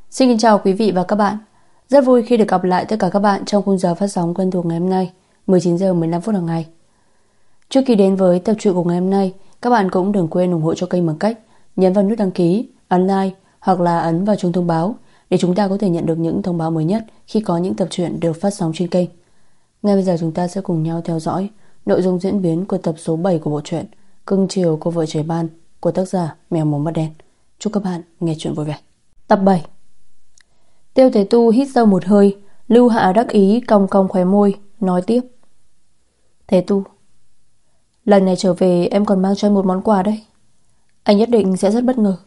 Xin kính chào quý vị và các bạn. Rất vui khi được gặp lại tất cả các bạn trong khung giờ phát sóng quen thuộc ngày hôm nay, 19 giờ 15 phút hàng ngày. Trước khi đến với tập truyện của ngày hôm nay, các bạn cũng đừng quên ủng hộ cho kênh bằng cách nhấn vào nút đăng ký, ấn like hoặc là ấn vào chuông thông báo để chúng ta có thể nhận được những thông báo mới nhất khi có những tập truyện được phát sóng trên kênh. Ngay bây giờ chúng ta sẽ cùng nhau theo dõi nội dung diễn biến của tập số 7 của bộ truyện Cưng chiều cô vợ trẻ ban của tác giả Mèo Mống Mắt Đen. Chúc các bạn nghe truyện vui vẻ. Tập 7. Tiêu Thế Tu hít sâu một hơi, Lưu Hạ đắc ý cong cong khóe môi, nói tiếp: Thế Tu, lần này trở về em còn mang cho anh một món quà đấy. Anh nhất định sẽ rất bất ngờ.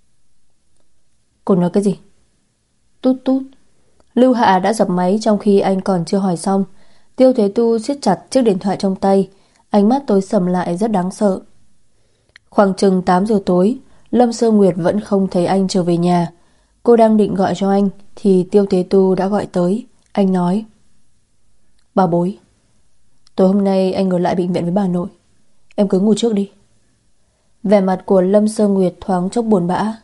Cô nói cái gì? Tút tút. Lưu Hạ đã dập máy trong khi anh còn chưa hỏi xong. Tiêu Thế Tu siết chặt chiếc điện thoại trong tay, ánh mắt tối sầm lại rất đáng sợ. Khoảng chừng 8 giờ tối, Lâm Sơ Nguyệt vẫn không thấy anh trở về nhà. Cô đang định gọi cho anh thì Tiêu Thế Tu đã gọi tới. Anh nói: Bà bối, tối hôm nay anh ở lại bệnh viện với bà nội, em cứ ngủ trước đi. Vẻ mặt của Lâm Sơ Nguyệt thoáng chốc buồn bã.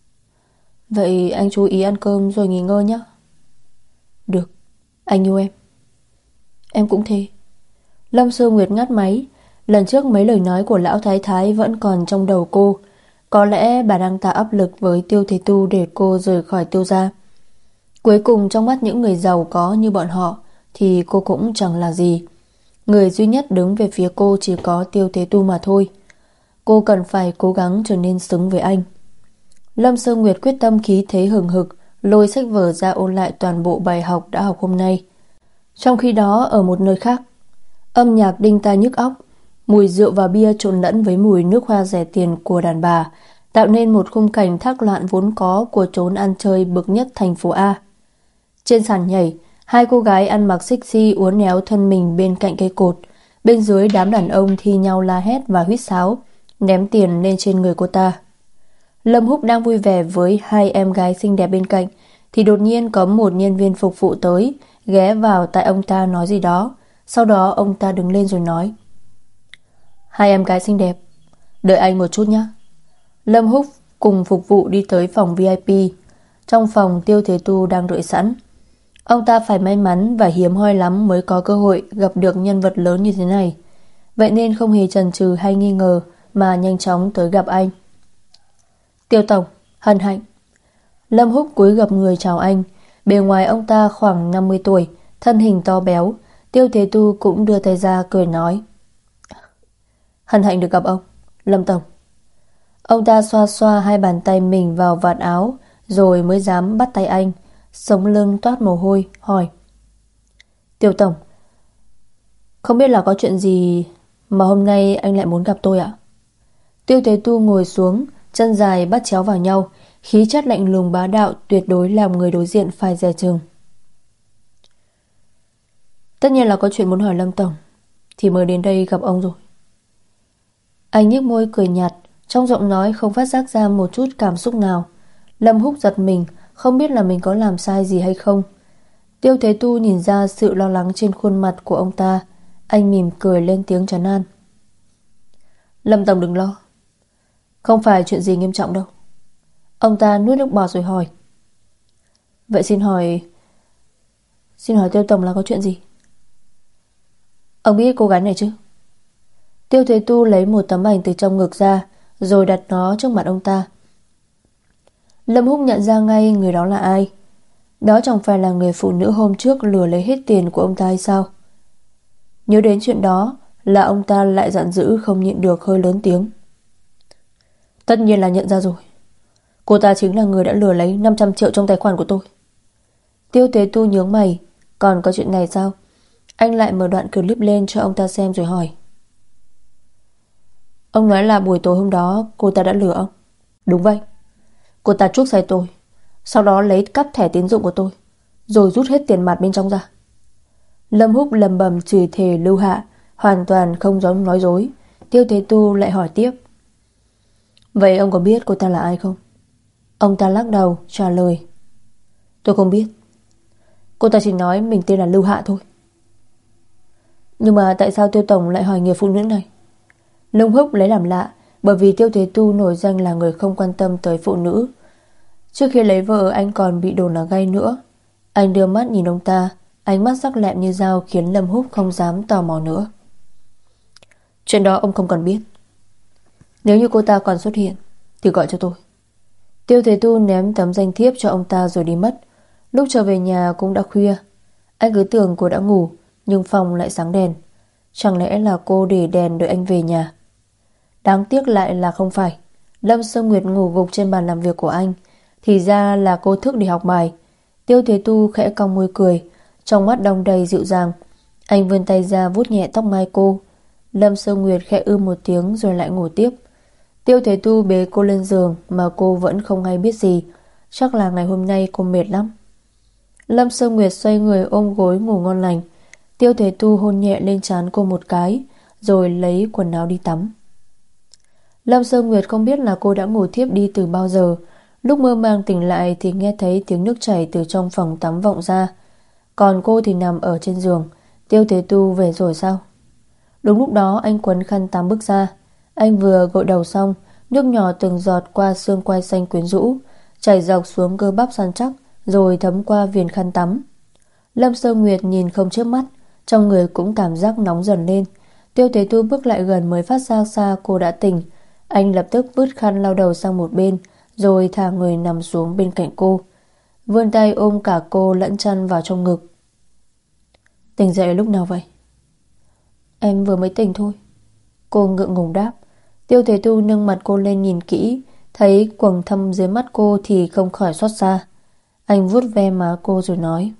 Vậy anh chú ý ăn cơm rồi nghỉ ngơi nhé. Được, anh yêu em. Em cũng thế. Lâm Sơ Nguyệt ngắt máy. Lần trước mấy lời nói của lão thái thái vẫn còn trong đầu cô. Có lẽ bà đang tạo áp lực với Tiêu Thế Tu để cô rời khỏi Tiêu gia. Cuối cùng trong mắt những người giàu có như bọn họ thì cô cũng chẳng là gì. Người duy nhất đứng về phía cô chỉ có Tiêu Thế Tu mà thôi. Cô cần phải cố gắng trở nên xứng với anh. Lâm Sơ Nguyệt quyết tâm khí thế hừng hực, lôi sách vở ra ôn lại toàn bộ bài học đã học hôm nay. Trong khi đó ở một nơi khác, âm nhạc đinh tai nhức óc, mùi rượu và bia trộn lẫn với mùi nước hoa rẻ tiền của đàn bà, tạo nên một khung cảnh thác loạn vốn có của chốn ăn chơi bậc nhất thành phố A. Trên sàn nhảy, hai cô gái ăn mặc sexy uốn éo thân mình bên cạnh cây cột. Bên dưới đám đàn ông thi nhau la hét và huýt sáo, ném tiền lên trên người cô ta. Lâm Húc đang vui vẻ với hai em gái xinh đẹp bên cạnh thì đột nhiên có một nhân viên phục vụ tới, ghé vào tai ông ta nói gì đó. Sau đó ông ta đứng lên rồi nói: Hai em gái xinh đẹp, đợi anh một chút nhé. Lâm Húc cùng phục vụ đi tới phòng VIP. Trong phòng, Tiêu Thế Tu đang đợi sẵn. Ông ta phải may mắn và hiếm hoi lắm mới có cơ hội gặp được nhân vật lớn như thế này. Vậy nên không hề chần chừ hay nghi ngờ mà nhanh chóng tới gặp anh. Tiêu tổng, hân hạnh. Lâm Húc cúi gập người chào anh. Bề ngoài ông ta khoảng 50 tuổi, thân hình to béo. Tiêu Thế Tu cũng đưa tay ra cười nói: Hân hạnh được gặp ông, Lâm tổng. Ông ta xoa xoa hai bàn tay mình vào vạt áo rồi mới dám bắt tay anh. Sống lưng toát mồ hôi, hỏi: Tiêu tổng, không biết là có chuyện gì mà hôm nay anh lại muốn gặp tôi ạ? Tiêu Thế Tu ngồi xuống, chân dài bắt chéo vào nhau, khí chất lạnh lùng bá đạo tuyệt đối làm người đối diện phải dè chừng. Tất nhiên là có chuyện muốn hỏi Lâm tổng, thì mới đến đây gặp ông rồi. Anh nhếch môi cười nhạt, trong giọng nói không phát giác ra một chút cảm xúc nào. Lâm Húc giật mình, không biết là mình có làm sai gì hay không. Tiêu Thế Tu nhìn ra sự lo lắng trên khuôn mặt của ông ta. Anh mỉm cười lên tiếng trấn an: Lâm tổng đừng lo, không phải chuyện gì nghiêm trọng đâu. Ông ta nuốt nước bọt rồi hỏi: Vậy xin hỏi Tiêu tổng là có chuyện gì? Ông biết cô gái này chứ? Tiêu Thế Tu lấy một tấm ảnh từ trong ngực ra rồi đặt nó trước mặt ông ta. Lâm Húc nhận ra ngay người đó là ai. Đó chẳng phải là người phụ nữ hôm trước lừa lấy hết tiền của ông ta hay sao? Nhớ đến chuyện đó là ông ta lại giận dữ không nhịn được hơi lớn tiếng: Tất nhiên là nhận ra rồi. Cô ta chính là người đã lừa lấy 500 triệu trong tài khoản của tôi. Tiêu Thế Tu nhướng mày: Còn có chuyện này sao? Anh lại mở đoạn clip lên cho ông ta xem rồi hỏi: Ông nói là buổi tối hôm đó cô ta đã lừa ông? Đúng vậy. Cô ta chuốc say tôi, sau đó lấy cắp thẻ tín dụng của tôi, rồi rút hết tiền mặt bên trong ra. Lâm Húc lầm bầm chửi thề Lưu Hạ, hoàn toàn không giống nói dối. Tiêu Thế Tu lại hỏi tiếp: Vậy ông có biết cô ta là ai không? Ông ta lắc đầu trả lời: Tôi không biết. Cô ta chỉ nói mình tên là Lưu Hạ thôi. Nhưng mà tại sao Tiêu tổng lại hỏi người phụ nữ này? Lâm Húc lấy làm lạ, bởi vì Tiêu Thế Tu nổi danh là người không quan tâm tới phụ nữ. Trước khi lấy vợ anh còn bị đồn là gay nữa. Anh đưa mắt nhìn ông ta, ánh mắt sắc lẹm như dao khiến Lâm Húc không dám tò mò nữa. Chuyện đó ông không cần biết. Nếu như cô ta còn xuất hiện thì gọi cho tôi. Tiêu Thế Tu ném tấm danh thiếp cho ông ta rồi đi mất. Lúc trở về nhà cũng đã khuya. Anh cứ tưởng cô đã ngủ, nhưng phòng lại sáng đèn. Chẳng lẽ là cô để đèn đợi anh về nhà? Đáng tiếc lại là không phải. Lâm Sơ Nguyệt ngủ gục trên bàn làm việc của anh, thì ra là cô thức để học bài. Tiêu Thế Tu khẽ cong môi cười, trong mắt đong đầy dịu dàng. Anh vươn tay ra vuốt nhẹ tóc mai cô. Lâm Sơ Nguyệt khẽ một tiếng rồi lại ngủ tiếp. Tiêu Thế Tu bế cô lên giường mà cô vẫn không hay biết gì. Chắc là ngày hôm nay cô mệt lắm. Lâm Sơ Nguyệt xoay người ôm gối ngủ ngon lành. Tiêu Thế Tu hôn nhẹ lên trán cô một cái, rồi lấy quần áo đi tắm. Lâm Sơ Nguyệt không biết là cô đã ngủ thiếp đi từ bao giờ. Lúc mơ màng tỉnh lại thì nghe thấy tiếng nước chảy từ trong phòng tắm vọng ra. Còn cô thì nằm ở trên giường. Tiêu Thế Tu về rồi sao? Đúng lúc đó anh quấn khăn tắm bước ra. Anh vừa gội đầu xong, nước nhỏ từng giọt qua xương quai xanh quyến rũ, chảy dọc xuống cơ bắp săn chắc, rồi thấm qua viền khăn tắm. Lâm Sơ Nguyệt nhìn không chớp mắt, trong người cũng cảm giác nóng dần lên. Tiêu Thế Tu bước lại gần mới phát ra xa cô đã tỉnh. Anh lập tức vứt khăn lau đầu sang một bên, rồi thả người nằm xuống bên cạnh cô, vươn tay ôm cả cô lẫn chăn vào trong ngực. Tỉnh dậy lúc nào vậy? Em vừa mới tỉnh thôi. Cô ngượng ngùng đáp. Tiêu Thế Tu nâng mặt cô lên nhìn kỹ, thấy quầng thâm dưới mắt cô thì không khỏi xót xa. Anh vuốt ve má cô rồi nói: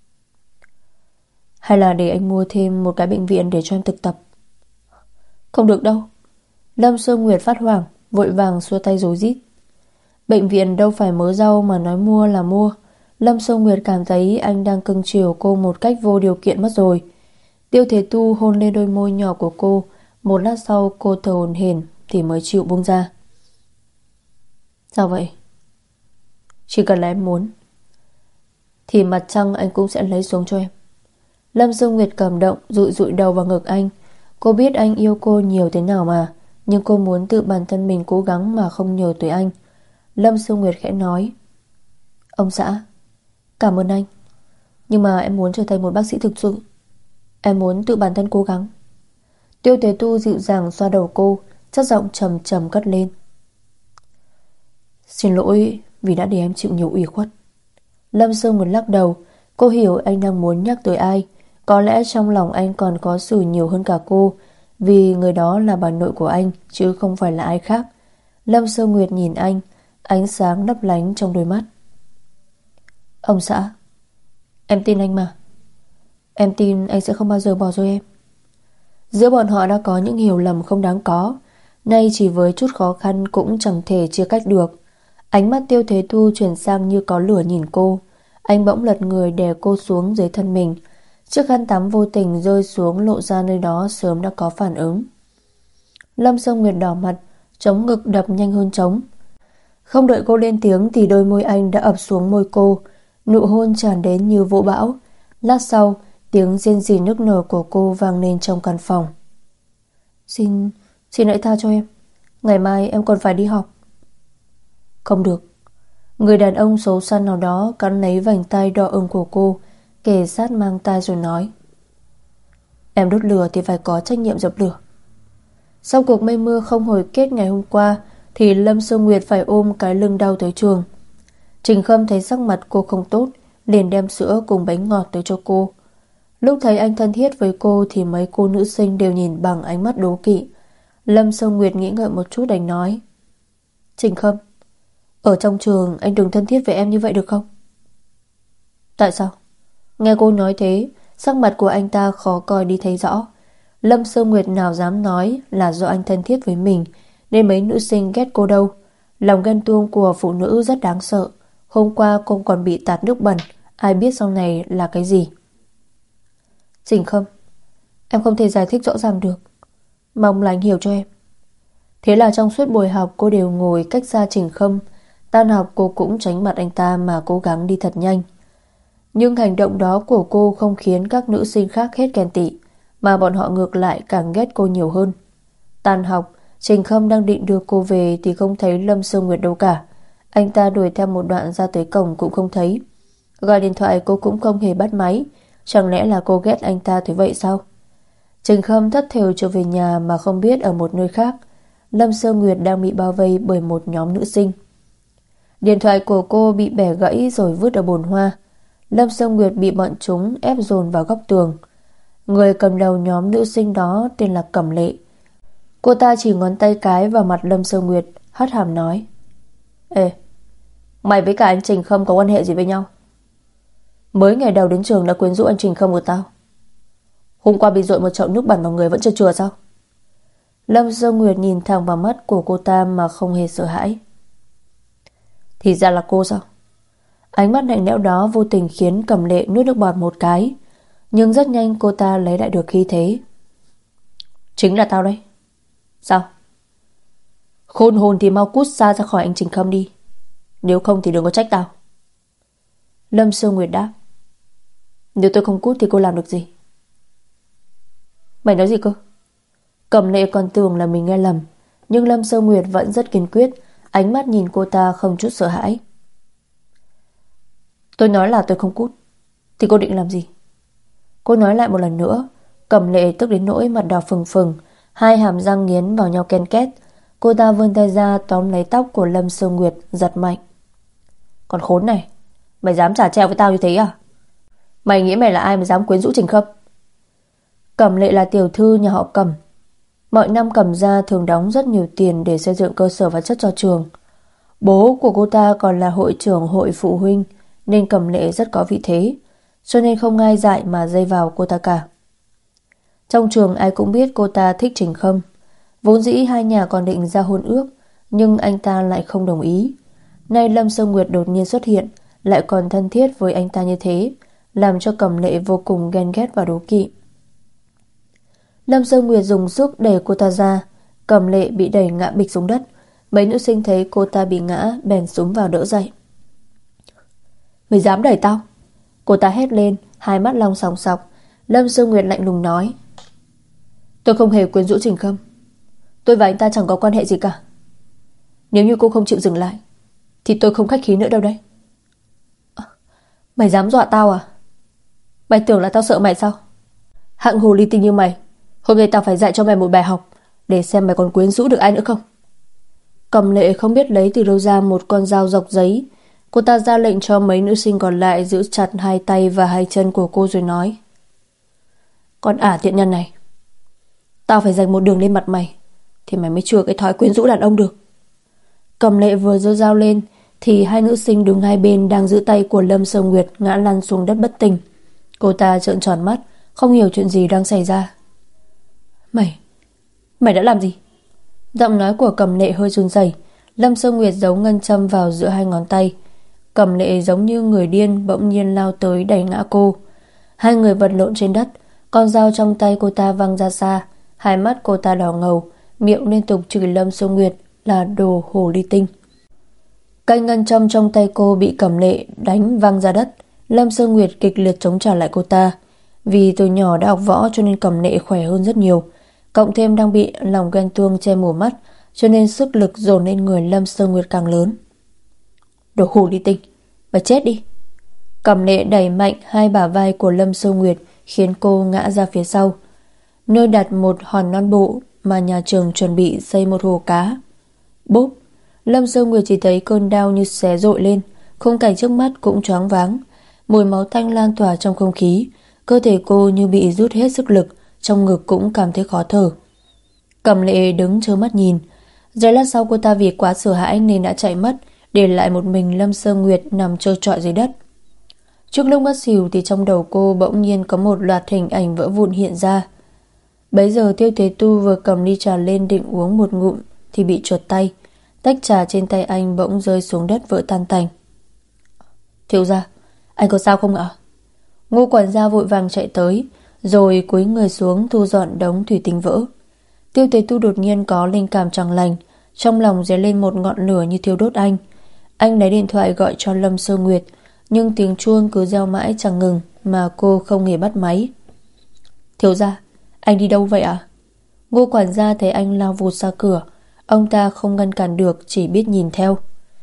Hay là để anh mua thêm một cái bệnh viện để cho em thực tập? Không được đâu. Lâm Sơ Nguyệt phát hoảng, vội vàng xua tay rối rít. Bệnh viện đâu phải mớ rau mà nói mua là mua. Lâm Sơ Nguyệt cảm thấy anh đang cưng chiều cô một cách vô điều kiện mất rồi. Tiêu Thế Tu hôn lên đôi môi nhỏ của cô. Một lát sau cô thở hổn hển thì mới chịu buông ra. Sao vậy? Chỉ cần là em muốn thì mặt trăng anh cũng sẽ lấy xuống cho em. Lâm Dương Nguyệt cảm động dụi dụi đầu vào ngực anh. Cô biết anh yêu cô nhiều thế nào mà, nhưng cô muốn tự bản thân mình cố gắng mà không nhờ tới anh. Lâm Dương Nguyệt khẽ nói: Ông xã, cảm ơn anh, nhưng mà em muốn trở thành một bác sĩ thực sự. Em muốn tự bản thân cố gắng. Tiêu Thế Tu dịu dàng xoa đầu cô, chất giọng trầm trầm cất lên: Xin lỗi vì đã để em chịu nhiều ủy khuất. Lâm Dương Nguyệt lắc đầu. Cô hiểu anh đang muốn nhắc tới ai. Có lẽ trong lòng anh còn có sự nhiều hơn cả cô, vì người đó là bà nội của anh, chứ không phải là ai khác. Lâm Sơ Nguyệt nhìn anh, ánh sáng lấp lánh trong đôi mắt. Ông xã, em tin anh mà. Em tin anh sẽ không bao giờ bỏ rơi em. Giữa bọn họ đã có những hiểu lầm không đáng có, nay chỉ với chút khó khăn cũng chẳng thể chia cách được. Ánh mắt Tiêu Thế Tu chuyển sang như có lửa nhìn cô. Anh bỗng lật người đè cô xuống dưới thân mình. Chiếc khăn tắm vô tình rơi xuống lộ ra nơi đó sớm đã có phản ứng. Lâm Sơ Nguyệt đỏ mặt, chống ngực đập nhanh hơn trống. Không đợi cô lên tiếng thì đôi môi anh đã ập xuống môi cô. Nụ hôn tràn đến như vũ bão. Lát sau, tiếng rên rỉ nức nở của cô vang lên trong căn phòng. Xin hãy tha cho em. Ngày mai em còn phải đi học. Không được. Người đàn ông xấu xa nào đó cắn lấy vành tay đỏ ửng của cô, kề sát mang tai rồi nói: Em đốt lửa thì phải có trách nhiệm dập lửa. Sau cuộc mây mưa không hồi kết ngày hôm qua thì Lâm Sơ Nguyệt phải ôm cái lưng đau tới trường. Trình Khâm thấy sắc mặt cô không tốt, liền đem sữa cùng bánh ngọt tới cho cô. Lúc thấy anh thân thiết với cô thì mấy cô nữ sinh đều nhìn bằng ánh mắt đố kỵ. Lâm Sơ Nguyệt nghĩ ngợi một chút đành nói: Trình Khâm, ở trong trường anh đừng thân thiết với em như vậy được không? Tại sao? Nghe cô nói thế, sắc mặt của anh ta khó coi đi thấy rõ. Lâm Sơ Nguyệt nào dám nói là do anh thân thiết với mình nên mấy nữ sinh ghét cô đâu. Lòng ghen tuông của phụ nữ rất đáng sợ. Hôm qua cô còn bị tạt nước bẩn, ai biết sau này là cái gì. Trình Khâm, em không thể giải thích rõ ràng được, mong là anh hiểu cho em. Thế là trong suốt buổi học cô đều ngồi cách xa Trình Khâm. Tan học cô cũng tránh mặt anh ta mà cố gắng đi thật nhanh. Nhưng hành động đó của cô không khiến các nữ sinh khác hết ghen tị, mà bọn họ ngược lại càng ghét cô nhiều hơn. Tan học, Trình Khâm đang định đưa cô về thì không thấy Lâm Sơ Nguyệt đâu cả. Anh ta đuổi theo một đoạn ra tới cổng cũng không thấy. Gọi điện thoại cô cũng không hề bắt máy. Chẳng lẽ là cô ghét anh ta tới vậy sao? Trình Khâm thất thểu trở về nhà mà không biết ở một nơi khác Lâm Sơ Nguyệt đang bị bao vây bởi một nhóm nữ sinh. Điện thoại của cô bị bẻ gãy rồi vứt ở bồn hoa. Lâm Sơ Nguyệt bị bọn chúng ép dồn vào góc tường. Người cầm đầu nhóm nữ sinh đó tên là Cẩm Lệ. Cô ta chỉ ngón tay cái vào mặt Lâm Sơ Nguyệt, hất hàm nói: Ê, mày với cả anh Trình Khâm có quan hệ gì với nhau? Mới ngày đầu đến trường đã quyến rũ anh Trình Khâm của tao. Hôm qua bị dội một chậu nước bẩn vào người vẫn chưa chừa sao? Lâm Sơ Nguyệt nhìn thẳng vào mắt của cô ta mà không hề sợ hãi. Thì ra là cô sao? Ánh mắt lạnh lẽo đó vô tình khiến Cẩm Lệ nuốt nước bọt một cái, nhưng rất nhanh cô ta lấy lại được khí thế. Chính là tao đấy. Sao? Khôn hồn thì mau cút xa ra khỏi anh Trình Khâm đi, nếu không thì đừng có trách tao. Lâm Sơ Nguyệt đáp: Nếu tôi không cút thì cô làm được gì? Mày nói gì cơ? Cẩm Lệ còn tưởng là mình nghe lầm, nhưng Lâm Sơ Nguyệt vẫn rất kiên quyết, ánh mắt nhìn cô ta không chút sợ hãi. Tôi nói là tôi không cút, thì cô định làm gì? Cô nói lại một lần nữa. Cẩm Lệ tức đến nỗi mặt đỏ phừng phừng, hai hàm răng nghiến vào nhau ken két. Cô ta vươn tay ra tóm lấy tóc của Lâm Sơ Nguyệt, giật mạnh. Còn khốn này, mày dám trả treo với tao như thế à? Mày nghĩ mày là ai mà dám quyến rũ Trình Khâm? Cẩm Lệ là tiểu thư nhà họ Cẩm. Mọi năm Cẩm gia thường đóng rất nhiều tiền để xây dựng cơ sở vật chất cho trường. Bố của cô ta còn là hội trưởng hội phụ huynh, nên Cẩm Lệ rất có vị thế, cho nên không ai dại mà dây vào cô ta cả. Trong trường ai cũng biết cô ta thích Trình Khâm. Vốn dĩ hai nhà còn định ra hôn ước, nhưng anh ta lại không đồng ý. Nay Lâm Sơ Nguyệt đột nhiên xuất hiện, lại còn thân thiết với anh ta như thế, làm cho Cẩm Lệ vô cùng ghen ghét và đố kỵ. Lâm Sơ Nguyệt dùng sức đẩy cô ta ra, Cẩm Lệ bị đẩy ngã bịch xuống đất. Mấy nữ sinh thấy cô ta bị ngã bèn xúm vào đỡ dậy. Mày dám đẩy tao? Cô ta hét lên, hai mắt long sòng sọc. Lâm Sơ Nguyệt lạnh lùng nói: Tôi không hề quyến rũ Trình Khâm. Tôi và anh ta chẳng có quan hệ gì cả. Nếu như cô không chịu dừng lại thì tôi không khách khí nữa đâu đấy. Mày dám dọa tao à? Mày tưởng là tao sợ mày sao? Hạng hồ ly tinh như mày, hôm nay tao phải dạy cho mày một bài học, để xem mày còn quyến rũ được ai nữa không. Cẩm Lệ không biết lấy từ đâu ra một con dao dọc giấy. Cô ta ra lệnh cho mấy nữ sinh còn lại giữ chặt hai tay và hai chân của cô rồi nói: Con ả tiện nhân này, tao phải dành một đường lên mặt mày thì mày mới chừa cái thói quyến rũ đàn ông được. Cẩm Lệ vừa giơ dao lên thì hai nữ sinh đứng hai bên đang giữ tay của Lâm Sơ Nguyệt ngã lăn xuống đất bất tỉnh. Cô ta trợn tròn mắt, không hiểu chuyện gì đang xảy ra. Mày đã làm gì? Giọng nói của Cẩm Lệ hơi run rẩy. Lâm Sơ Nguyệt giấu ngân châm vào giữa hai ngón tay. Cẩm Lệ giống như người điên bỗng nhiên lao tới đẩy ngã cô. Hai người vật lộn trên đất. Con dao trong tay cô ta văng ra xa. Hai mắt cô ta đỏ ngầu, miệng liên tục chửi Lâm Sơ Nguyệt là đồ hồ ly tinh. Cây ngân châm trong tay cô bị Cẩm Lệ đánh văng ra đất. Lâm Sơ Nguyệt kịch liệt chống trả lại cô ta. Vì từ nhỏ đã học võ cho nên Cẩm Lệ khỏe hơn rất nhiều, cộng thêm đang bị lòng ghen tuông che mù mắt, cho nên sức lực dồn lên người Lâm Sơ Nguyệt càng lớn. Đồ hồ ly tinh, mày chết đi! Cẩm Lệ đẩy mạnh hai bả vai của Lâm Sơ Nguyệt, khiến cô ngã ra phía sau, nơi đặt một hòn non bộ mà nhà trường chuẩn bị xây một hồ cá. Bốp! Lâm Sơ Nguyệt chỉ thấy cơn đau như xé rội lên, khung cảnh trước mắt cũng choáng váng, mùi máu tanh lan tỏa trong không khí, cơ thể cô như bị rút hết sức lực, trong ngực cũng cảm thấy khó thở. Cẩm Lệ đứng trơ mắt nhìn. Giây lát sau cô ta vì quá sợ hãi nên đã chạy mất, để lại một mình Lâm Sơ Nguyệt nằm trơ trọi dưới đất. Trước lúc ngất xỉu thì trong đầu cô bỗng nhiên có một loạt hình ảnh vỡ vụn hiện ra. Bấy giờ Tiêu Thế Tu vừa cầm ly trà lên định uống một ngụm thì bị trượt tay. Tách trà trên tay anh bỗng rơi xuống đất vỡ tan tành. Thiếu gia, anh có sao không ạ? Ngô quản gia vội vàng chạy tới, rồi cúi người xuống thu dọn đống thủy tinh vỡ. Tiêu Thế Tu đột nhiên có linh cảm chẳng lành, trong lòng dấy lên một ngọn lửa như thiêu đốt anh. Anh lấy điện thoại gọi cho Lâm Sơ Nguyệt, nhưng tiếng chuông cứ reo mãi chẳng ngừng mà cô không hề bắt máy. Thiếu gia, anh đi đâu vậy ạ? Ngô quản gia thấy anh lao vụt ra cửa, ông ta không ngăn cản được, chỉ biết nhìn theo.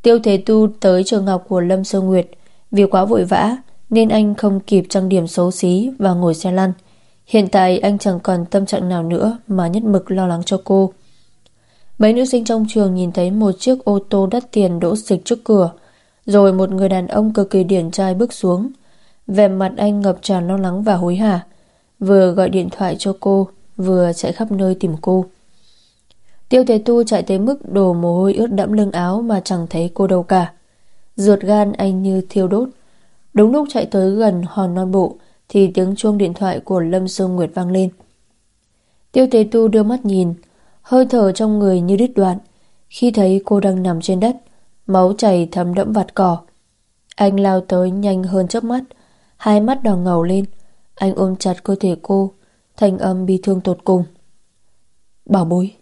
Tiêu Thế Tu tới trường học của Lâm Sơ Nguyệt. Vì quá vội vã nên anh không kịp trang điểm xấu xí và ngồi xe lăn. Hiện tại anh chẳng còn tâm trạng nào nữa mà nhất mực lo lắng cho cô. Mấy nữ sinh trong trường nhìn thấy một chiếc ô tô đắt tiền đỗ xịch trước cửa, rồi một người đàn ông cực kỳ điển trai bước xuống. Vẻ mặt anh ngập tràn lo lắng và hối hả, vừa gọi điện thoại cho cô, vừa chạy khắp nơi tìm cô. Tiêu Thế Tu chạy tới mức đổ mồ hôi ướt đẫm lưng áo mà chẳng thấy cô đâu cả. Ruột gan anh như thiêu đốt. Đúng lúc chạy tới gần hòn non bộ thì tiếng chuông điện thoại của Lâm Sương Nguyệt vang lên. Tiêu Thế Tu đưa mắt nhìn, hơi thở trong người như đứt đoạn khi thấy cô đang nằm trên đất, máu chảy thấm đẫm vạt cỏ. Anh lao tới nhanh hơn chớp mắt, hai mắt đỏ ngầu lên. Anh ôm chặt cơ thể cô, thanh âm bi thương tột cùng. Bảo bối.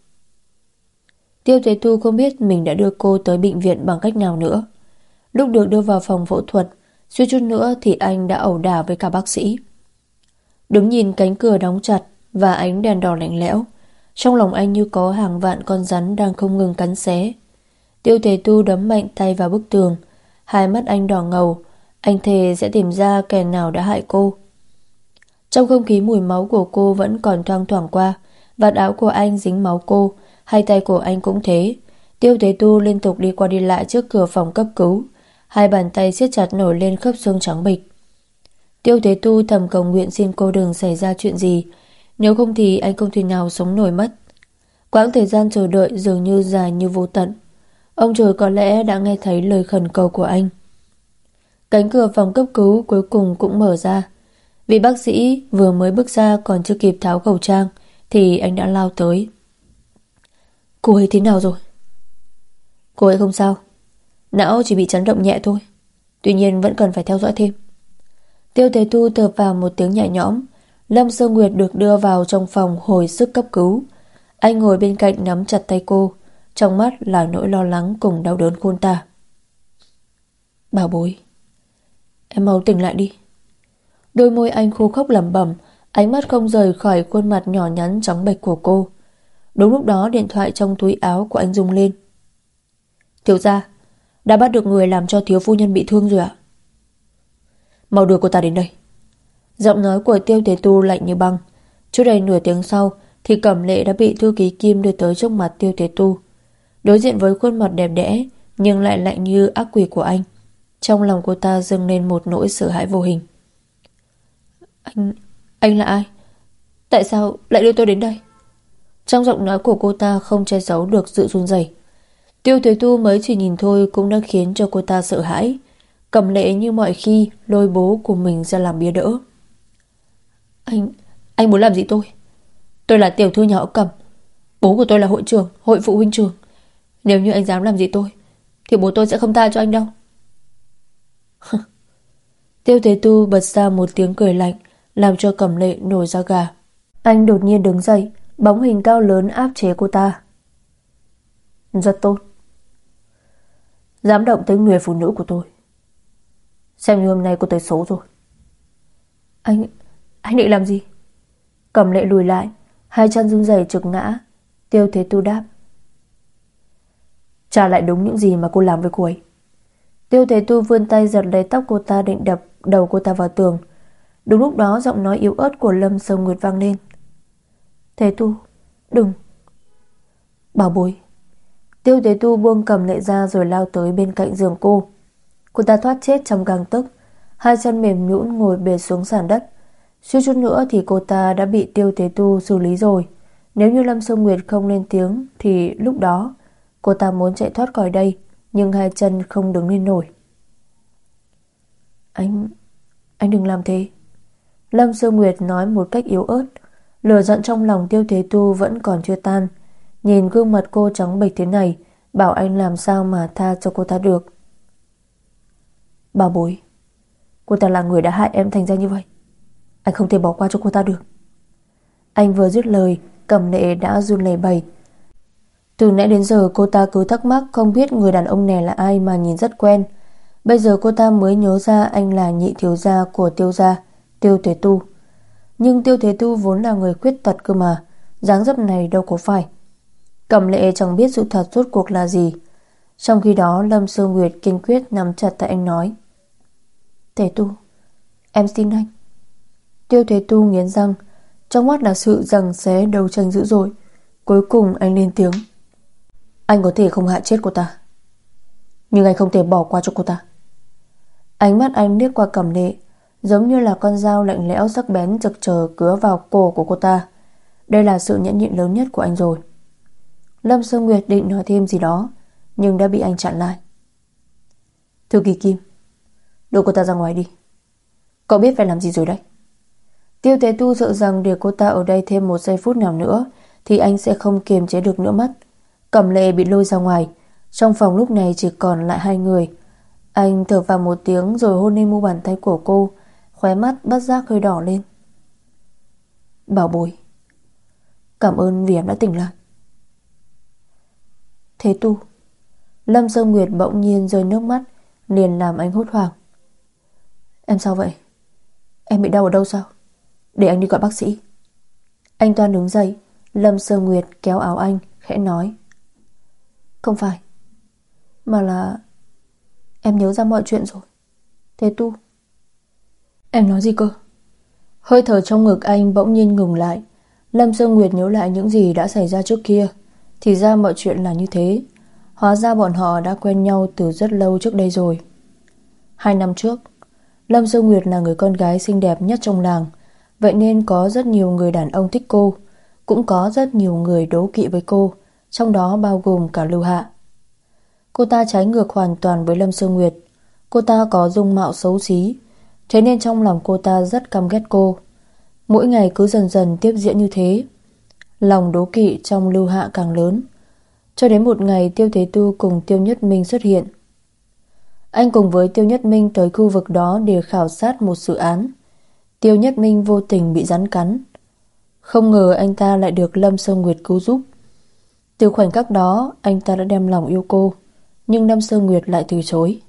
Tiêu Thế Tu không biết mình đã đưa cô tới bệnh viện bằng cách nào nữa. Lúc được đưa vào phòng phẫu thuật, suýt chút nữa thì anh đã ẩu đả với cả bác sĩ. Đứng nhìn cánh cửa đóng chặt và ánh đèn đỏ lạnh lẽo, trong lòng anh như có hàng vạn con rắn đang không ngừng cắn xé. Tiêu Thế Tu đấm mạnh tay vào bức tường, hai mắt anh đỏ ngầu. Anh thề sẽ tìm ra kẻ nào đã hại cô. Trong không khí mùi máu của cô vẫn còn thoang thoảng qua, vạt áo của anh dính máu cô, hai tay của anh cũng thế. Tiêu Thế Tu liên tục đi qua đi lại trước cửa phòng cấp cứu, hai bàn tay siết chặt nổi lên khớp xương trắng bệch. Tiêu Thế Tu thầm cầu nguyện xin cô đừng xảy ra chuyện gì, nếu không thì anh không thể nào sống nổi mất. Quãng thời gian chờ đợi dường như dài như vô tận. Ông trời có lẽ đã nghe thấy lời khẩn cầu của anh. Cánh cửa phòng cấp cứu cuối cùng cũng mở ra. Vị bác sĩ vừa mới bước ra còn chưa kịp tháo khẩu trang thì anh đã lao tới. Cô ấy thế nào rồi? Cô ấy không sao, não chỉ bị chấn động nhẹ thôi, tuy nhiên vẫn cần phải theo dõi thêm. Tiêu Thế Tu thở vào một tiếng nhẹ nhõm. Lâm Sơ Nguyệt được đưa vào trong phòng hồi sức cấp cứu. Anh ngồi bên cạnh nắm chặt tay cô, trong mắt là nỗi lo lắng cùng đau đớn khôn tả. Bảo bối, em mau tỉnh lại đi. Đôi môi anh khô khốc lẩm bẩm, ánh mắt không rời khỏi khuôn mặt nhỏ nhắn trắng bệch của cô. Đúng lúc đó điện thoại trong túi áo của anh rung lên. Thiếu gia, đã bắt được người làm cho thiếu phu nhân bị thương rồi ạ. Mau đưa cô ta đến đây. Giọng nói của Tiêu Thế Tu lạnh như băng. Chưa đầy nửa tiếng sau thì Cẩm Lệ đã bị thư ký Kim đưa tới trước mặt Tiêu Thế Tu. Đối diện với khuôn mặt đẹp đẽ nhưng lại lạnh như ác quỷ của anh, trong lòng cô ta dâng lên một nỗi sợ hãi vô hình. Anh là ai? Tại sao lại đưa tôi đến đây? Trong giọng nói của cô ta không che giấu được sự run rẩy. Tiêu Thế Tu mới chỉ nhìn thôi cũng đã khiến cho cô ta sợ hãi. Cẩm Lệ như mọi khi lôi bố của mình ra làm bia đỡ. Anh muốn làm gì tôi? Tôi là tiểu thư nhà họ Cẩm. Bố của tôi là hội trưởng hội phụ huynh trường. Nếu như anh dám làm gì tôi thì bố tôi sẽ không tha cho anh đâu. Tiêu Thế Tu bật ra một tiếng cười lạnh làm cho Cẩm Lệ nổi da gà. Anh đột nhiên đứng dậy, bóng hình cao lớn áp chế cô ta. Rất tốt. Dám động tới người phụ nữ của tôi, xem như hôm nay cô tới số rồi. Anh định làm gì? Cẩm Lệ lùi lại, hai chân run rẩy trực ngã. Tiêu Thế Tu đáp. Trả lại đúng những gì mà cô làm với cô ấy. Tiêu Thế Tu vươn tay giật lấy tóc cô ta định đập đầu cô ta vào tường. Đúng lúc đó giọng nói yếu ớt của Lâm Sơ Nguyệt vang lên. Thế Tu, đừng. Bảo bối. Tiêu Thế Tu buông Cẩm Lệ ra rồi lao tới bên cạnh giường cô. Cô ta thoát chết trong gang tấc, hai chân mềm nhũn ngồi bệt xuống sàn đất. Suýt chút nữa thì cô ta đã bị Tiêu Thế Tu xử lý rồi. Nếu như Lâm Sơ Nguyệt không lên tiếng thì lúc đó cô ta muốn chạy thoát khỏi đây, nhưng hai chân không đứng lên nổi. Anh đừng làm thế. Lâm Sơ Nguyệt nói một cách yếu ớt. Lửa giận trong lòng Tiêu Thế Tu vẫn còn chưa tan. Nhìn gương mặt cô trắng bệch thế này, bảo anh làm sao mà tha cho cô ta được. Bảo bối, cô ta là người đã hại em thành ra như vậy, anh không thể bỏ qua cho cô ta được. Anh vừa dứt lời, Cẩm Lệ đã run lẩy bẩy. Từ nãy đến giờ cô ta cứ thắc mắc không biết người đàn ông này là ai mà nhìn rất quen. Bây giờ cô ta mới nhớ ra anh là nhị thiếu gia của Tiêu gia, Tiêu Thế Tu. Nhưng Tiêu Thế Tu vốn là người khuyết tật cơ mà, dáng dấp này đâu có phải. Cẩm Lệ chẳng biết sự thật rốt cuộc là gì. Trong khi đó Lâm Sương Nguyệt kiên quyết nắm chặt tay anh nói: Thế Tu, em xin anh. Tiêu Thế Tu nghiến răng, trong mắt là sự giằng xé đấu tranh dữ dội. Cuối cùng anh lên tiếng: Anh có thể không hại chết cô ta, nhưng anh không thể bỏ qua cho cô ta. Ánh mắt anh liếc qua Cẩm Lệ, giống như là con dao lạnh lẽo sắc bén trực chờ cứa vào cổ của cô ta. Đây là sự nhẫn nhịn lớn nhất của anh rồi. Lâm Sương Nguyệt định nói thêm gì đó, nhưng đã bị anh chặn lại. Thư ký Kim, đưa cô ta ra ngoài đi. Cậu biết phải làm gì rồi đấy. Tiêu Thế Tu sợ rằng để cô ta ở đây thêm một giây phút nào nữa thì anh sẽ không kiềm chế được nữa mất. Cẩm Lệ bị lôi ra ngoài. Trong phòng lúc này chỉ còn lại hai người. Anh thở vào một tiếng rồi hôn lên mu bàn tay của cô, khóe mắt bất giác hơi đỏ lên. Bảo bối, cảm ơn vì em đã tỉnh lại. Thế Tu. Lâm Sương Nguyệt bỗng nhiên rơi nước mắt, liền làm anh hốt hoảng. Em sao vậy? Em bị đau ở đâu sao? Để anh đi gọi bác sĩ. Anh toan đứng dậy. Lâm Sương Nguyệt kéo áo anh, khẽ nói: Không phải, mà là em nhớ ra mọi chuyện rồi. Thế Tu. Em nói gì cơ? Hơi thở trong ngực anh bỗng nhiên ngừng lại. Lâm Sương Nguyệt nhớ lại những gì đã xảy ra trước kia. Thì ra mọi chuyện là như thế. Hóa ra bọn họ đã quen nhau từ rất lâu trước đây rồi. 2 năm trước, Lâm Sương Nguyệt là người con gái xinh đẹp nhất trong làng. Vậy nên có rất nhiều người đàn ông thích cô, cũng có rất nhiều người đố kỵ với cô, trong đó bao gồm cả Lưu Hạ. Cô ta trái ngược hoàn toàn với Lâm Sương Nguyệt. Cô ta có dung mạo xấu xí, thế nên trong lòng cô ta rất căm ghét cô. Mỗi ngày cứ dần dần tiếp diễn như thế. Lòng đố kỵ trong Lưu Hạ càng lớn. Cho đến một ngày Tiêu Thế Tu cùng Tiêu Nhất Minh xuất hiện. Anh cùng với Tiêu Nhất Minh tới khu vực đó để khảo sát một dự án. Tiêu Nhất Minh vô tình bị rắn cắn. Không ngờ anh ta lại được Lâm Sương Nguyệt cứu giúp. Từ khoảnh khắc đó anh ta đã đem lòng yêu cô, nhưng Lâm Sương Nguyệt lại từ chối.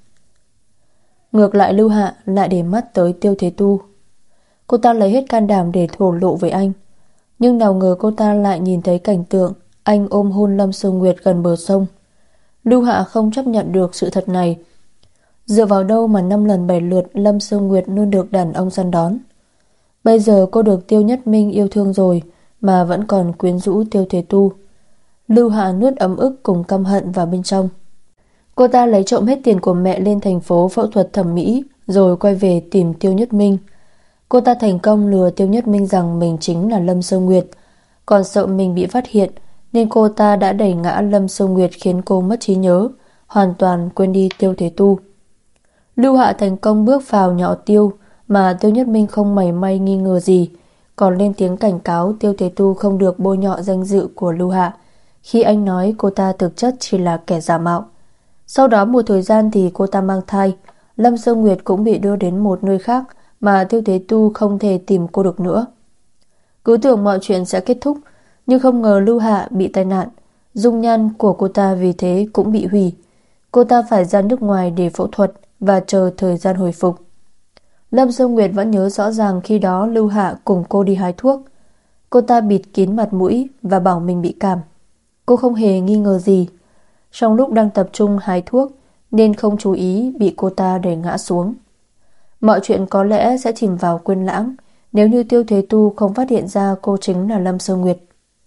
Ngược lại Lưu Hạ lại để mắt tới Tiêu Thế Tu. Cô ta lấy hết can đảm để thổ lộ với anh, nhưng nào ngờ cô ta lại nhìn thấy cảnh tượng anh ôm hôn Lâm Sương Nguyệt gần bờ sông. Lưu Hạ không chấp nhận được sự thật này. Dựa vào đâu mà 5 lần 7 lượt Lâm Sương Nguyệt luôn được đàn ông săn đón. Bây giờ cô được Tiêu Nhất Minh yêu thương rồi mà vẫn còn quyến rũ Tiêu Thế Tu. Lưu Hạ nuốt ấm ức cùng căm hận vào bên trong. Cô ta lấy trộm hết tiền của mẹ lên thành phố phẫu thuật thẩm mỹ, rồi quay về tìm Tiêu Nhất Minh. Cô ta thành công lừa Tiêu Nhất Minh rằng mình chính là Lâm Sương Nguyệt. Còn sợ mình bị phát hiện nên cô ta đã đẩy ngã Lâm Sương Nguyệt, khiến cô mất trí nhớ, hoàn toàn quên đi Tiêu Thế Tu. Lưu Hạ thành công bước vào nhỏ Tiêu, mà Tiêu Nhất Minh không mảy may nghi ngờ gì, còn lên tiếng cảnh cáo Tiêu Thế Tu không được bôi nhọ danh dự của Lưu Hạ, khi anh nói cô ta thực chất chỉ là kẻ giả mạo. Sau đó một thời gian thì cô ta mang thai. Lâm Sương Nguyệt cũng bị đưa đến một nơi khác mà Tiêu Thế Tu không thể tìm cô được nữa. Cứ tưởng mọi chuyện sẽ kết thúc, nhưng không ngờ Lưu Hạ bị tai nạn. Dung nhan của cô ta vì thế cũng bị hủy. Cô ta phải ra nước ngoài để phẫu thuật và chờ thời gian hồi phục. Lâm Sương Nguyệt vẫn nhớ rõ ràng khi đó Lưu Hạ cùng cô đi hái thuốc. Cô ta bịt kín mặt mũi và bảo mình bị cảm. Cô không hề nghi ngờ gì. Trong lúc đang tập trung hái thuốc nên không chú ý bị cô ta đẩy ngã xuống. Mọi chuyện có lẽ sẽ chìm vào quên lãng nếu như Tiêu Thế Tu không phát hiện ra cô chính là Lâm Sương Nguyệt.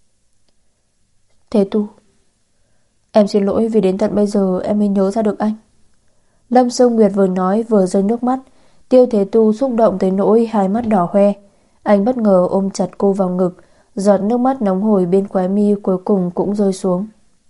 Thế Tu, em xin lỗi vì đến tận bây giờ em mới nhớ ra được anh. Lâm Sương Nguyệt vừa nói vừa rơi nước mắt. Tiêu Thế Tu xúc động tới nỗi hai mắt đỏ hoe. Anh bất ngờ ôm chặt cô vào ngực, giọt nước mắt nóng hổi bên khóe mi cuối cùng cũng rơi xuống.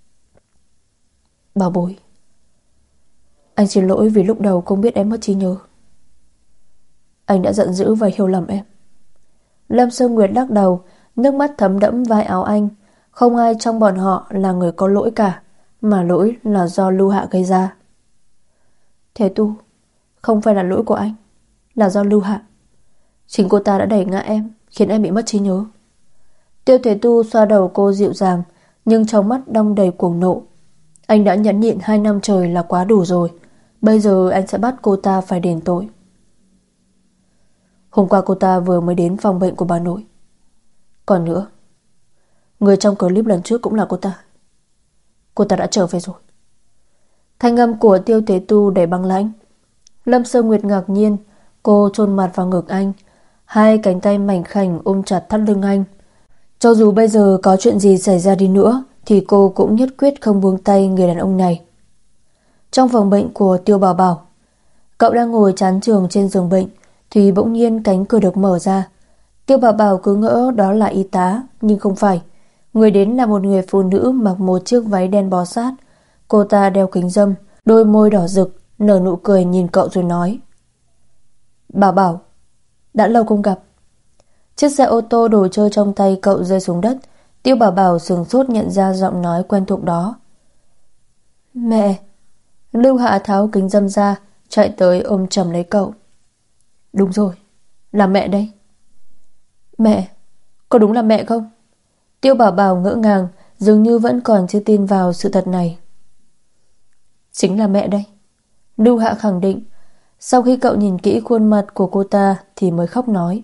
Bảo bối, anh xin lỗi vì lúc đầu không biết em mất trí nhớ. Anh đã giận dữ và hiểu lầm em. Lâm Sương Nguyệt lắc đầu, nước mắt thấm đẫm vai áo anh. Không ai trong bọn họ là người có lỗi cả, mà lỗi là do Lưu Hạ gây ra. Thế Tu, không phải là lỗi của anh, là do Lưu Hạ. Chính cô ta đã đẩy ngã em, khiến em bị mất trí nhớ. Tiêu Thế Tu xoa đầu cô dịu dàng, nhưng trong mắt đong đầy cuồng nộ. Anh đã nhẫn nhịn 2 năm trời là quá đủ rồi. Bây giờ anh sẽ bắt cô ta phải đền tội. Hôm qua cô ta vừa mới đến phòng bệnh của bà nội. Còn nữa, người trong clip lần trước cũng là cô ta. Cô ta đã trở về rồi. Thanh âm của Tiêu Tế Tu đầy băng lãnh. Lâm Sơ Nguyệt ngạc nhiên, cô chôn mặt vào ngực anh, hai cánh tay mảnh khảnh ôm chặt thắt lưng anh. Cho dù bây giờ có chuyện gì xảy ra đi nữa thì cô cũng nhất quyết không buông tay người đàn ông này. Trong phòng bệnh của Tiêu Bảo Bảo, cậu đang ngồi chán chường trên giường bệnh thì bỗng nhiên cánh cửa được mở ra. Tiêu Bảo Bảo cứ ngỡ đó là y tá, nhưng không phải. Người đến là một người phụ nữ mặc một chiếc váy đen bó sát. Cô ta đeo kính râm, đôi môi đỏ rực, nở nụ cười nhìn cậu rồi nói: Bảo Bảo, đã lâu không gặp. Chiếc xe ô tô đồ chơi trong tay cậu rơi xuống đất. Tiêu Bảo Bảo sửng sốt nhận ra giọng nói quen thuộc đó. Mẹ. Lưu Hạ tháo kính râm ra, chạy tới ôm chầm lấy cậu. Đúng rồi, là mẹ đây. Mẹ, có đúng là mẹ không? Tiêu Bảo Bảo ngỡ ngàng, dường như vẫn còn chưa tin vào sự thật này. Chính là mẹ đây, Lưu Hạ khẳng định. Sau khi cậu nhìn kỹ khuôn mặt của cô ta thì mới khóc nói: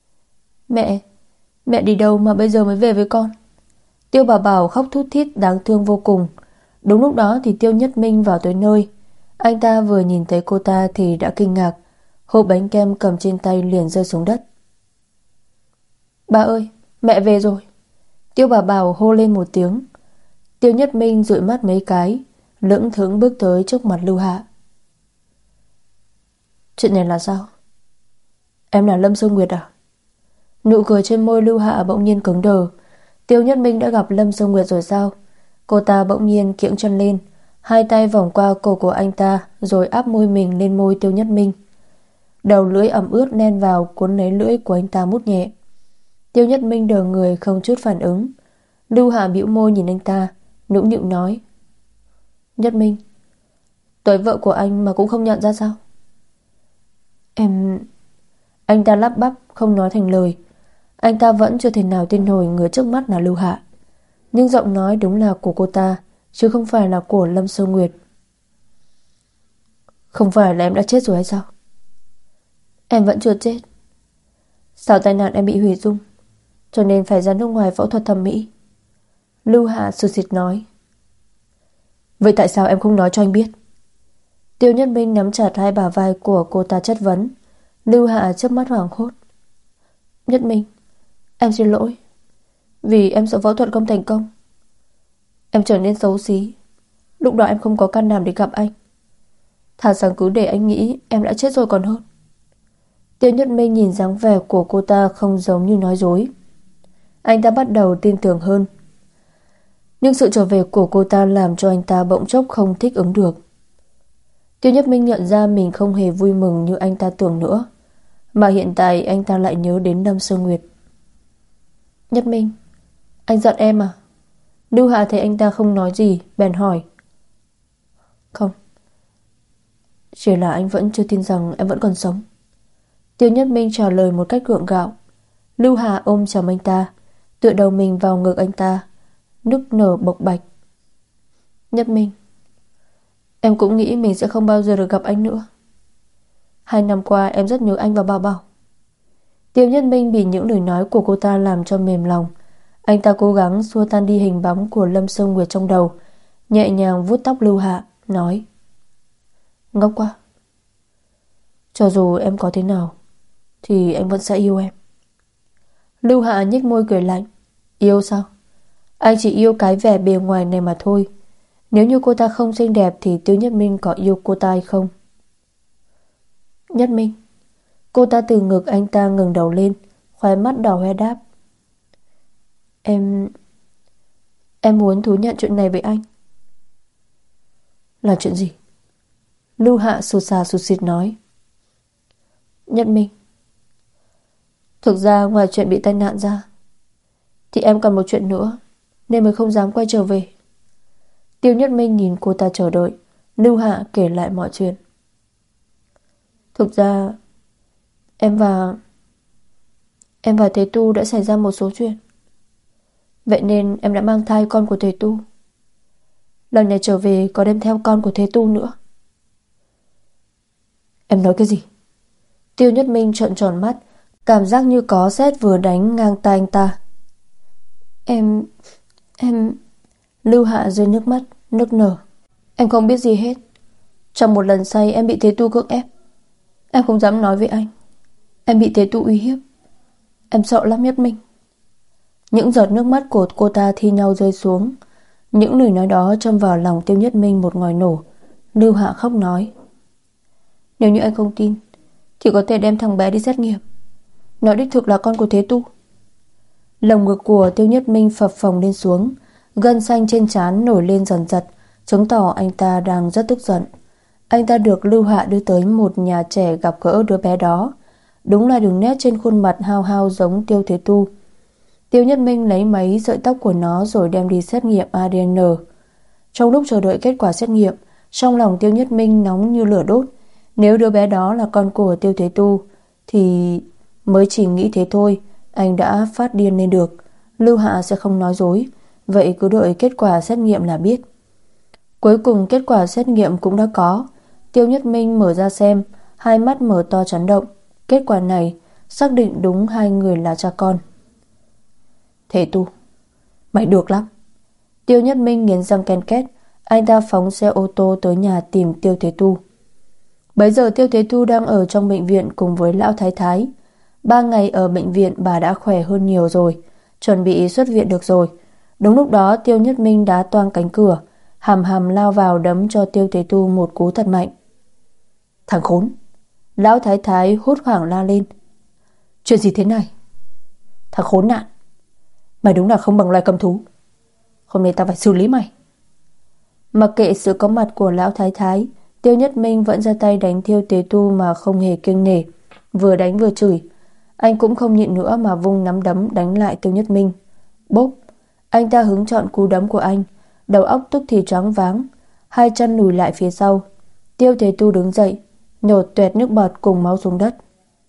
Mẹ đi đâu mà bây giờ mới về với con? Tiêu Bảo Bảo khóc thút thít đáng thương vô cùng. Đúng lúc đó thì Tiêu Nhất Minh vào tới nơi. Anh ta vừa nhìn thấy cô ta thì đã kinh ngạc, hộp bánh kem cầm trên tay liền rơi xuống đất. Ba ơi, mẹ về rồi. Tiêu Bảo Bảo hô lên một tiếng. Tiêu Nhất Minh dụi mắt mấy cái, lững thững bước tới trước mặt Lưu Hạ. Chuyện này là sao? Em là Lâm Sơ Nguyệt à? Nụ cười trên môi Lưu Hạ bỗng nhiên cứng đờ. Tiêu Nhất Minh đã gặp Lâm Sơ Nguyệt rồi sao? Cô ta bỗng nhiên kiễng chân lên, hai tay vòng qua cổ của anh ta rồi áp môi mình lên môi Tiêu Nhất Minh. Đầu lưỡi ẩm ướt len vào cuốn lấy lưỡi của anh ta mút nhẹ. Tiêu Nhất Minh đờ người không chút phản ứng. Lưu Hạ bĩu môi nhìn anh ta, nũng nịu nói: Nhất Minh, tới vợ của anh mà cũng không nhận ra sao? Em... Anh ta lắp bắp không nói thành lời. Anh ta vẫn chưa thể nào tin nổi người trước mắt là Lưu Hạ. Nhưng giọng nói đúng là của cô ta, chứ không phải là của Lâm Sơ Nguyệt. Không phải là em đã chết rồi hay sao? Em vẫn chưa chết. Sau tai nạn em bị hủy dung, cho nên phải ra nước ngoài phẫu thuật thẩm mỹ. Lưu Hạ sụt sịt nói. Vậy tại sao em không nói cho anh biết? Tiêu Nhất Minh nắm chặt hai bả vai của cô ta chất vấn. Lưu Hạ chớp mắt hoảng hốt. Nhất Minh, em xin lỗi. Vì em sợ phẫu thuật không thành công, em trở nên xấu xí. Lúc đó em không có can đảm để gặp anh. Thà rằng cứ để anh nghĩ em đã chết rồi còn hơn. Tiêu Nhất Minh nhìn dáng vẻ của cô ta không giống như nói dối. Anh ta bắt đầu tin tưởng hơn. Nhưng sự trở về của cô ta làm cho anh ta bỗng chốc không thích ứng được. Tiêu Nhất Minh nhận ra mình không hề vui mừng như anh ta tưởng nữa, mà hiện tại anh ta lại nhớ đến Lâm Sơ Nguyệt. Nhất Minh, anh giận em à? Lưu Hạ thấy anh ta không nói gì, bèn hỏi. Không, chỉ là anh vẫn chưa tin rằng em vẫn còn sống. Tiêu Nhất Minh trả lời một cách gượng gạo. Lưu Hạ ôm chầm anh ta, tựa đầu mình vào ngực anh ta, nức nở bộc bạch. Nhất Minh, em cũng nghĩ mình sẽ không bao giờ được gặp anh nữa. 2 năm qua em rất nhớ anh và Bảo Bảo. Tiêu Nhất Minh bị những lời nói của cô ta làm cho mềm lòng. Anh ta cố gắng xua tan đi hình bóng của Lâm Sơ Nguyệt trong đầu, nhẹ nhàng vuốt tóc Lưu Hạ, nói. Ngốc quá. Cho dù em có thế nào thì anh vẫn sẽ yêu em. Lưu Hạ nhếch môi cười lạnh. Yêu sao? Anh chỉ yêu cái vẻ bề ngoài này mà thôi. Nếu như cô ta không xinh đẹp thì Tiêu Nhất Minh có yêu cô ta hay không? Nhất Minh. Cô ta từ ngực anh ta ngẩng đầu lên, khóe mắt đỏ hoe đáp. Em muốn thú nhận chuyện này với anh. Là chuyện gì? Lưu Hạ sụt sà sụt sịt nói. Nhất Minh, thực ra ngoài chuyện bị tai nạn ra thì em còn một chuyện nữa, nên mới không dám quay trở về. Tiêu Nhất Minh nhìn cô ta chờ đợi. Lưu Hạ kể lại mọi chuyện. Thực ra em và Thế Tu đã xảy ra một số chuyện. Vậy nên em đã mang thai con của Thế Tu. Lần này trở về có đem theo con của Thế Tu nữa. Em nói cái gì? Tiêu Nhất Minh trợn tròn mắt, cảm giác như có sét vừa đánh ngang tai anh ta. Em... Lưu Hạ rơi nước mắt, nức nở. Em không biết gì hết. Trong một lần say em bị Thế Tu cưỡng ép. Em không dám nói với anh. Em bị Thế Tu uy hiếp. Em sợ lắm Nhất Minh. Những giọt nước mắt của cô ta thi nhau rơi xuống. Những lời nói đó châm vào lòng Tiêu Nhất Minh một ngòi nổ. Lưu Hạ khóc nói: Nếu như anh không tin thì có thể đem thằng bé đi xét nghiệm. Nó đích thực là con của Thế Tu. Lồng ngực của Tiêu Nhất Minh phập phồng lên xuống, gân xanh trên trán nổi lên dần dật, chứng tỏ anh ta đang rất tức giận. Anh ta được Lưu Hạ đưa tới một nhà trẻ gặp gỡ đứa bé đó. Đúng là đường nét trên khuôn mặt hao hao giống Tiêu Thế Tu. Tiêu Nhất Minh lấy mấy sợi tóc của nó rồi đem đi xét nghiệm ADN. Trong lúc chờ đợi kết quả xét nghiệm, trong lòng Tiêu Nhất Minh nóng như lửa đốt. Nếu đứa bé đó là con của Tiêu Thế Tu thì mới chỉ nghĩ thế thôi, anh đã phát điên lên được. Lưu Hạ sẽ không nói dối, vậy cứ đợi kết quả xét nghiệm là biết. Cuối cùng kết quả xét nghiệm cũng đã có. Tiêu Nhất Minh mở ra xem, hai mắt mở to chấn động. Kết quả này xác định đúng hai người là cha con. Thế Tu, mày được lắm. Tiêu Nhất Minh nghiến răng ken két. Anh ta phóng xe ô tô tới nhà tìm Tiêu Thế Tu. Bấy giờ Tiêu Thế Tu đang ở trong bệnh viện cùng với lão thái thái. 3 ngày ở bệnh viện bà đã khỏe hơn nhiều rồi, chuẩn bị xuất viện được rồi. Đúng lúc đó Tiêu Nhất Minh đá toang cánh cửa, hầm hầm lao vào đấm cho Tiêu Thế Tu một cú thật mạnh. Thằng khốn! Lão thái thái hốt hoảng la lên. Chuyện gì thế này? Thằng khốn nạn! Mày đúng là không bằng loài cầm thú. Hôm nay tao phải xử lý mày. Mặc kệ sự có mặt của lão thái thái, Tiêu Nhất Minh vẫn ra tay đánh Tiêu Thế Tu mà không hề kiêng nể, vừa đánh vừa chửi. Anh cũng không nhịn nữa mà vung nắm đấm đánh lại Tiêu Nhất Minh. Bốp! Anh ta hứng chọn cú đấm của anh, đầu óc tức thì choáng váng, hai chân lùi lại phía sau. Tiêu Thế Tu đứng dậy, nhổ toẹt nước bọt cùng máu xuống đất.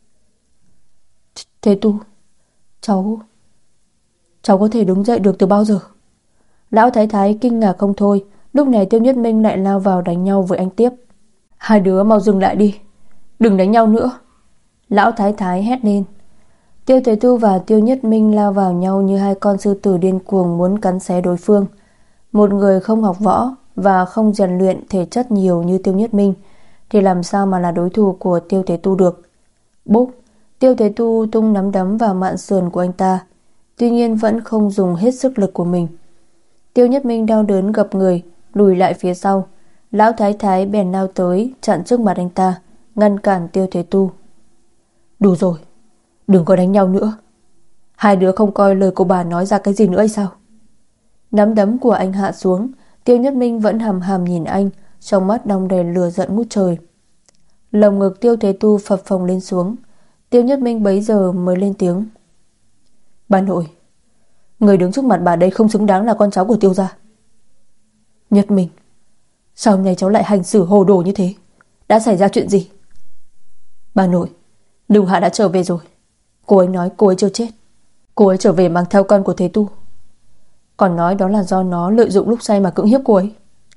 Thế Tu, cháu có thể đứng dậy được từ bao giờ? Lão thái thái kinh ngạc không thôi. Lúc này Tiêu Nhất Minh lại lao vào đánh nhau với anh tiếp. Hai đứa mau dừng lại đi, đừng đánh nhau nữa. Lão thái thái hét lên. Tiêu Thế Tu và Tiêu Nhất Minh lao vào nhau như hai con sư tử điên cuồng muốn cắn xé đối phương. Một người không học võ và không rèn luyện thể chất nhiều như Tiêu Nhất Minh thì làm sao mà là đối thủ của Tiêu Thế Tu được. Bốp! Tiêu Thế Tu tung nắm đấm vào mạn sườn của anh ta, tuy nhiên vẫn không dùng hết sức lực của mình. Tiêu Nhất Minh đau đớn gập người, lùi lại phía sau. Lão thái thái bèn lao tới chặn trước mặt anh ta, ngăn cản Tiêu Thế Tu. Đủ rồi, đừng có đánh nhau nữa. Hai đứa không coi lời của bà nói ra cái gì nữa hay sao? Nắm đấm của anh hạ xuống. Tiêu Nhất Minh vẫn hằm hằm nhìn anh, trong mắt đong đầy lửa giận ngút trời. Lồng ngực Tiêu Thế Tu phập phồng lên xuống. Tiêu Nhất Minh bấy giờ mới lên tiếng. Bà nội, người đứng trước mặt bà đây không xứng đáng là con cháu của Tiêu gia. Nhất Minh, sao hôm nay cháu lại hành xử hồ đồ như thế? Đã xảy ra chuyện gì? Bà nội, Lưu Hạ đã trở về rồi. Cô ấy nói cô ấy chưa chết. Cô ấy trở về mang theo con của Thế Tu, còn nói đó là do nó lợi dụng lúc say mà cưỡng hiếp cô ấy.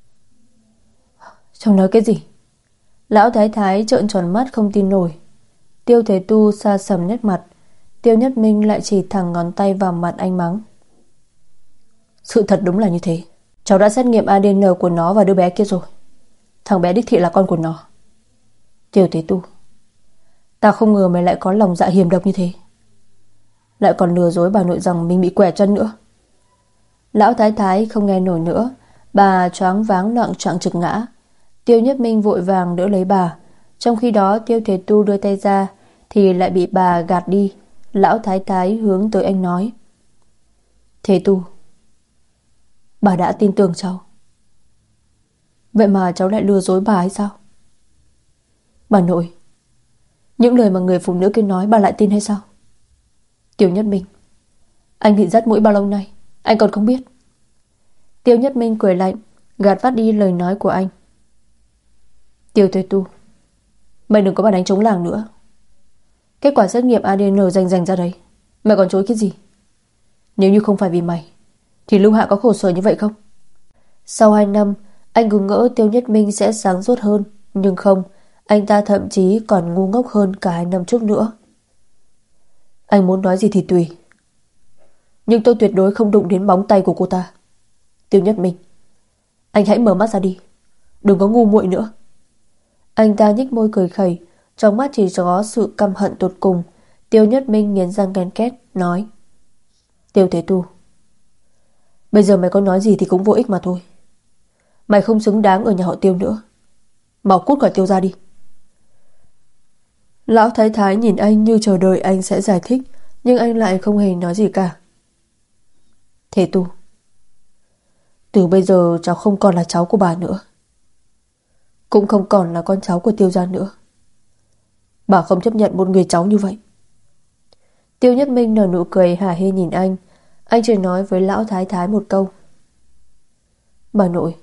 Cháu nói cái gì? Lão thái thái trợn tròn mắt không tin nổi. Tiêu Thế Tu xa sầm nét mặt. Tiêu Nhất Minh lại chỉ thẳng ngón tay vào mặt anh mắng. Sự thật đúng là như thế. Cháu đã xét nghiệm ADN của nó và đứa bé kia rồi. Thằng bé đích thị là con của nó. Tiêu Thế Tu, ta không ngờ mày lại có lòng dạ hiểm độc như thế, lại còn lừa dối bà nội rằng mình bị què chân nữa. Lão thái thái không nghe nổi nữa, bà choáng váng loạng choạng trực ngã. Tiêu Nhất Minh vội vàng đỡ lấy bà. Trong khi đó Tiêu Thế Tu đưa tay ra thì lại bị bà gạt đi. Lão thái thái hướng tới anh nói. Thế Tu, bà đã tin tưởng cháu, vậy mà cháu lại lừa dối bà hay sao? Bà nội, những lời mà người phụ nữ kia nói bà lại tin hay sao? Tiêu Nhất Minh, anh bị dắt mũi bao lâu nay anh còn không biết? Tiêu Nhất Minh cười lạnh, gạt phát đi lời nói của anh. Tiêu Thế Tu, mày đừng có mà đánh trống làng nữa. Kết quả xét nghiệm ADN rành ra đấy, mày còn chối cái gì? Nếu như không phải vì mày thì Lưu Hạ có khổ sở như vậy không? Sau 2 năm, anh cứ ngỡ Tiêu Nhất Minh sẽ sáng suốt hơn, nhưng không, anh ta thậm chí còn ngu ngốc hơn cả 2 năm trước nữa. Anh muốn nói gì thì tùy, nhưng tôi tuyệt đối không đụng đến bóng tay của cô ta. Tiêu Nhất Minh, anh hãy mở mắt ra đi. Đừng có ngu muội nữa. Anh ta nhếch môi cười khẩy, trong mắt chỉ có sự căm hận tột cùng. Tiêu Nhất Minh nghiến răng ken két nói: Tiêu Thế Tu, bây giờ mày có nói gì thì cũng vô ích mà thôi. Mày không xứng đáng ở nhà họ Tiêu nữa. Mau cút khỏi Tiêu gia đi. Lão Thái Thái nhìn anh như chờ đợi anh sẽ giải thích, nhưng anh lại không hề nói gì cả. Thế Tu, từ bây giờ cháu không còn là cháu của bà nữa, cũng không còn là con cháu của Tiêu gia nữa. Bà không chấp nhận một người cháu như vậy. Tiêu Nhất Minh nở nụ cười hả hê nhìn anh. Anh chỉ nói với Lão Thái Thái một câu: Bà nội,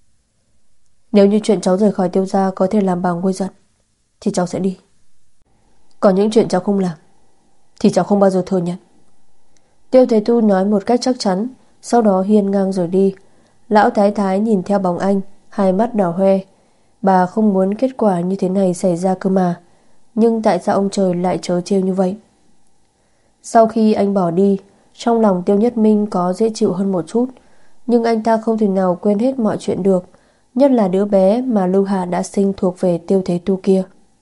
nếu như chuyện cháu rời khỏi Tiêu gia có thể làm bà nguôi giận thì cháu sẽ đi. Còn những chuyện cháu không làm thì cháu không bao giờ thừa nhận. Tiêu Thế Tu nói một cách chắc chắn, sau đó hiên ngang rời đi. Lão Thái Thái nhìn theo bóng anh, hai mắt đỏ hoe. Bà không muốn kết quả như thế này xảy ra cơ mà. Nhưng tại sao ông trời lại trớ trêu như vậy? Sau khi anh bỏ đi, trong lòng Tiêu Nhất Minh có dễ chịu hơn một chút, nhưng anh ta không thể nào quên hết mọi chuyện được, nhất là đứa bé mà Lưu Hà đã sinh thuộc về Tiêu Thế Tu kia.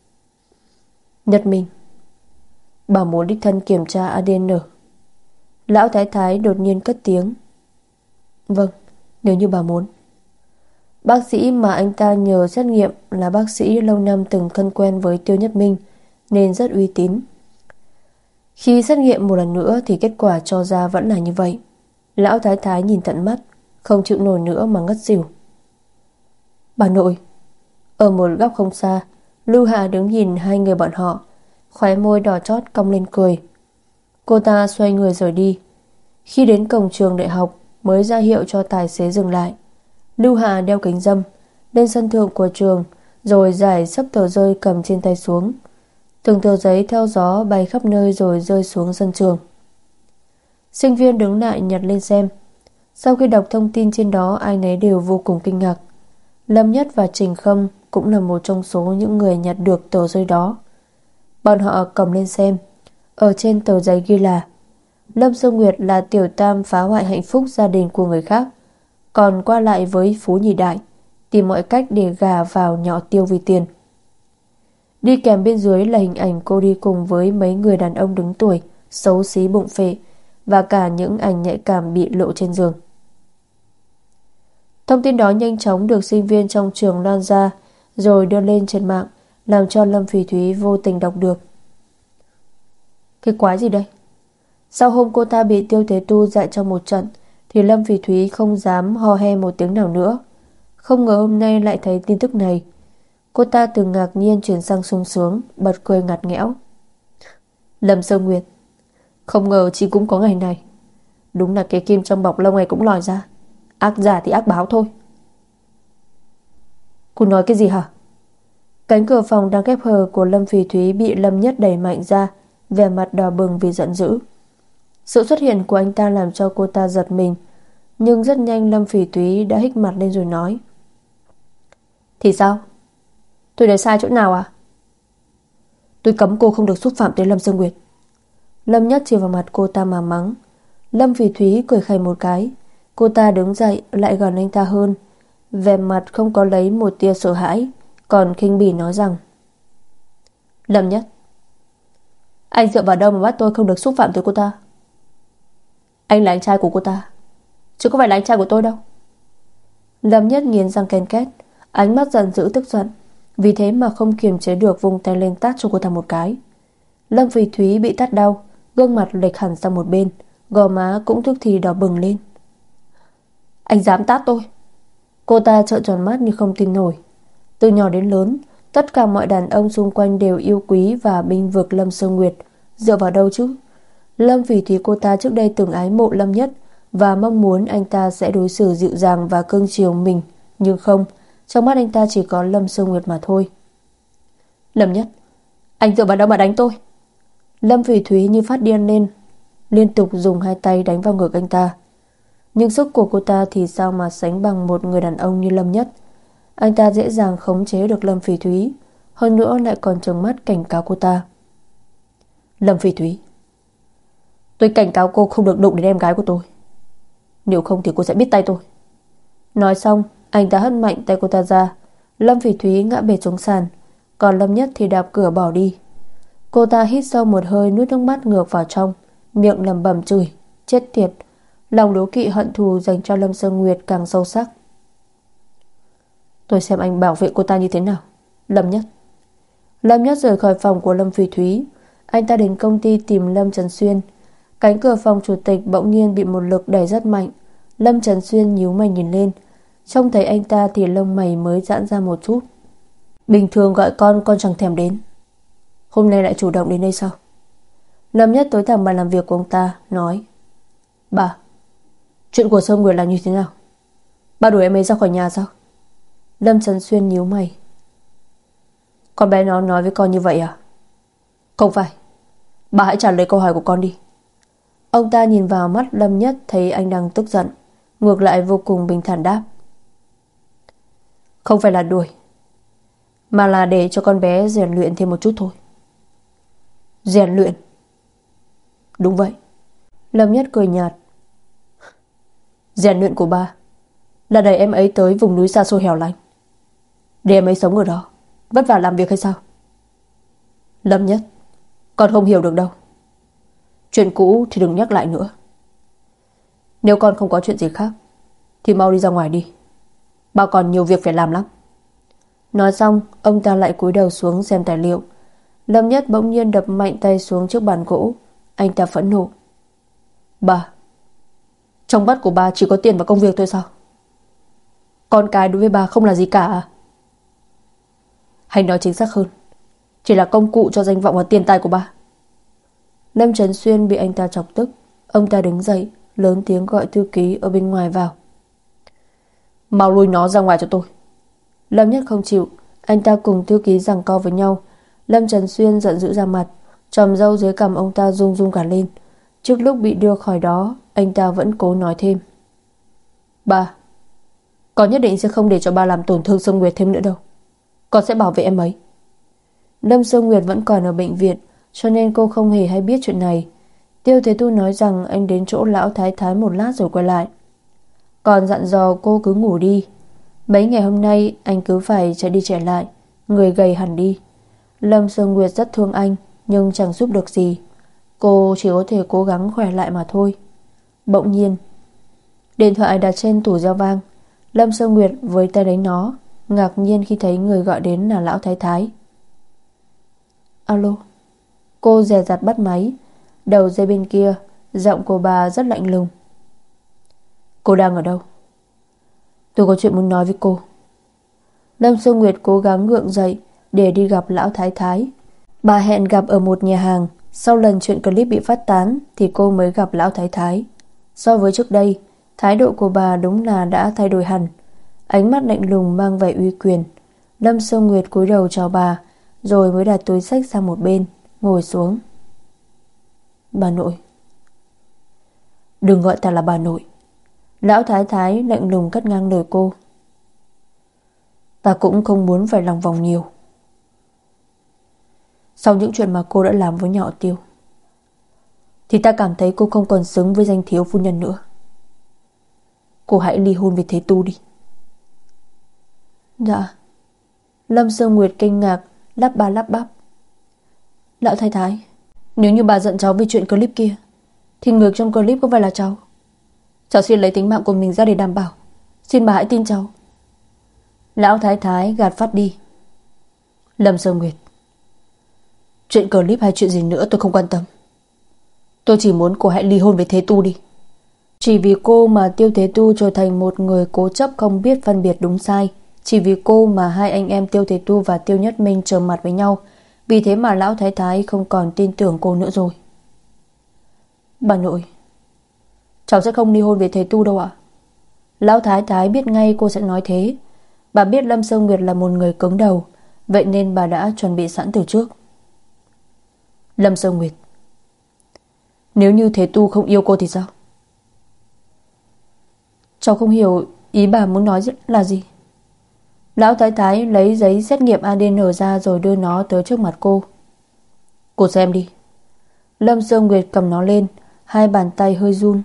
Nhất Minh, bà muốn đích thân kiểm tra ADN. Lão Thái Thái đột nhiên cất tiếng. Vâng, nếu như bà muốn. Bác sĩ mà anh ta nhờ xét nghiệm là bác sĩ lâu năm từng thân quen với Tiêu Nhất Minh, nên rất uy tín. Khi xét nghiệm một lần nữa thì kết quả cho ra vẫn là như vậy. Lão Thái Thái nhìn tận mắt, không chịu nổi nữa mà ngất xỉu. Bà nội. Ở một góc không xa, Lưu Hà đứng nhìn hai người bọn họ, khóe môi đỏ chót cong lên cười. Cô ta xoay người rời đi. Khi đến cổng trường đại học mới ra hiệu cho tài xế dừng lại. Lưu Hà đeo kính râm lên sân thượng của trường, rồi giải xấp tờ rơi cầm trên tay xuống. Từng tờ giấy theo gió bay khắp nơi rồi rơi xuống sân trường. Sinh viên đứng lại nhặt lên xem. Sau khi đọc thông tin trên đó, ai nấy đều vô cùng kinh ngạc. Lâm Nhất và Trình Khâm cũng là một trong số những người nhặt được tờ rơi đó. Bọn họ cầm lên xem. Ở trên tờ giấy ghi là: Lâm Sơ Nguyệt là tiểu tam phá hoại hạnh phúc gia đình của người khác, còn qua lại với Phú Nhị Đại, tìm mọi cách để gả vào nhỏ Tiêu vì tiền. Đi kèm bên dưới là hình ảnh cô đi cùng với mấy người đàn ông đứng tuổi, xấu xí bụng phệ, và cả những ảnh nhạy cảm bị lộ trên giường. Thông tin đó nhanh chóng được sinh viên trong trường loan ra, rồi đưa lên trên mạng, làm cho Lâm Phỉ Thúy vô tình đọc được. Cái quái gì đây? Sau hôm cô ta bị Tiêu Thế Tu dạy trong một trận thì Lâm Phỉ Thúy không dám ho he một tiếng nào nữa. Không ngờ hôm nay lại thấy tin tức này. Cô ta từ ngạc nhiên chuyển sang sung sướng, bật cười ngặt nghẽo. Lâm Sơ Nguyệt, không ngờ chị cũng có ngày này. Đúng là cái kim trong bọc lâu ngày cũng lòi ra. Ác giả thì ác báo thôi. Cô nói cái gì hả? Cánh cửa phòng đang khép hờ của Lâm Phỉ Thúy bị Lâm Nhất đẩy mạnh ra, vẻ mặt đỏ bừng vì giận dữ. Sự xuất hiện của anh ta làm cho cô ta giật mình, nhưng rất nhanh Lâm Phỉ Thúy đã hích mặt lên rồi nói: Thì sao? Tôi nói sai chỗ nào à? Tôi cấm cô không được xúc phạm tới Lâm Sơ Nguyệt. Lâm Nhất chỉ vào mặt cô ta mà mắng. Lâm Phỉ Thúy cười khẩy một cái. Cô ta đứng dậy lại gần anh ta hơn, vẻ mặt không có lấy một tia sợ hãi, còn khinh bỉ nói rằng: Lâm Nhất, anh dựa vào đâu mà bắt tôi không được xúc phạm tới cô ta? Anh là anh trai của cô ta, chứ không phải là anh trai của tôi đâu. Lâm Nhất nghiến răng ken két, ánh mắt giận dữ tức giận, vì thế mà không kiềm chế được vung tay lên tát cho cô ta một cái. Lâm Phỉ Thúy bị tát đau, gương mặt lệch hẳn sang một bên, gò má cũng tức thì đỏ bừng lên. Anh dám tát tôi? Cô ta trợn tròn mắt như không tin nổi. Từ nhỏ đến lớn, tất cả mọi đàn ông xung quanh đều yêu quý và bênh vực Lâm Sơ Nguyệt. Dựa vào đâu chứ? Lâm Phỉ Thúy cô ta trước đây từng ái mộ Lâm Nhất và mong muốn anh ta sẽ đối xử dịu dàng và cưng chiều mình, nhưng không, trong mắt anh ta chỉ có Lâm Sơ Nguyệt mà thôi. Lâm Nhất, anh dựa vào đâu mà đánh tôi? Lâm Phỉ Thúy như phát điên lên, liên tục dùng hai tay đánh vào ngực anh ta. Nhưng sức của cô ta thì sao mà sánh bằng một người đàn ông như Lâm Nhất. Anh ta dễ dàng khống chế được Lâm Phỉ Thúy, hơn nữa lại còn trừng mắt cảnh cáo cô ta. Lâm Phỉ Thúy, tôi cảnh cáo cô không được đụng đến em gái của tôi, nếu không thì cô sẽ biết tay tôi. Nói xong, anh ta hất mạnh tay cô ta ra. Lâm Phỉ Thúy ngã bệt xuống sàn, còn Lâm Nhất thì đạp cửa bỏ đi. Cô ta hít sâu một hơi, nuốt nước mắt ngược vào trong, miệng lẩm bẩm chửi: chết tiệt. Lòng đố kỵ hận thù dành cho Lâm Sơn Nguyệt càng sâu sắc. Tôi xem anh bảo vệ cô ta như thế nào. Lâm Nhất. Lâm Nhất rời khỏi phòng của Lâm Phỉ Thúy. Anh ta đến công ty tìm Lâm Trần Xuyên. Cánh cửa phòng chủ tịch bỗng nhiên bị một lực đẩy rất mạnh. Lâm Trần Xuyên nhíu mày nhìn lên. Trông thấy anh ta thì lông mày mới giãn ra một chút. Bình thường gọi con chẳng thèm đến, hôm nay lại chủ động đến đây sao? Lâm Nhất tối thẳng bàn làm việc của ông ta, nói: Bà, chuyện của Sơn Nguyệt là như thế nào? Bà đuổi em ấy ra khỏi nhà sao? Lâm Trần Xuyên nhíu mày. Con bé nó nói với con như vậy à? Không phải. Bà hãy trả lời câu hỏi của con đi. Ông ta nhìn vào mắt Lâm Nhất, thấy anh đang tức giận, ngược lại vô cùng bình thản đáp: Không phải là đuổi, mà là để cho con bé rèn luyện thêm một chút thôi. Rèn luyện? Đúng vậy. Lâm Nhất cười nhạt. Rèn luyện của ba là đẩy em ấy tới vùng núi xa xôi hẻo lánh, để em ấy sống ở đó vất vả làm việc hay sao? Lâm Nhất, con không hiểu được đâu. Chuyện cũ thì đừng nhắc lại nữa. Nếu con không có chuyện gì khác thì mau đi ra ngoài đi, ba còn nhiều việc phải làm lắm. Nói xong, ông ta lại cúi đầu xuống xem tài liệu. Lâm Nhất bỗng nhiên đập mạnh tay xuống trước bàn gỗ. Anh ta phẫn nộ. Bà, trong mắt của bà chỉ có tiền và công việc thôi sao? Con cái đối với bà không là gì cả à? Hay nói chính xác hơn, chỉ là công cụ cho danh vọng và tiền tài của bà. Lâm Trấn Xuyên bị anh ta chọc tức. Ông ta đứng dậy, lớn tiếng gọi thư ký ở bên ngoài vào. Mau lùi nó ra ngoài cho tôi. Lâm Nhất không chịu. Anh ta cùng thư ký giằng co với nhau. Lâm Trần Xuyên giận dữ ra mặt, chòm râu dưới cằm ông ta rung rung cả lên. Trước lúc bị đưa khỏi đó, anh ta vẫn cố nói thêm. Ba, con nhất định sẽ không để cho ba làm tổn thương Sông Nguyệt thêm nữa đâu. Con sẽ bảo vệ em ấy. Lâm Sông Nguyệt vẫn còn ở bệnh viện, cho nên cô không hề hay biết chuyện này. Tiêu Thế Tu nói rằng anh đến chỗ lão thái thái một lát rồi quay lại, còn dặn dò cô cứ ngủ đi. Mấy ngày hôm nay anh cứ phải chạy đi chạy lại, người gầy hẳn đi. Lâm Sương Nguyệt rất thương anh, nhưng chẳng giúp được gì. Cô chỉ có thể cố gắng khỏe lại mà thôi. Bỗng nhiên, điện thoại đặt trên tủ reo vang. Lâm Sương Nguyệt với tay đánh nó, ngạc nhiên khi thấy người gọi đến là lão thái thái. Alo. Cô dè dặt bắt máy. Đầu dây bên kia, giọng của bà rất lạnh lùng. Cô đang ở đâu? Tôi có chuyện muốn nói với cô. Lâm Sương Nguyệt cố gắng gượng dậy để đi gặp lão thái thái. Bà hẹn gặp ở một nhà hàng. Sau lần chuyện clip bị phát tán thì cô mới gặp lão thái thái. So với trước đây, thái độ của bà đúng là đã thay đổi hẳn. Ánh mắt lạnh lùng mang vẻ uy quyền. Lâm Sương Nguyệt cúi đầu chào bà, rồi mới đặt túi xách sang một bên, ngồi xuống. Bà nội. Đừng gọi ta là bà nội. Lão thái thái lạnh lùng cắt ngang lời cô. Ta cũng không muốn phải lòng vòng nhiều. Sau những chuyện mà cô đã làm với nhỏ Tiêu, thì ta cảm thấy cô không còn xứng với danh thiếu phu nhân nữa. Cô hãy ly hôn với Thế Tu đi. Dạ. Lâm Sương Nguyệt kinh ngạc, lắp ba lắp bắp. Lão thái thái, nếu như bà giận cháu vì chuyện clip kia, thì người trong clip có phải là cháu? Cháu xin lấy tính mạng của mình ra để đảm bảo. Xin bà hãy tin cháu. Lão thái thái gạt phát đi. Lâm Sương Nguyệt, chuyện clip hay chuyện gì nữa tôi không quan tâm. Tôi chỉ muốn cô hãy ly hôn với Thế Tu đi. Chỉ vì cô mà Tiêu Thế Tu trở thành một người cố chấp không biết phân biệt đúng sai. Chỉ vì cô mà hai anh em Tiêu Thế Tu và Tiêu Nhất Minh trở mặt với nhau. Vì thế mà lão thái thái không còn tin tưởng cô nữa rồi. Bà nội, cháu sẽ không ly hôn với Thế Tu đâu ạ. Lão thái thái biết ngay cô sẽ nói thế. Bà biết Lâm Sương Nguyệt là một người cứng đầu, vậy nên bà đã chuẩn bị sẵn từ trước. Lâm Sương Nguyệt, nếu như Thế Tu không yêu cô thì sao? Cháu không hiểu ý bà muốn nói là gì. Lão thái thái lấy giấy xét nghiệm ADN ra rồi đưa nó tới trước mặt cô. Cô xem đi. Lâm Sương Nguyệt cầm nó lên, hai bàn tay hơi run.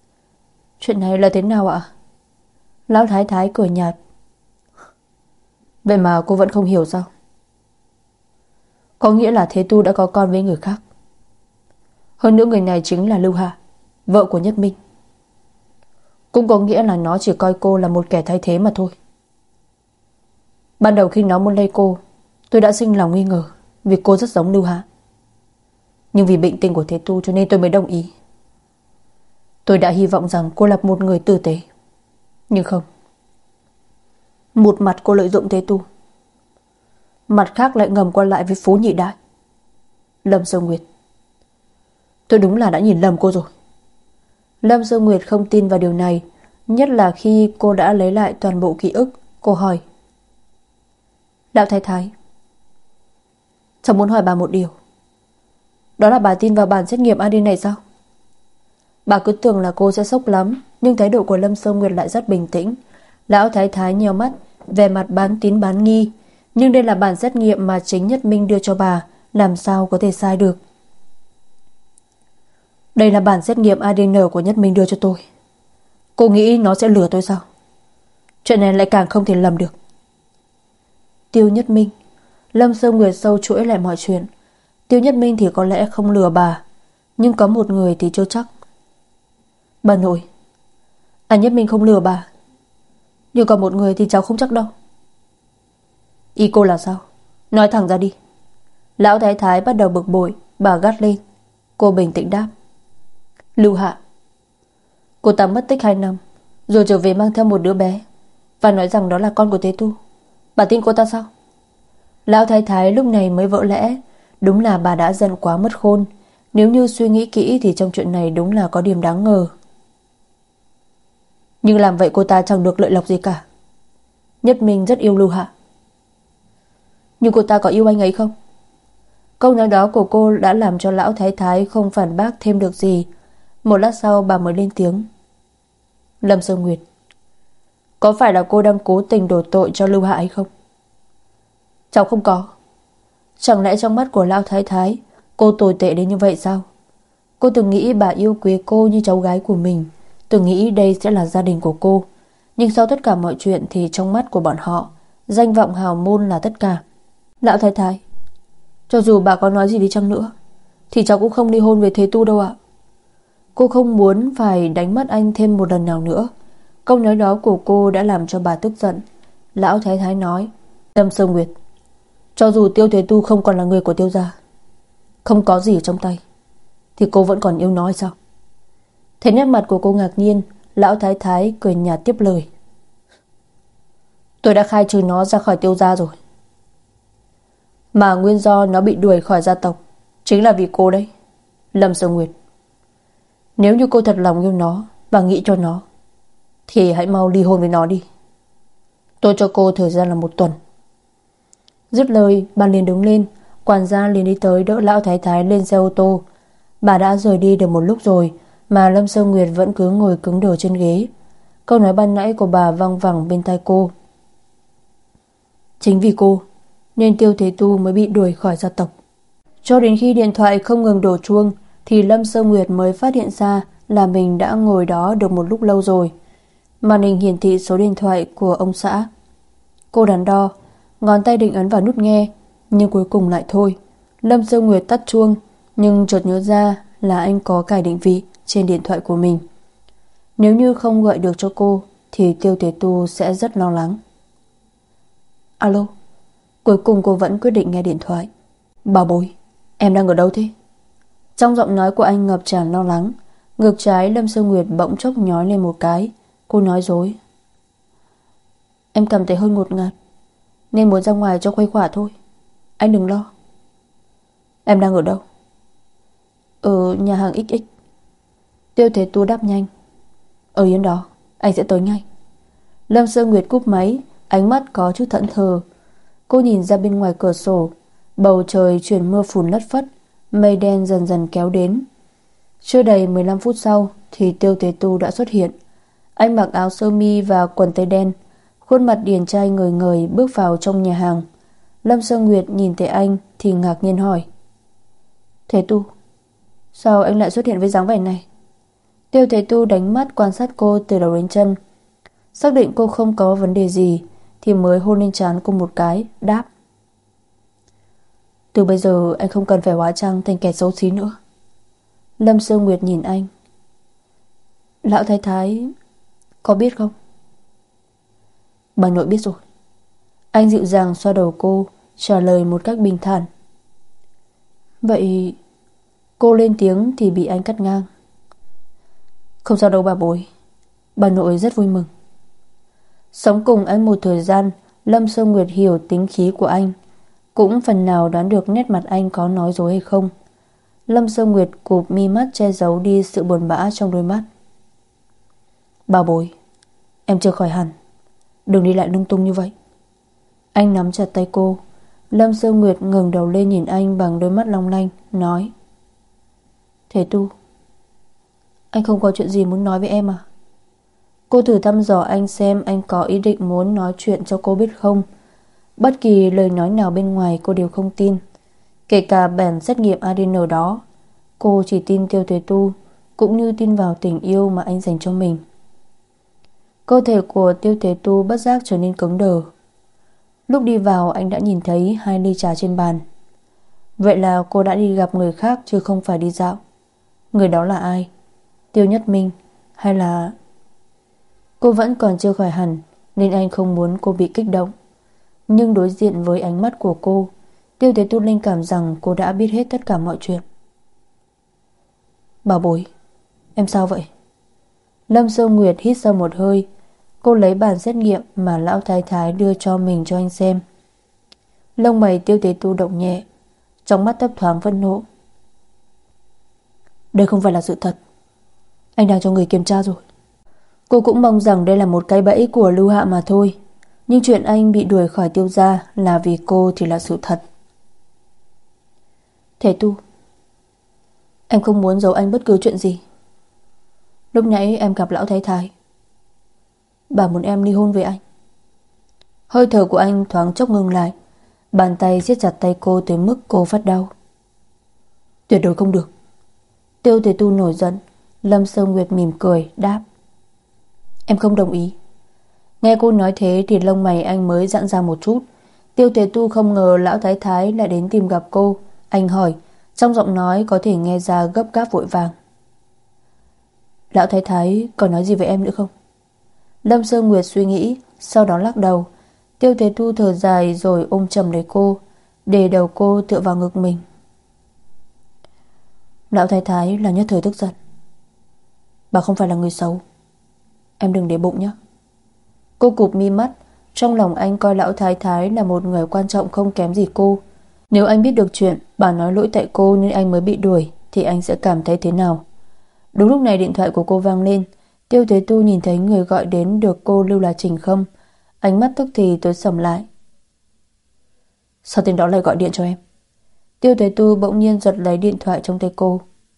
Chuyện này là thế nào ạ? Lão thái thái cười nhạt. Vậy mà cô vẫn không hiểu sao? Có nghĩa là Thế Tu đã có con với người khác. Hơn nữa người này chính là Lưu Hạ, vợ của Nhất Minh. Cũng có nghĩa là nó chỉ coi cô là một kẻ thay thế mà thôi. Ban đầu khi nó muốn lây cô, tôi đã sinh lòng nghi ngờ vì cô rất giống Lưu Hạ. Nhưng vì bệnh tình của Thế Tu cho nên tôi mới đồng ý. Tôi đã hy vọng rằng cô là một người tử tế. Nhưng không. Một mặt cô lợi dụng Thế Tu, mặt khác lại ngầm qua lại với Phú Nhị Đại, Lâm Sơ Nguyệt. Tôi đúng là đã nhìn lầm cô rồi. Lâm Sơ Nguyệt không tin vào điều này, nhất là khi cô đã lấy lại toàn bộ ký ức. Cô hỏi: Đạo Thái Thái, cháu muốn hỏi bà một điều. Đó là bà tin vào bản xét nghiệm ADN này sao? Bà cứ tưởng là cô sẽ sốc lắm, nhưng thái độ của Lâm Sơ Nguyệt lại rất bình tĩnh. Lão Thái Thái nheo mắt, vẻ mặt bán tín bán nghi. Nhưng đây là bản xét nghiệm mà chính Nhất Minh đưa cho bà, làm sao có thể sai được? Đây là bản xét nghiệm ADN của Nhất Minh đưa cho tôi. Cô nghĩ nó sẽ lừa tôi sao? Chuyện này lại càng không thể lầm được. Tiêu Nhất Minh. Lâm Sơ Nguyệt sâu chuỗi lại mọi chuyện. Tiêu Nhất Minh thì có lẽ không lừa bà, nhưng có một người thì chưa chắc. Bà nội, Nhất Minh không lừa bà, nhưng còn một người thì cháu không chắc đâu. Ý cô là sao? Nói thẳng ra đi. Lão Thái Thái bắt đầu bực bội. Bà gắt lên. Cô bình tĩnh đáp: Lưu Hạ. Cô ta mất tích 2 năm, rồi trở về mang theo một đứa bé, và nói rằng đó là con của Thế Tu. Bà tin cô ta sao? Lão Thái Thái lúc này mới vỡ lẽ. Đúng là bà đã giận quá mất khôn. Nếu như suy nghĩ kỹ thì trong chuyện này đúng là có điểm đáng ngờ. Nhưng làm vậy cô ta chẳng được lợi lộc gì cả. Nhất Minh rất yêu Lưu Hạ. Nhưng cô ta có yêu anh ấy không? Câu nói đó của cô đã làm cho Lão Thái Thái không phản bác thêm được gì. Một lát sau bà mới lên tiếng: Lâm Sơ Nguyệt, có phải là cô đang cố tình đổ tội cho Lưu Hạ ấy không? Cháu không có. Chẳng lẽ trong mắt của Lão Thái Thái cô tồi tệ đến như vậy sao? Cô từng nghĩ bà yêu quý cô như cháu gái của mình, từng nghĩ đây sẽ là gia đình của cô. Nhưng sau tất cả mọi chuyện thì trong mắt của bọn họ, danh vọng hào môn là tất cả. Lão Thái Thái, cho dù bà có nói gì đi chăng nữa thì cháu cũng không ly hôn với Thế Tu đâu ạ. Cô không muốn phải đánh mất anh thêm một lần nào nữa. Câu nói đó của cô đã làm cho bà tức giận. Lão Thái Thái nói: Lâm Sơ Nguyệt, cho dù Tiêu Thế Tu không còn là người của Tiêu gia, không có gì ở trong tay, thì cô vẫn còn yêu nó hay sao? Thấy nét mặt của cô ngạc nhiên, Lão Thái Thái cười nhạt tiếp lời: Tôi đã khai trừ nó ra khỏi Tiêu gia rồi. Mà nguyên do nó bị đuổi khỏi gia tộc chính là vì cô đấy, Lâm Sơ Nguyệt. Nếu như cô thật lòng yêu nó và nghĩ cho nó, thì hãy mau ly hôn với nó đi. Tôi cho cô thời gian là 1 tuần. Dứt lời, bà liền đứng lên. Quản gia liền đi tới đỡ Lão Thái Thái lên xe ô tô. Bà đã rời đi được một lúc rồi mà Lâm Sơ Nguyệt vẫn cứ ngồi cứng đờ trên ghế. Câu nói ban nãy của bà văng vẳng bên tai cô. Chính vì cô nên Tiêu Thế Tu mới bị đuổi khỏi gia tộc. Cho đến khi điện thoại không ngừng đổ chuông thì Lâm Sơ Nguyệt mới phát hiện ra là mình đã ngồi đó được một lúc lâu rồi. Màn hình hiển thị số điện thoại của ông xã. Cô đắn đo, ngón tay định ấn vào nút nghe, nhưng cuối cùng lại thôi. Lâm Sơ Nguyệt tắt chuông, nhưng chợt nhớ ra là anh có cài định vị trên điện thoại của mình. Nếu như không gọi được cho cô thì Tiêu Thế Tu sẽ rất lo lắng. Alo. Cuối cùng cô vẫn quyết định nghe điện thoại. Bảo bối, em đang ở đâu thế? Trong giọng nói của anh ngập tràn lo lắng. Ngực trái Lâm Sơ Nguyệt bỗng chốc nhói lên một cái. Cô nói dối: Em cảm thấy hơi ngột ngạt nên muốn ra ngoài cho khuây khỏa thôi. Anh đừng lo. Em đang ở đâu? Ở nhà hàng XX. Tiêu Thế Tu đáp nhanh: Ở yên đó, anh sẽ tới ngay. Lâm Sơ Nguyệt cúp máy, ánh mắt có chút thẫn thờ. Cô nhìn ra bên ngoài cửa sổ. Bầu trời chuyển mưa phùn lất phất, mây đen dần dần kéo đến. Chưa đầy 15 phút sau thì Tiêu Thế Tu đã xuất hiện. Anh mặc áo sơ mi và quần tây đen, khuôn mặt điển trai ngời ngời bước vào trong nhà hàng. Lâm Sơ Nguyệt nhìn thấy anh thì ngạc nhiên hỏi: Thế Tu, sao anh lại xuất hiện với dáng vẻ này? Tiêu Thế Tu đánh mắt quan sát cô từ đầu đến chân. Xác định cô không có vấn đề gì thì mới hôn lên trán cô một cái, đáp: từ bây giờ anh không cần phải hóa trang thành kẻ xấu xí nữa. Lâm Sương Nguyệt nhìn anh: lão thái thái có biết không? Bà nội biết rồi. Anh dịu dàng xoa đầu cô, trả lời một cách bình thản. Vậy cô lên tiếng thì bị anh cắt ngang. Không sao đâu bà bối. Bà nội rất vui mừng. Sống cùng anh một thời gian, Lâm Sương Nguyệt hiểu tính khí của anh, cũng phần nào đoán được nét mặt anh có nói dối hay không. Lâm Sương Nguyệt cụp mi mắt che giấu đi sự buồn bã trong đôi mắt. Bà bối, em chưa khỏi hẳn, đừng đi lại lung tung như vậy. Anh nắm chặt tay cô. Lâm Sương Nguyệt ngẩng đầu lên nhìn anh bằng đôi mắt long lanh, nói: Thế Tu, anh không có chuyện gì muốn nói với em à? Cô thử thăm dò anh xem anh có ý định muốn nói chuyện cho cô biết không. Bất kỳ lời nói nào bên ngoài cô đều không tin, kể cả bản xét nghiệm ADN đó. Cô chỉ tin Tiêu Thế Tu, cũng như tin vào tình yêu mà anh dành cho mình. Cơ thể của Tiêu Thế Tu bất giác trở nên cứng đờ. Lúc đi vào anh đã nhìn thấy 2 ly trà trên bàn. Vậy là cô đã đi gặp người khác chứ không phải đi dạo. Người đó là ai? Tiêu Nhất Minh hay là... Cô vẫn còn chưa khỏi hẳn, nên anh không muốn cô bị kích động. Nhưng đối diện với ánh mắt của cô, Tiêu Thế Tu linh cảm rằng cô đã biết hết tất cả mọi chuyện. Bảo bối, em sao vậy? Lâm Sương Nguyệt hít sâu một hơi. Cô lấy bản xét nghiệm mà lão thái thái đưa cho mình cho anh xem. Lông mày Tiêu Thế Tu động nhẹ, trong mắt thấp thoáng phẫn nộ. Đây không phải là sự thật. Anh đang cho người kiểm tra rồi. Cô cũng mong rằng đây là một cái bẫy của Lưu Hạ mà thôi. Nhưng chuyện anh bị đuổi khỏi Tiêu gia là vì cô thì là sự thật. Thế Tu, em không muốn giấu anh bất cứ chuyện gì. Lúc nãy em gặp lão thái thái, bà muốn em ly hôn với anh. Hơi thở của anh thoáng chốc ngừng lại. Bàn tay siết chặt tay cô tới mức cô phát đau. Tuyệt đối không được. Tiêu Thế Tu nổi giận. Lâm Sương Nguyệt mỉm cười đáp: Em không đồng ý. Nghe cô nói thế thì lông mày anh mới giãn ra một chút. Tiêu Thế Tu không ngờ lão thái thái lại đến tìm gặp cô. Anh hỏi, trong giọng nói có thể nghe ra gấp gáp vội vàng: Lão thái thái còn nói gì với em nữa không? Lâm Sương Nguyệt suy nghĩ, sau đó lắc đầu. Tiêu Thế Tu thở dài rồi ôm chầm lấy cô, để đầu cô tựa vào ngực mình. Lão thái thái là nhất thời tức giận. Bà không phải là người xấu. Em đừng để bụng nhé. Cô cụp mi mắt. Trong lòng anh coi lão thái thái là một người quan trọng không kém gì cô. Nếu anh biết được chuyện bà nói lỗi tại cô nên anh mới bị đuổi, thì anh sẽ cảm thấy thế nào? Đúng lúc này điện thoại của cô vang lên. Tiêu Thế Tu nhìn thấy người gọi đến được cô lưu là Trình Khâm. Ánh mắt tức thì tối sầm lại. Sao tên đó lại gọi điện cho em? Tiêu Thế Tu bỗng nhiên giật lấy điện thoại trong tay cô.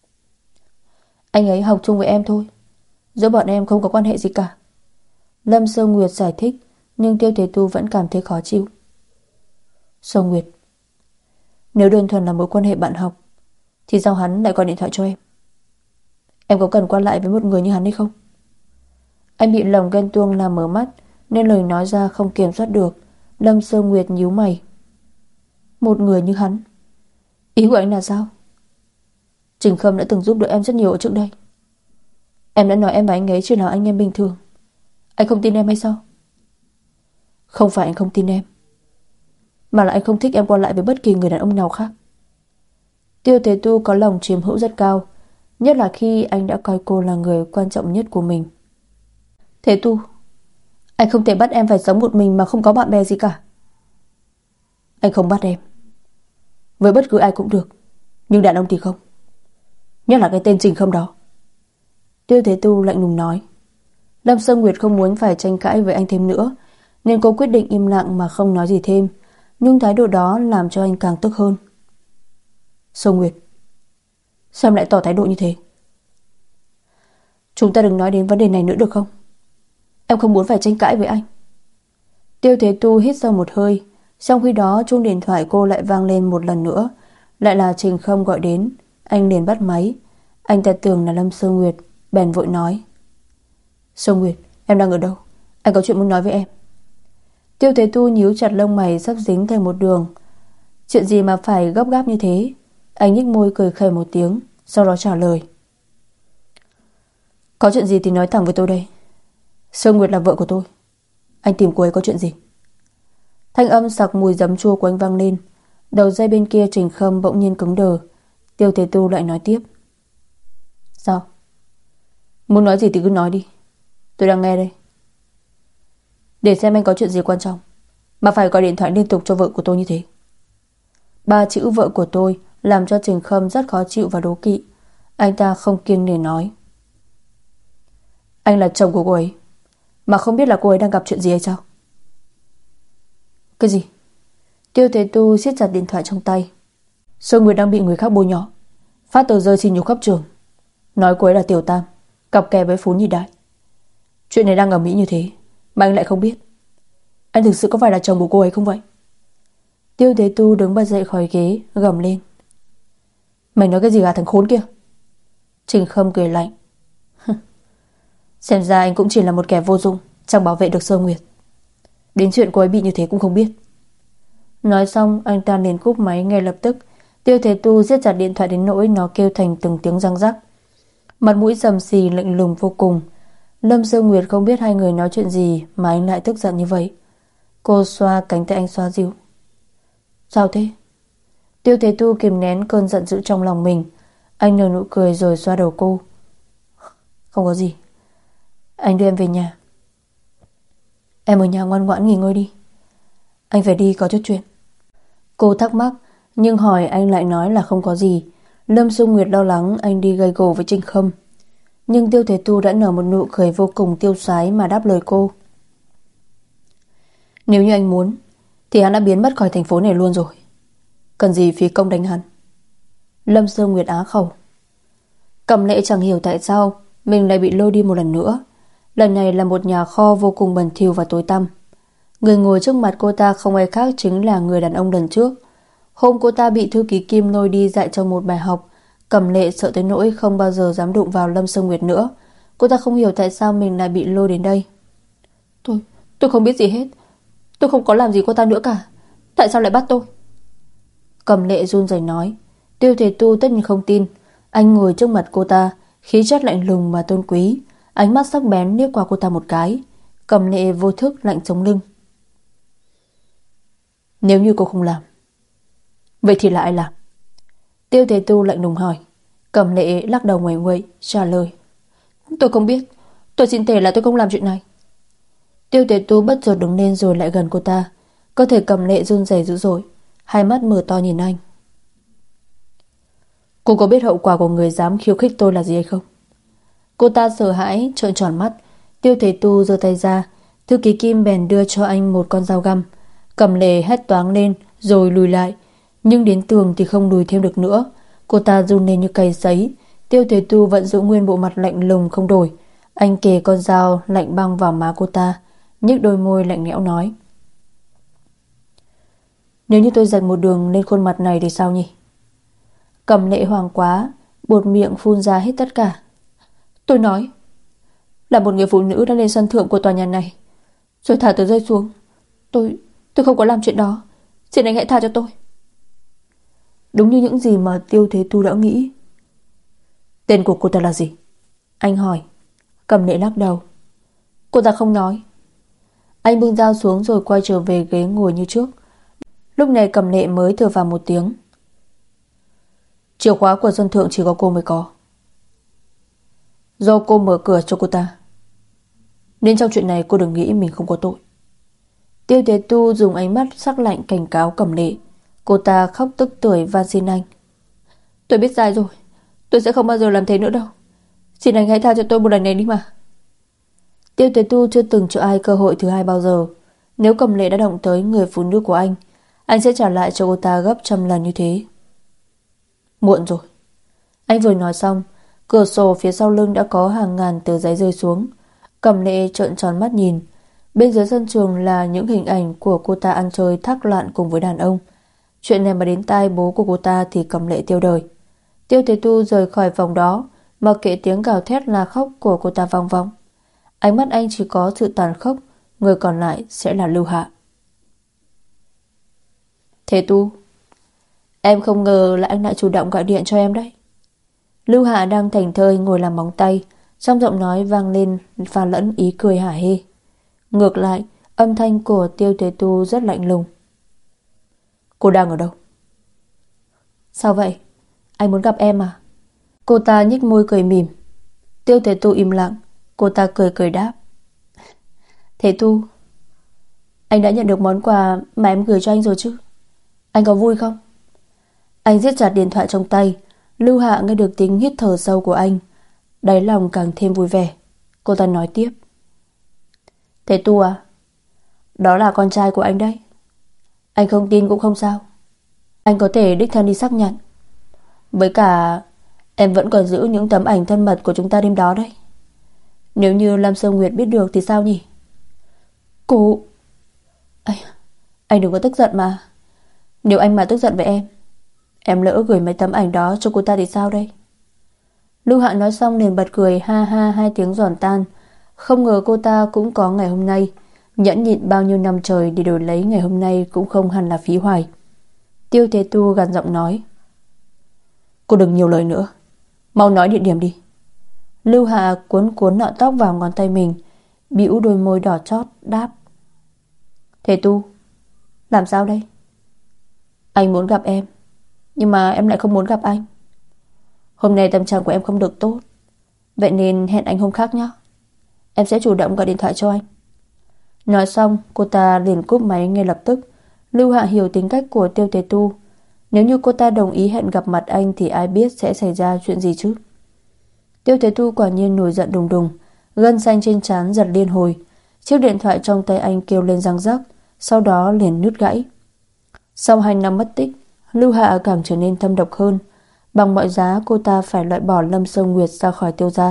Anh ấy học chung với em thôi, giữa bọn em không có quan hệ gì cả. Lâm Sương Nguyệt giải thích, nhưng Tiêu Thế Tu vẫn cảm thấy khó chịu. Sương Nguyệt, nếu đơn thuần là mối quan hệ bạn học thì sao hắn lại gọi điện thoại cho em? Em có cần qua lại với một người như hắn hay không? Anh bị lòng ghen tuông làm mở mắt, nên lời nói ra không kiểm soát được. Lâm Sương Nguyệt nhíu mày. Một người như hắn? Ý của anh là sao? Trình Khâm đã từng giúp đỡ em rất nhiều ở trước đây. Em đã nói em và anh ấy chỉ là anh em bình thường. Anh không tin em hay sao? Không phải anh không tin em, mà là anh không thích em qua lại với bất kỳ người đàn ông nào khác. Tiêu Thế Tu có lòng chiếm hữu rất cao, nhất là khi anh đã coi cô là người quan trọng nhất của mình. Thế Tu, anh không thể bắt em phải sống một mình mà không có bạn bè gì cả. Anh không bắt em. Với bất cứ ai cũng được, nhưng đàn ông thì không. Nhất là cái tên Trình Khâm đó. Tiêu Thế Tu lạnh lùng nói. Lâm Sương Nguyệt không muốn phải tranh cãi với anh thêm nữa, nên cô quyết định im lặng mà không nói gì thêm. Nhưng thái độ đó làm cho anh càng tức hơn. Sương Nguyệt, sao em lại tỏ thái độ như thế? Chúng ta đừng nói đến vấn đề này nữa được không? Em không muốn phải tranh cãi với anh. Tiêu Thế Tu hít sâu một hơi. Trong khi đó chuông điện thoại cô lại vang lên một lần nữa. Lại là Trình Khâm gọi đến. Anh liền bắt máy. Anh ta tưởng là Lâm Sương Nguyệt, bèn vội nói. Sương Nguyệt, em đang ở đâu? Anh có chuyện muốn nói với em. Tiêu Thế Tu nhíu chặt lông mày sắp dính thành một đường. Chuyện gì mà phải gấp gáp như thế? Anh nhếch môi cười khẩy một tiếng, sau đó trả lời. Có chuyện gì thì nói thẳng với tôi đây. Sương Nguyệt là vợ của tôi. Anh tìm cô ấy có chuyện gì? Thanh âm sặc mùi giấm chua của anh vang lên. Đầu dây bên kia Trình Khâm bỗng nhiên cứng đờ. Tiêu Thế Tu lại nói tiếp. Sao? Muốn nói gì thì cứ nói đi. Tôi đang nghe đây. Để xem anh có chuyện gì quan trọng mà phải gọi điện thoại liên tục cho vợ của tôi như thế. 3 chữ vợ của tôi làm cho Trình Khâm rất khó chịu và đố kỵ. Anh ta không kiêng nể nói. Anh là chồng của cô ấy mà không biết là cô ấy đang gặp chuyện gì hay sao? Cái gì? Tiêu Thế Tu siết chặt điện thoại trong tay. Sương Nguyệt đang bị người khác bôi nhọ, phát tờ rơi xin nhục khắp trường, nói cô ấy là Tiểu Tam, cặp kè với Phú Nhị Đại. Chuyện này đang ở Mỹ như thế mà anh lại không biết. Anh thực sự có phải là chồng của cô ấy không vậy? Tiêu Thế Tu đứng bật dậy khỏi ghế, gầm lên. Mày nói cái gì hả thằng khốn kia? Trình Khâm cười lạnh. Xem ra anh cũng chỉ là một kẻ vô dụng, chẳng bảo vệ được Sơ Nguyệt. Đến chuyện cô ấy bị như thế cũng không biết. Nói xong anh ta liền cúp máy ngay lập tức. Tiêu Thế Tu siết chặt điện thoại đến nỗi nó kêu thành từng tiếng răng rắc. Mặt mũi sầm xì lạnh lùng vô cùng. Lâm Sơ Nguyệt không biết hai người nói chuyện gì mà anh lại tức giận như vậy. Cô xoa cánh tay anh xoa dịu. Sao thế? Tiêu Thế Tu kìm nén cơn giận dữ trong lòng mình. Anh nở nụ cười rồi xoa đầu cô. Không có gì. Anh đưa em về nhà. Em ở nhà ngoan ngoãn nghỉ ngơi đi. Anh phải đi có chút chuyện. Cô thắc mắc nhưng hỏi anh lại nói là không có gì. Lâm Sơ Nguyệt lo lắng anh đi gây gổ với Trình Khâm. Nhưng Tiêu Thế Tu đã nở một nụ cười vô cùng tiêu sái mà đáp lời cô. Nếu như anh muốn thì hắn đã biến mất khỏi thành phố này luôn rồi. Cần gì phí công đánh hắn? Lâm Sơ Nguyệt á khẩu. Cẩm Lệ chẳng hiểu tại sao mình lại bị lôi đi một lần nữa. Lần này là một nhà kho vô cùng bẩn thỉu và tối tăm. Người ngồi trước mặt cô ta không ai khác chính là người đàn ông lần trước. Hôm cô ta bị thư ký Kim lôi đi dạy cho một bài học, Cẩm Lệ sợ tới nỗi không bao giờ dám đụng vào Lâm Sơ Nguyệt nữa. Cô ta không hiểu tại sao mình lại bị lôi đến đây. Tôi không biết gì hết. Tôi không có làm gì cô ta nữa cả. Tại sao lại bắt tôi? Cẩm Lệ run rẩy nói. Tiêu Thế Tu tất nhiên không tin. Anh ngồi trước mặt cô ta, khí chất lạnh lùng mà tôn quý, ánh mắt sắc bén liếc qua cô ta một cái. Cẩm Lệ vô thức lạnh sống lưng. Nếu như cô không làm, vậy thì là ai làm? Tiêu Thế Tu lạnh lùng hỏi. Cẩm Lệ lắc đầu nguậy nguậy trả lời. Tôi không biết. Tôi xin thề là tôi không làm chuyện này. Tiêu Thế Tu bất chợt đứng lên rồi lại gần cô ta. Cơ thể Cẩm Lệ run rẩy dữ dội, hai mắt mở to nhìn anh. Cô có biết hậu quả của người dám khiêu khích tôi là gì hay không? Cô ta sợ hãi trợn tròn mắt. Tiêu Thế Tu giơ tay ra, thư ký Kim bèn đưa cho anh một con dao găm. Cẩm Lệ hét toáng lên rồi lùi lại, nhưng đến tường thì không lùi thêm được nữa. Cô ta run lên như cầy sấy. Tiêu Thế Tu vẫn giữ nguyên bộ mặt lạnh lùng không đổi. Anh kề con dao lạnh băng vào má cô ta, nhếch đôi môi lạnh lẽo nói. Nếu như tôi rạch một đường lên khuôn mặt này thì sao nhỉ? Cẩm Lệ hoảng quá, buột miệng phun ra hết tất cả. Tôi nói là một người phụ nữ đã lên sân thượng của tòa nhà này rồi thả tờ rơi xuống. Tôi không có làm chuyện đó. Xin anh hãy tha cho tôi. Đúng như những gì mà Tiêu Thế Tu đã nghĩ. Tên của cô ta là gì? Anh hỏi. Cẩm Lệ lắc đầu. Cô ta không nói. Anh buông dao xuống rồi quay trở về ghế ngồi như trước. Lúc này Cẩm Lệ mới thở vào một tiếng. Chìa khóa của sân thượng chỉ có cô mới có. Do cô mở cửa cho cô ta, nên trong chuyện này cô đừng nghĩ mình không có tội. Tiêu Thế Tu dùng ánh mắt sắc lạnh cảnh cáo Cẩm Lệ. Cô ta khóc tức tưởi van xin anh. Tôi biết sai rồi. Tôi sẽ không bao giờ làm thế nữa đâu. Xin anh hãy tha cho tôi một lần này đi mà. Tiêu Thế Tu chưa từng cho ai cơ hội thứ hai bao giờ. Nếu Cẩm Lệ đã động tới người phụ nữ của anh sẽ trả lại cho cô ta gấp trăm lần như thế. Muộn rồi. Anh vừa nói xong, cửa sổ phía sau lưng đã có hàng ngàn tờ giấy rơi xuống. Cẩm Lệ trợn tròn mắt nhìn. Bên dưới sân trường là những hình ảnh của cô ta ăn chơi thác loạn cùng với đàn ông. Chuyện này mà đến tai bố của cô ta thì Cẩm Lệ tiêu đời. Tiêu Thế Tu rời khỏi phòng đó, mặc kệ tiếng gào thét la khóc của cô ta vang vọng. Ánh mắt anh chỉ có sự tàn khốc, người còn lại sẽ là Lưu Hạ. Thế Tu, em không ngờ là anh lại chủ động gọi điện cho em đấy. Lưu Hạ đang thảnh thơi ngồi làm móng tay, trong giọng nói vang lên pha lẫn ý cười hả hê. Ngược lại, âm thanh của Tiêu Thế Tu rất lạnh lùng. Cô đang ở đâu? Sao vậy? Anh muốn gặp em à? Cô ta nhếch môi cười mỉm. Tiêu Thế Tu im lặng. Cô ta cười cười đáp. Thế Tu, anh đã nhận được món quà mà em gửi cho anh rồi chứ? Anh có vui không? Anh siết chặt điện thoại trong tay. Lưu Hạ nghe được tiếng hít thở sâu của anh, đáy lòng càng thêm vui vẻ. Cô ta nói tiếp. Thế Tu à, đó là con trai của anh đấy. Anh không tin cũng không sao. Anh có thể đích thân đi xác nhận. Với cả em vẫn còn giữ những tấm ảnh thân mật của chúng ta đêm đó đấy. Nếu như Lam Sơn Nguyệt biết được thì sao nhỉ? Cô... Anh đừng có tức giận mà. Nếu anh mà tức giận với em lỡ gửi mấy tấm ảnh đó cho cô ta thì sao đây? Lưu Hạ nói xong liền bật cười ha ha hai tiếng giòn tan. Không ngờ cô ta cũng có ngày hôm nay. Nhẫn nhịn bao nhiêu năm trời để đổi lấy ngày hôm nay cũng không hẳn là phí hoài. Tiêu Thế Tu gằn giọng nói. Cô đừng nhiều lời nữa, mau nói địa điểm đi. Lưu Hạ cuốn cuốn nọ tóc vào ngón tay mình, bĩu đôi môi đỏ chót đáp. Thế Tu, làm sao đây? Anh muốn gặp em, nhưng mà em lại không muốn gặp anh. Hôm nay tâm trạng của em không được tốt, vậy nên hẹn anh hôm khác nhé. Em sẽ chủ động gọi điện thoại cho anh. Nói xong cô ta liền cúp máy ngay lập tức. Lưu Hạ hiểu tính cách của Tiêu Thế Tu. Nếu như cô ta đồng ý hẹn gặp mặt anh thì ai biết sẽ xảy ra chuyện gì chứ. Tiêu Thế Tu quả nhiên nổi giận đùng đùng, gân xanh trên trán giật liên hồi. Chiếc điện thoại trong tay anh kêu lên răng rắc, sau đó liền nứt gãy. Sau 2 năm mất tích, Lưu Hạ càng trở nên thâm độc hơn. Bằng mọi giá cô ta phải loại bỏ Lâm Sơn Nguyệt ra khỏi Tiêu gia.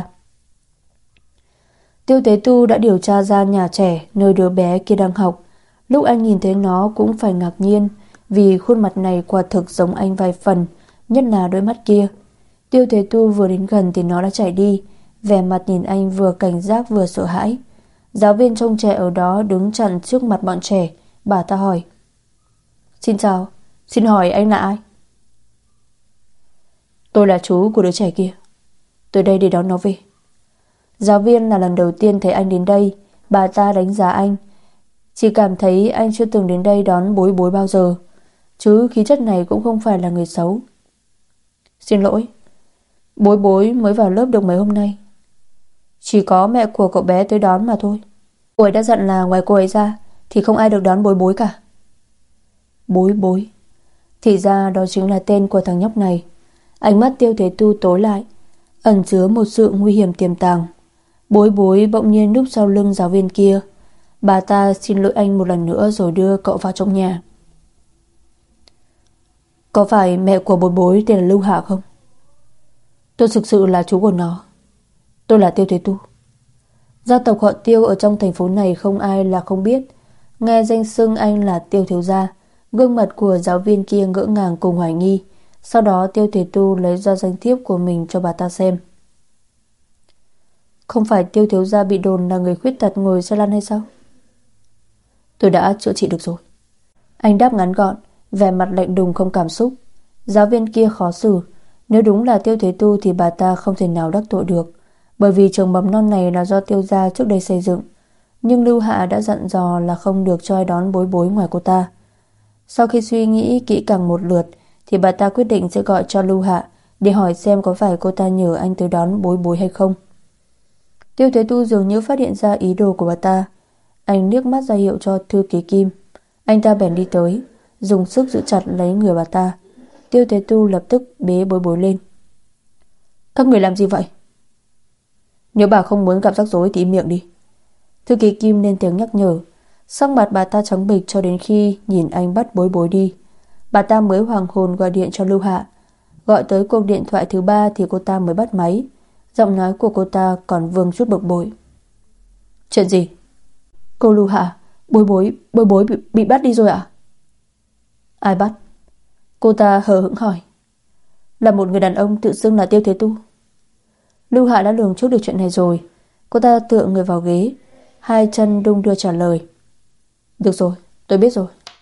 Tiêu Thế Tu đã điều tra ra nhà trẻ nơi đứa bé kia đang học. Lúc anh nhìn thấy nó cũng phải ngạc nhiên, vì khuôn mặt này quả thực giống anh vài phần, nhất là đôi mắt kia. Tiêu Thế Tu vừa đến gần thì nó đã chạy đi, vẻ mặt nhìn anh vừa cảnh giác vừa sợ hãi. Giáo viên trông trẻ ở đó đứng chặn trước mặt bọn trẻ. Bà ta hỏi. Xin chào, xin hỏi anh là ai? Tôi là chú của đứa trẻ kia, tôi đây để đón nó về. Giáo viên là lần đầu tiên thấy anh đến đây. Bà ta đánh giá anh, chỉ cảm thấy anh chưa từng đến đây đón Bối Bối bao giờ, chứ khí chất này cũng không phải là người xấu. Xin lỗi, Bối Bối mới vào lớp được mấy hôm nay. Chỉ có mẹ của cậu bé tới đón mà thôi. Cô ấy đã dặn là ngoài cô ấy ra thì không ai được đón Bối Bối cả. Bối Bối, thì ra đó chính là tên của thằng nhóc này. Ánh mắt Tiêu Thế Tu tối lại, ẩn chứa một sự nguy hiểm tiềm tàng. Bối Bối bỗng nhiên núp sau lưng giáo viên kia. Bà ta xin lỗi anh một lần nữa rồi đưa cậu vào trong nhà. Có phải mẹ của Bối Bối tên là Lưu Hạ không? Tôi thực sự là chú của nó. Tôi là Tiêu Thế Tu. Gia tộc họ Tiêu ở trong thành phố này không ai là không biết. Nghe danh xưng anh là Tiêu thiếu gia, gương mặt của giáo viên kia ngỡ ngàng cùng hoài nghi. Sau đó Tiêu Thế Tu lấy ra danh thiếp của mình cho bà ta xem. Không phải Tiêu thiếu gia bị đồn là người khuyết tật ngồi xe lăn hay sao? Tôi đã chữa trị được rồi. Anh đáp ngắn gọn, vẻ mặt lạnh đùng không cảm xúc. Giáo viên kia khó xử. Nếu đúng là Tiêu Thế Tu thì bà ta không thể nào đắc tội được, bởi vì trường mầm non này là do Tiêu gia trước đây xây dựng. Nhưng Lưu Hạ đã dặn dò là không được cho ai đón Bối Bối ngoài cô ta. Sau khi suy nghĩ kỹ càng một lượt thì bà ta quyết định sẽ gọi cho Lưu Hạ để hỏi xem có phải cô ta nhờ anh tới đón Bối Bối hay không. Tiêu Thế Tu dường như phát hiện ra ý đồ của bà ta. Anh liếc mắt ra hiệu cho thư ký Kim. Anh ta bèn đi tới, dùng sức giữ chặt lấy người bà ta. Tiêu Thế Tu lập tức bế Bối Bối lên. Các người làm gì vậy? Nếu bà không muốn gặp rắc rối thì im miệng đi. Thư ký Kim lên tiếng nhắc nhở. Sắc mặt bà ta trắng bệch cho đến khi nhìn anh bắt Bối Bối đi. Bà ta mới hoàng hồn gọi điện cho Lưu Hạ. Gọi tới cuộc điện thoại thứ 3 thì cô ta mới bắt máy. Giọng nói của cô ta còn vương chút bực bội. Chuyện gì? Cô Lưu Hạ, Bối Bối bị bắt đi rồi ạ? Ai bắt? Cô ta hờ hững hỏi. Là một người đàn ông tự xưng là Tiêu Thế Tu. Lưu Hạ đã lường trước được chuyện này rồi. Cô ta tựa người vào ghế, hai chân đung đưa trả lời. Được rồi, tôi biết rồi.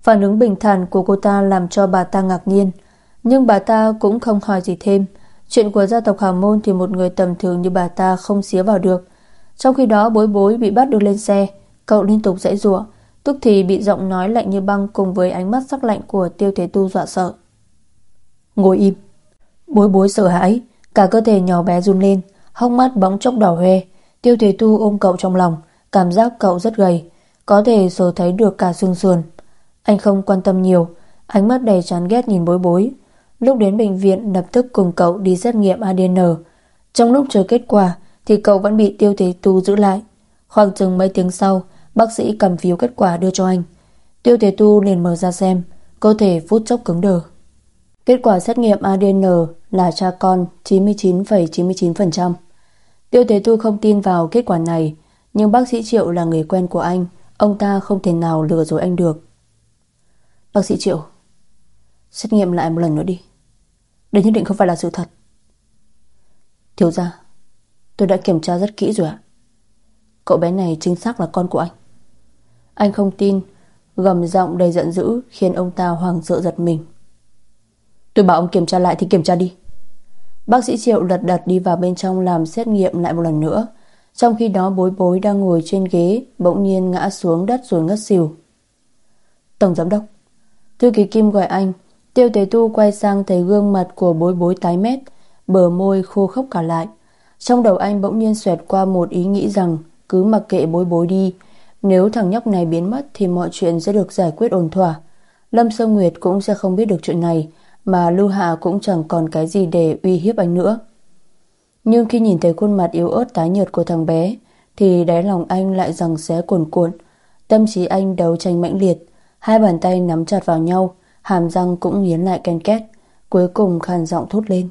Phản ứng bình thản của cô ta làm cho bà ta ngạc nhiên, nhưng bà ta cũng không hỏi gì thêm. Chuyện của gia tộc Hào Môn thì một người tầm thường như bà ta không xía vào được. Trong khi đó Bối Bối bị bắt đưa lên xe, cậu liên tục giãy giụa, tức thì bị giọng nói lạnh như băng cùng với ánh mắt sắc lạnh của Tiêu Thế Tu dọa sợ. Ngồi im. Bối Bối sợ hãi, cả cơ thể nhỏ bé run lên, hốc mắt bỗng chốc đỏ hoe. Tiêu Thế Tu ôm cậu trong lòng, cảm giác cậu rất gầy, có thể sờ thấy được cả xương sườn. Anh không quan tâm nhiều, ánh mắt đầy chán ghét nhìn Bối Bối. Lúc đến bệnh viện lập tức cùng cậu đi xét nghiệm ADN. Trong lúc chờ kết quả thì cậu vẫn bị Tiêu Thế Tu giữ lại. Khoảng chừng mấy tiếng sau, bác sĩ cầm phiếu kết quả đưa cho anh. Tiêu Thế Tu liền mở ra xem, cơ thể phút chốc cứng đờ. Kết quả xét nghiệm ADN là cha con 99,99%. Tiêu Thế Tu không tin vào kết quả này, nhưng bác sĩ Triệu là người quen của anh, ông ta không thể nào lừa dối anh được. Bác sĩ Triệu, xét nghiệm lại một lần nữa đi. Đây nhất định không phải là sự thật. Thiếu gia, tôi đã kiểm tra rất kỹ rồi ạ. Cậu bé này chính xác là con của anh. Anh không tin, gầm giọng đầy giận dữ khiến ông ta hoảng sợ giật mình. Tôi bảo ông kiểm tra lại thì kiểm tra đi. Bác sĩ Triệu lật đật đi vào bên trong làm xét nghiệm lại một lần nữa. Trong khi đó Bối Bối đang ngồi trên ghế bỗng nhiên ngã xuống đất rồi ngất xỉu. Tổng giám đốc. Thư ký Kim gọi anh. Tiêu Thế Tu quay sang thấy gương mặt của Bối Bối tái mét, bờ môi khô khốc cả lại. Trong đầu anh bỗng nhiên xoẹt qua một ý nghĩ rằng cứ mặc kệ Bối Bối đi, nếu thằng nhóc này biến mất thì mọi chuyện sẽ được giải quyết ổn thỏa. Lâm Sơ Nguyệt cũng sẽ không biết được chuyện này, mà Lưu Hạ cũng chẳng còn cái gì để uy hiếp anh nữa. Nhưng khi nhìn thấy khuôn mặt yếu ớt tái nhợt của thằng bé thì đáy lòng anh lại giằng xé cuồn cuộn. Tâm trí anh đấu tranh mãnh liệt, hai bàn tay nắm chặt vào nhau, hàm răng cũng nghiến lại ken két. Cuối cùng khàn giọng thốt lên.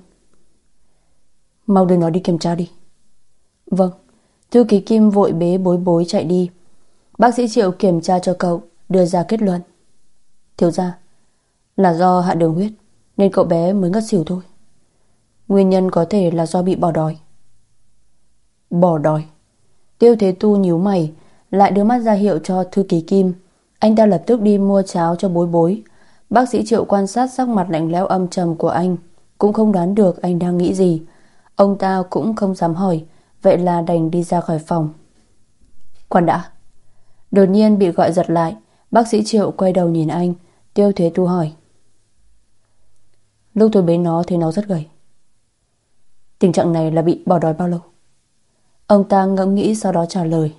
Mau đưa nó đi kiểm tra đi. Vâng. Thư ký Kim vội bế Bối Bối chạy đi. Bác sĩ Triệu kiểm tra cho cậu, đưa ra kết luận. Thiếu gia, là do hạ đường huyết nên cậu bé mới ngất xỉu thôi. Nguyên nhân có thể là do bị bỏ đói. Bỏ đói? Tiêu Thế Tu nhíu mày, lại đưa mắt ra hiệu cho thư ký Kim. Anh ta lập tức đi mua cháo cho Bối Bối. Bác sĩ Triệu quan sát sắc mặt lạnh lẽo âm trầm của anh, cũng không đoán được anh đang nghĩ gì. Ông ta cũng không dám hỏi, vậy là đành đi ra khỏi phòng. Khoan đã. Đột nhiên bị gọi giật lại. Bác sĩ Triệu quay đầu nhìn anh. Tiêu Thế Tu hỏi. Lúc tôi bế nó thấy nó rất gầy. Tình trạng này là bị bỏ đói bao lâu? Ông ta ngẫm nghĩ sau đó trả lời.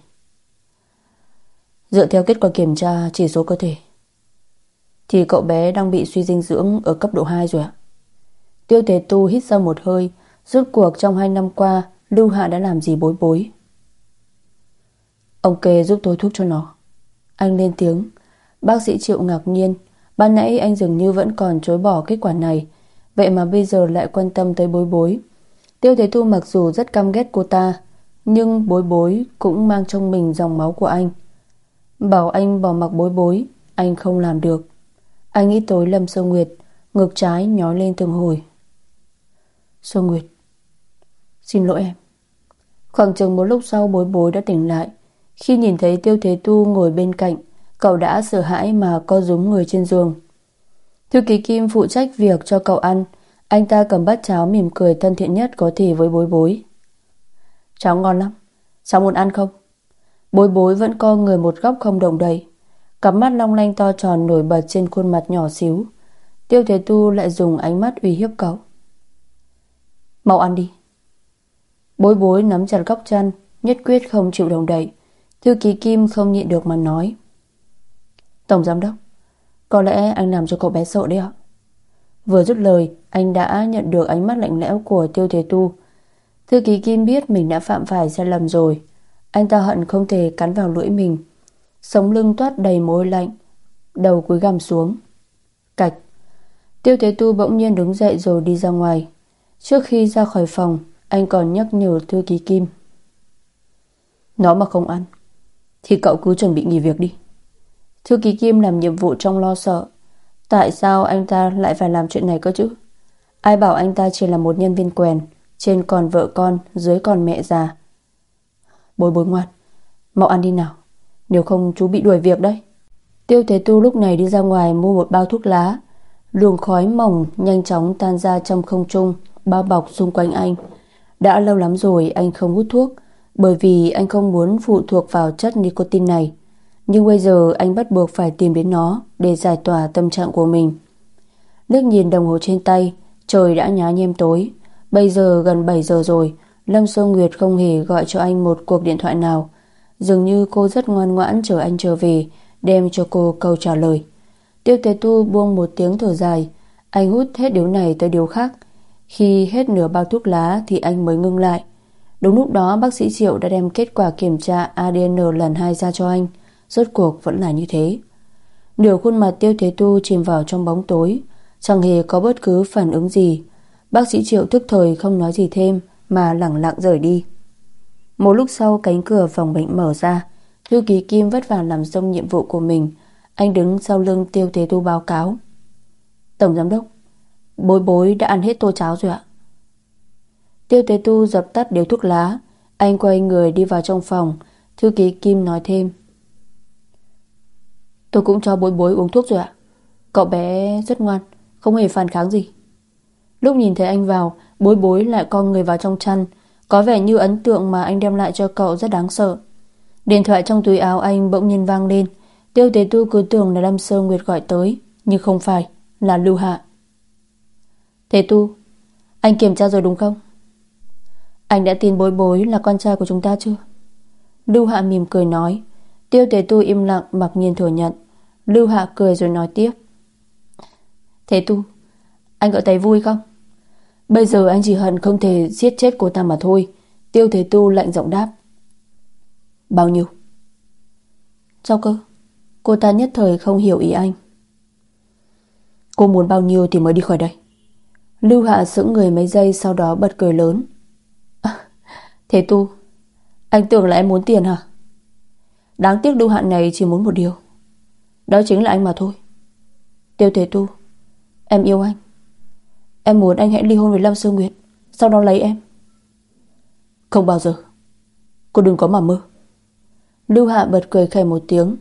Dựa theo kết quả kiểm tra chỉ số cơ thể thì cậu bé đang bị suy dinh dưỡng ở cấp độ 2 rồi ạ. Tiêu Thế Tu hít sâu một hơi. Rốt cuộc trong 2 năm qua Lưu Hạ đã làm gì Bối Bối? Ông kê giúp tôi thuốc cho nó. Anh lên tiếng. Bác sĩ Triệu ngạc nhiên. Ban nãy anh dường như vẫn còn chối bỏ kết quả này, vậy mà bây giờ lại quan tâm tới Bối Bối. Tiêu Thế Tu mặc dù rất căm ghét cô ta, nhưng Bối Bối cũng mang trong mình dòng máu của anh. Bảo anh bỏ mặc Bối Bối, anh không làm được. Anh nghĩ tới Lâm Sơ Nguyệt, ngực trái nhói lên từng hồi. Sơ Nguyệt, xin lỗi em. Khoảng chừng một lúc sau Bối Bối đã tỉnh lại. Khi nhìn thấy Tiêu Thế Tu ngồi bên cạnh, cậu đã sợ hãi mà co rúm người trên giường. Thư ký Kim phụ trách việc cho cậu ăn. Anh ta cầm bát cháo mỉm cười thân thiện nhất có thể với Bối Bối. Cháo ngon lắm, cháu muốn ăn không? Bối Bối vẫn co người một góc không động đậy, cặp mắt long lanh to tròn nổi bật trên khuôn mặt nhỏ xíu. Tiêu Thế Tu lại dùng ánh mắt uy hiếp cậu. Mau ăn đi. Bối Bối nắm chặt góc chân, nhất quyết không chịu động đậy. Thư ký Kim không nhịn được mà nói. Tổng giám đốc, có lẽ anh làm cho cậu bé sợ đấy ạ. Vừa dứt lời, anh đã nhận được ánh mắt lạnh lẽo của Tiêu Thế Tu. Thư ký Kim biết mình đã phạm phải sai lầm rồi. Anh ta hận không thể cắn vào lưỡi mình. Sống lưng toát đầy mồ hôi lạnh, đầu cúi gằm xuống. Cạch. Tiêu Thế Tu bỗng nhiên đứng dậy rồi đi ra ngoài. Trước khi ra khỏi phòng, anh còn nhắc nhở thư ký Kim. Nó mà không ăn thì cậu cứ chuẩn bị nghỉ việc đi. Thư ký Kim làm nhiệm vụ trong lo sợ. Tại sao anh ta lại phải làm chuyện này cơ chứ? Ai bảo anh ta chỉ là một nhân viên quèn, trên còn vợ con, dưới còn mẹ già. Bối Bối ngoan, mau ăn đi nào, nếu không chú bị đuổi việc đấy. Tiêu Thế Tu lúc này đi ra ngoài mua một bao thuốc lá. Luồng khói mỏng nhanh chóng tan ra trong không trung, bao bọc xung quanh anh. Đã lâu lắm rồi anh không hút thuốc, bởi vì anh không muốn phụ thuộc vào chất nicotine này. Nhưng bây giờ anh bắt buộc phải tìm đến nó để giải tỏa tâm trạng của mình. Liếc nhìn đồng hồ trên tay, trời đã nhá nhem tối. Bây giờ gần 7 giờ rồi, Lâm Sơ Nguyệt không hề gọi cho anh một cuộc điện thoại nào. Dường như cô rất ngoan ngoãn chờ anh trở về, đem cho cô câu trả lời. Tiêu Tế Tu buông một tiếng thở dài. Anh hút hết điếu này tới điếu khác. Khi hết nửa bao thuốc lá thì anh mới ngưng lại. Đúng lúc đó bác sĩ Triệu đã đem kết quả kiểm tra ADN lần 2 ra cho anh. Rốt cuộc vẫn là như thế. Nửa khuôn mặt Tiêu Thế Tu chìm vào trong bóng tối, chẳng hề có bất cứ phản ứng gì. Bác sĩ Triệu tức thời không nói gì thêm mà lẳng lặng rời đi. Một lúc sau cánh cửa phòng bệnh mở ra. Thư ký Kim vất vả làm xong nhiệm vụ của mình. Anh đứng sau lưng Tiêu Thế Tu báo cáo: Tổng giám đốc, Bối Bối đã ăn hết tô cháo rồi ạ. Tiêu Thế Tu dập tắt điếu thuốc lá. Anh quay người đi vào trong phòng. Thư ký Kim nói thêm: Tôi cũng cho Bối Bối uống thuốc rồi ạ. Cậu bé rất ngoan, không hề phản kháng gì. Lúc nhìn thấy anh vào, Bối Bối lại co người vào trong chăn. Có vẻ như ấn tượng mà anh đem lại cho cậu rất đáng sợ. Điện thoại trong túi áo anh bỗng nhiên vang lên. Tiêu Tế Tu cứ tưởng là Lâm Sơ Nguyệt gọi tới, nhưng không phải, là Lưu Hạ. Thế Tu, anh kiểm tra rồi đúng không? Anh đã tin Bối Bối là con trai của chúng ta chưa? Lưu Hạ mỉm cười nói. Tiêu Tế Tu im lặng mặc nhiên thừa nhận. Lưu Hạ cười rồi nói tiếp: Thế Tu, anh có thấy vui không? Bây giờ anh chỉ hận không thể giết chết cô ta mà thôi. Tiêu Thế Tu lạnh giọng đáp: Bao nhiêu? Sao cơ? Cô ta nhất thời không hiểu ý anh. Cô muốn bao nhiêu thì mới đi khỏi đây? Lưu Hạ sững người mấy giây, sau đó bật cười lớn. Thế Tu, anh tưởng là em muốn tiền hả? Đáng tiếc Lưu Hạ này chỉ muốn một điều, đó chính là anh mà thôi. Tiêu Thế Tu, em yêu anh. Em muốn anh hãy ly hôn với Lâm Sơ Nguyệt, sau đó lấy em. Không bao giờ. Cô đừng có mà mơ. Lưu Hạ bật cười khẩy một tiếng.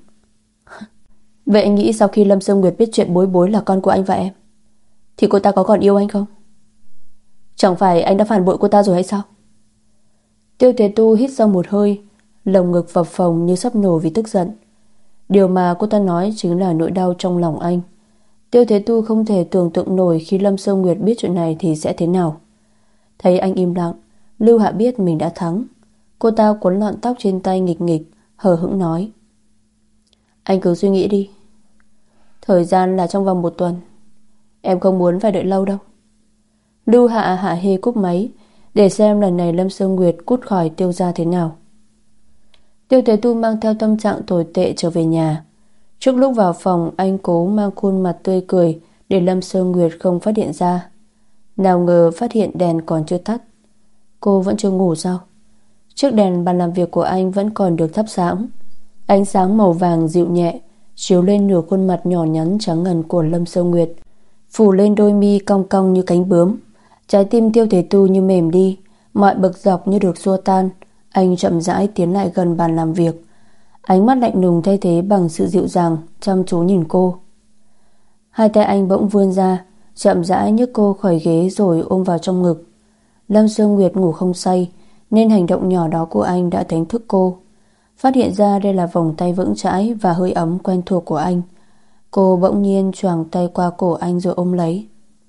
Vậy anh nghĩ sau khi Lâm Sơ Nguyệt biết chuyện Bối Bối là con của anh và em, thì cô ta có còn yêu anh không? Chẳng phải anh đã phản bội cô ta rồi hay sao? Tiêu Thế Tu hít sâu một hơi, lồng ngực phập phồng như sắp nổ vì tức giận. Điều mà cô ta nói chính là nỗi đau trong lòng anh. Tiêu Thế Tu không thể tưởng tượng nổi khi Lâm Sơ Nguyệt biết chuyện này thì sẽ thế nào. Thấy anh im lặng, Lưu Hạ biết mình đã thắng. Cô ta cuốn lọn tóc trên tay nghịch nghịch, hờ hững nói: Anh cứ suy nghĩ đi. Thời gian là trong vòng 1 tuần. Em không muốn phải đợi lâu đâu. Lưu Hạ hạ hê cúp máy, để xem lần này Lâm Sơ Nguyệt cút khỏi Tiêu gia thế nào. Tiêu Thế Tu mang theo tâm trạng tồi tệ trở về nhà. Trước lúc vào phòng, anh cố mang khuôn mặt tươi cười để Lâm Sơ Nguyệt không phát hiện ra. Nào ngờ phát hiện đèn còn chưa tắt. Cô vẫn chưa ngủ sao? Chiếc đèn bàn làm việc của anh vẫn còn được thắp sáng. Ánh sáng màu vàng dịu nhẹ chiếu lên nửa khuôn mặt nhỏ nhắn trắng ngần của Lâm Sơ Nguyệt, phủ lên đôi mi cong cong như cánh bướm. Trái tim Tiêu Thế Tu như mềm đi, mọi bực dọc như được xua tan. Anh chậm rãi tiến lại gần bàn làm việc, ánh mắt lạnh lùng thay thế bằng sự dịu dàng, chăm chú nhìn cô. Hai tay anh bỗng vươn ra, chậm rãi nhấc cô khỏi ghế rồi ôm vào trong ngực. Lâm Sương Nguyệt ngủ không say, nên hành động nhỏ đó của anh đã đánh thức cô. Phát hiện ra đây là vòng tay vững chãi và hơi ấm quen thuộc của anh, cô bỗng nhiên choàng tay qua cổ anh rồi ôm lấy.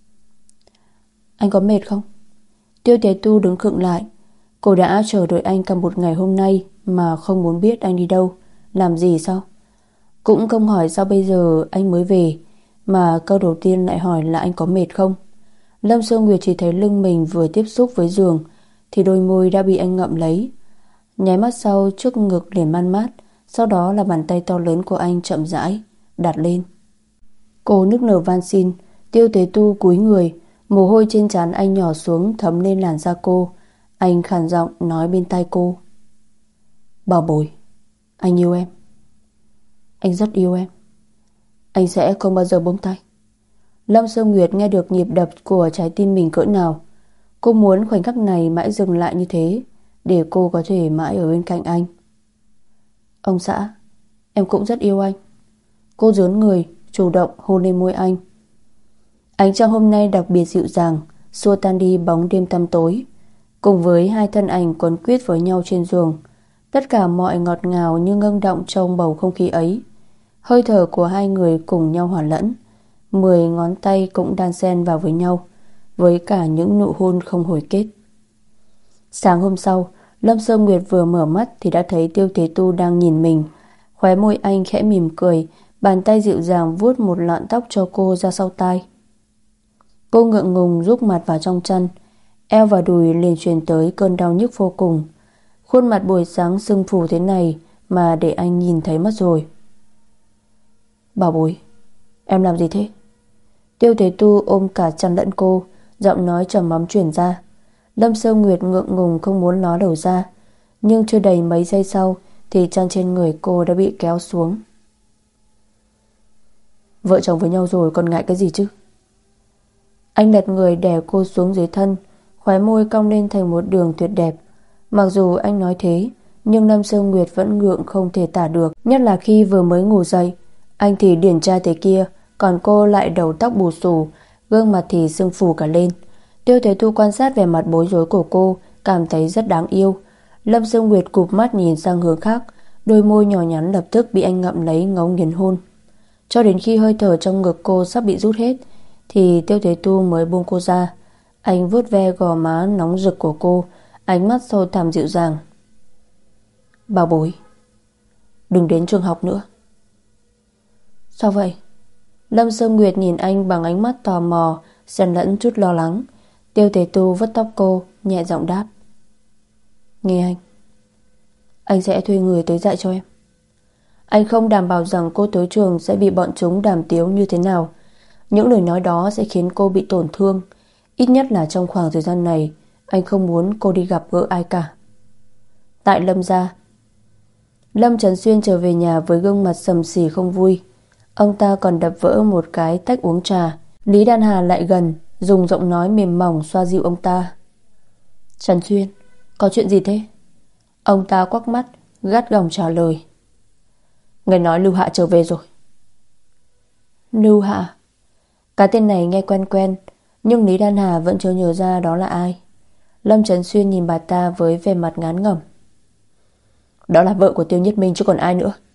Anh có mệt không? Tiêu Tế Tu đứng khựng lại. Cô đã chờ đợi anh cả một ngày hôm nay mà không muốn biết anh đi đâu, làm gì sao? Cũng không hỏi sao bây giờ anh mới về, mà câu đầu tiên lại hỏi là anh có mệt không. Lâm Sương Nguyệt chỉ thấy lưng mình vừa tiếp xúc với giường thì đôi môi đã bị anh ngậm lấy. Nháy mắt sau, trước ngực liền man mát, sau đó là bàn tay to lớn của anh chậm rãi đặt lên. Cô nức nở van xin. Tiêu Tế Tu cúi người, mồ hôi trên trán anh nhỏ xuống thấm lên làn da cô. Anh khàn giọng nói bên tai cô: Bảo bối, anh yêu em. Anh rất yêu em. Anh sẽ không bao giờ buông tay. Lâm Sương Nguyệt nghe được nhịp đập của trái tim mình cỡ nào. Cô muốn khoảnh khắc này mãi dừng lại như thế, để cô có thể mãi ở bên cạnh anh. Ông xã, em cũng rất yêu anh. Cô rướn người, chủ động hôn lên môi anh. Ánh trăng hôm nay đặc biệt dịu dàng, xua tan đi bóng đêm tăm tối. Cùng với hai thân ảnh quấn quýt với nhau trên giường, tất cả mọi ngọt ngào như ngưng động trong bầu không khí ấy. Hơi thở của hai người cùng nhau hòa lẫn, 10 ngón tay cũng đan xen vào với nhau, với cả những nụ hôn không hồi kết. Sáng hôm sau, Lâm Sơ Nguyệt vừa mở mắt thì đã thấy Tiêu Thế Tu đang nhìn mình. Khóe môi anh khẽ mỉm cười, bàn tay dịu dàng vuốt một lọn tóc cho cô ra sau tai. Cô ngượng ngùng rúc mặt vào trong chăn, eo và đùi liền truyền tới cơn đau nhức vô cùng. Khuôn mặt buổi sáng sưng phù thế này mà để anh nhìn thấy mất rồi. Bảo bối, em làm gì thế? Tiêu Thế Tu ôm cả chăn lẫn cô, giọng nói trầm ấm truyền ra. Lâm Sơ Nguyệt ngượng ngùng không muốn ló đầu ra, nhưng chưa đầy mấy giây sau thì chăn trên người cô đã bị kéo xuống. Vợ chồng với nhau rồi còn ngại cái gì chứ? Anh lật người đè cô xuống dưới thân, khóe môi cong lên thành một đường tuyệt đẹp. Mặc dù anh nói thế, nhưng Lâm Sơ Nguyệt vẫn ngượng không thể tả được. Nhất là khi vừa mới ngủ dậy, anh thì điển trai thế kia, còn cô lại đầu tóc bù xù, gương mặt thì sưng phù cả lên. Tiêu Thế Tu quan sát vẻ mặt bối rối của cô, cảm thấy rất đáng yêu. Lâm Sơ Nguyệt cụp mắt nhìn sang hướng khác, đôi môi nhỏ nhắn lập tức bị anh ngậm lấy ngấu nghiến hôn. Cho đến khi hơi thở trong ngực cô sắp bị rút hết thì Tiêu Thế Tu mới buông cô ra. Anh vuốt ve gò má nóng rực của cô, ánh mắt sâu thẳm dịu dàng. Bảo bối, đừng đến trường học nữa. Sao vậy? Lâm Sơ Nguyệt nhìn anh bằng ánh mắt tò mò, xen lẫn chút lo lắng. Tiêu Thế Tu vuốt tóc cô, nhẹ giọng đáp. Nghe anh sẽ thuê người tới dạy cho em. Anh không đảm bảo rằng cô tới trường sẽ bị bọn chúng đàm tiếu như thế nào. Những lời nói đó sẽ khiến cô bị tổn thương. Ít nhất là trong khoảng thời gian này, anh không muốn cô đi gặp gỡ ai cả. Tại Lâm gia, Lâm Trấn Xuyên trở về nhà với gương mặt sầm xì không vui. Ông ta còn đập vỡ một cái tách uống trà. Lý Đan Hà lại gần, dùng giọng nói mềm mỏng xoa dịu ông ta. Trấn Xuyên, có chuyện gì thế? Ông ta quắc mắt, gắt gỏng trả lời. Người nói Lưu Hạ trở về rồi. Lưu Hạ? Cái tên này nghe quen quen, nhưng Lý Đan Hà vẫn chưa nhớ ra đó là ai. Lâm Trấn Xuyên nhìn bà ta với vẻ mặt ngán ngẩm. Đó là vợ của Tiêu Nhất Minh chứ còn ai nữa.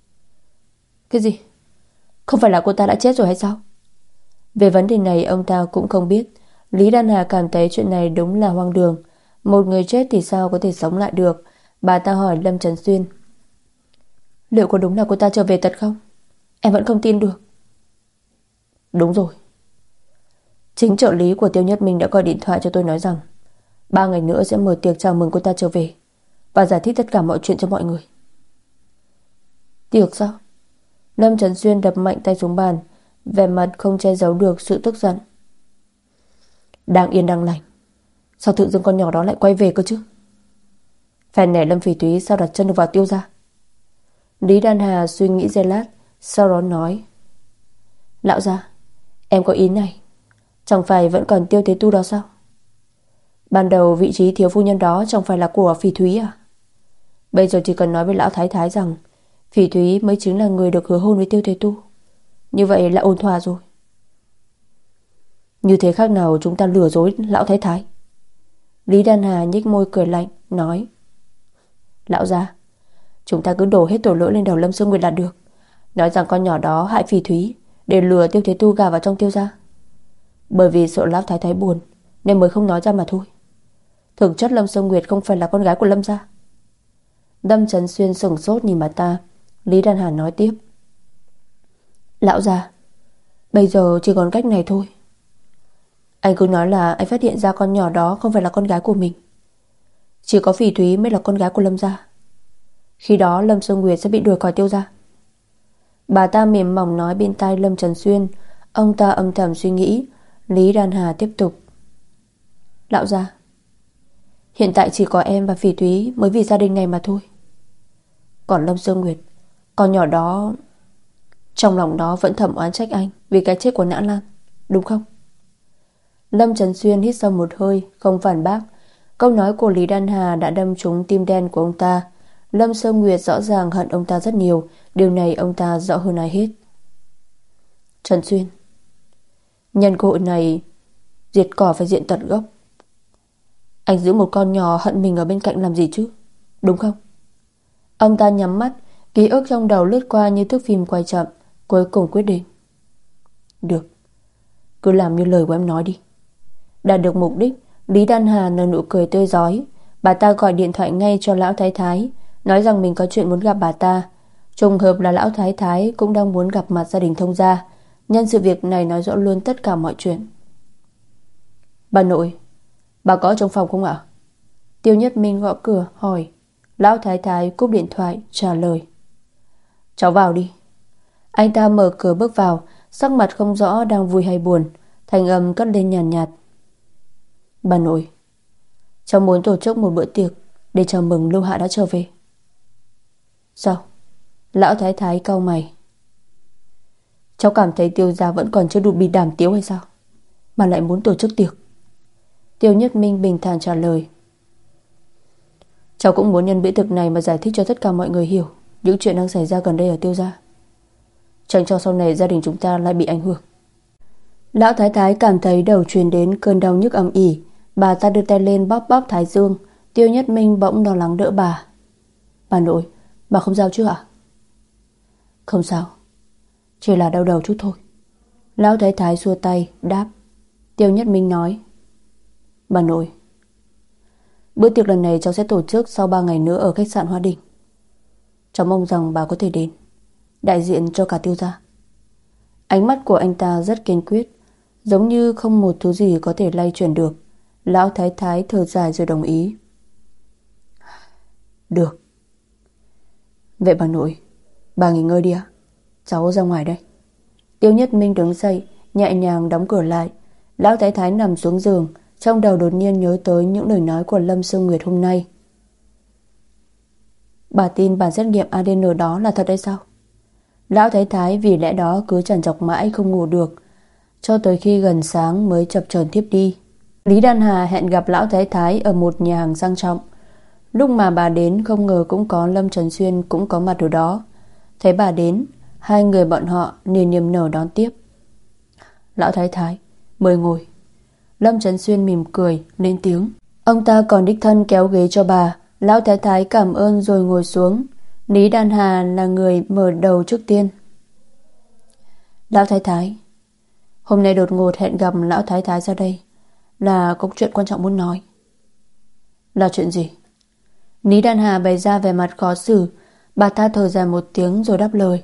Cái gì? Không phải là cô ta đã chết rồi hay sao? Về vấn đề này ông ta cũng không biết. Lý Đan Hà cảm thấy chuyện này đúng là hoang đường. Một người chết thì sao có thể sống lại được? Bà ta hỏi Lâm Trấn Xuyên. Liệu có đúng là cô ta trở về thật không? Em vẫn không tin được. Đúng rồi. Chính trợ lý của Tiêu Nhất Minh đã gọi điện thoại cho tôi nói rằng 3 ngày nữa sẽ mở tiệc chào mừng cô ta trở về và giải thích tất cả mọi chuyện cho mọi người. Tiệc sao? Lâm Trấn Xuyên đập mạnh tay xuống bàn, vẻ mặt không che giấu được sự tức giận. Đang yên đang lành, sao tự dưng con nhỏ đó lại quay về cơ chứ? Phen này Lâm Phỉ Thúy sao đặt chân được vào Tiêu gia? Lý Đan Hà suy nghĩ giây lát, sau đó nói. Lão gia, em có ý này. Chẳng phải vẫn còn Tiêu Thế Tu đó sao? Ban đầu vị trí thiếu phu nhân đó chẳng phải là của Phỉ Thúy à? Bây giờ chỉ cần nói với lão thái thái rằng Phỉ Thúy mới chính là người được hứa hôn với Tiêu Thế Tu, như vậy là ổn thỏa rồi. Như thế khác nào chúng ta lừa dối lão thái thái? Lý Đan Hà nhếch môi cười lạnh, nói. Lão gia, chúng ta cứ đổ hết tội lỗi lên đầu Lâm Sương Nguyệt là được. Nói rằng con nhỏ đó hại Phỉ Thúy để lừa Tiêu Thế Tu gả vào trong Tiêu gia. Bởi vì sợ lão thái thái buồn nên mới không nói ra mà thôi. Thực chất Lâm Sương Nguyệt không phải là con gái của Lâm gia. Lâm Trấn Xuyên sửng sốt nhìn bà ta. Lý Đan Hà nói tiếp. Lão gia, bây giờ chỉ còn cách này thôi. Anh cứ nói là anh phát hiện ra con nhỏ đó không phải là con gái của mình. Chỉ có Phỉ Thúy mới là con gái của Lâm gia. Khi đó Lâm Sương Nguyệt sẽ bị đuổi khỏi Tiêu gia. Bà ta mềm mỏng nói bên tai Lâm Trấn Xuyên. Ông ta âm thầm suy nghĩ. Lý Đan Hà tiếp tục. Lão gia, hiện tại chỉ có em và Phỉ Thúy mới vì gia đình này mà thôi. Còn Lâm Sương Nguyệt, con nhỏ đó, trong lòng đó vẫn thầm oán trách anh vì cái chết của Nhã Lan, đúng không? Lâm Trấn Xuyên hít sâu một hơi, không phản bác. Câu nói của Lý Đan Hà đã đâm trúng tim đen của ông ta. Lâm Sương Nguyệt rõ ràng hận ông ta rất nhiều. Điều này ông ta rõ hơn ai hết. Trần Xuyên, nhân cơ hội này diệt cỏ phải diệt tận gốc. Anh giữ một con nhỏ hận mình ở bên cạnh làm gì chứ, đúng không? Ông ta nhắm mắt, ký ức trong đầu lướt qua như thước phim quay chậm, cuối cùng quyết định. Được, cứ làm như lời của em nói đi. Đạt được mục đích, Lý Đan Hà nở nụ cười tươi rói. Bà ta gọi điện thoại ngay cho lão thái thái, nói rằng mình có chuyện muốn gặp bà ta. Trùng hợp là lão thái thái cũng đang muốn gặp mặt gia đình Thông gia. Nhân sự việc này nói rõ luôn tất cả mọi chuyện. Bà nội, bà có ở trong phòng không ạ? Tiêu Nhất Minh gõ cửa hỏi. Lão thái thái cúp điện thoại trả lời. Cháu vào đi. Anh ta mở cửa bước vào, sắc mặt không rõ đang vui hay buồn. Thành âm cất lên nhàn nhạt. Bà nội, cháu muốn tổ chức một bữa tiệc để chào mừng Lưu Hạ đã trở về. Sao? Lão thái thái cau mày. Cháu cảm thấy Tiêu gia vẫn còn chưa đủ bị đàm tiếu hay sao mà lại muốn tổ chức tiệc? Tiêu Nhất Minh bình thản trả lời. Cháu cũng muốn nhân bữa tiệc này mà giải thích cho tất cả mọi người hiểu những chuyện đang xảy ra gần đây ở Tiêu gia, tránh cho sau này gia đình chúng ta lại bị ảnh hưởng. Lão thái thái cảm thấy đầu truyền đến cơn đau nhức ầm ỉ. Bà ta đưa tay lên bóp bóp thái dương. Tiêu Nhất Minh bỗng lo lắng đỡ bà. Bà nội, bà không sao chứ ạ? Không sao, chỉ là đau đầu chút thôi. Lão thái thái xua tay đáp. Tiêu Nhất Minh nói. Bà nội, bữa tiệc lần này cháu sẽ tổ chức sau 3 ngày nữa ở khách sạn Hoa Đình. Cháu mong rằng bà có thể đến, đại diện cho cả Tiêu gia. Ánh mắt của anh ta rất kiên quyết, giống như không một thứ gì có thể lay chuyển được. Lão thái thái thở dài rồi đồng ý. Được. Vậy bà nội, bà nghỉ ngơi đi ạ. Cháu ra ngoài đây. Tiêu Nhất Minh đứng dậy, nhẹ nhàng đóng cửa lại. Lão thái thái nằm xuống giường, trong đầu đột nhiên nhớ tới những lời nói của Lâm Sương Nguyệt hôm nay. Bà tin bản xét nghiệm ADN đó là thật hay sao? Lão thái thái vì lẽ đó cứ trằn trọc mãi không ngủ được, cho tới khi gần sáng mới chập chờn thiếp đi. Lý Đan Hà hẹn gặp lão thái thái ở một nhà hàng sang trọng. Lúc mà bà đến không ngờ cũng có Lâm Trần Xuyên cũng có mặt ở đó. Thấy bà đến, hai người bọn họ liền niềm nở đón tiếp. Lão thái thái, mời ngồi. Lâm Trần Xuyên mỉm cười lên tiếng. Ông ta còn đích thân kéo ghế cho bà. Lão thái thái cảm ơn rồi ngồi xuống. Lý Đan Hà là người mở đầu trước tiên. Lão thái thái, hôm nay đột ngột hẹn gặp lão thái thái ra đây là có chuyện quan trọng muốn nói. Là chuyện gì? Lý Đan Hà bày ra vẻ mặt khó xử. Bà ta thở dài một tiếng rồi đáp lời.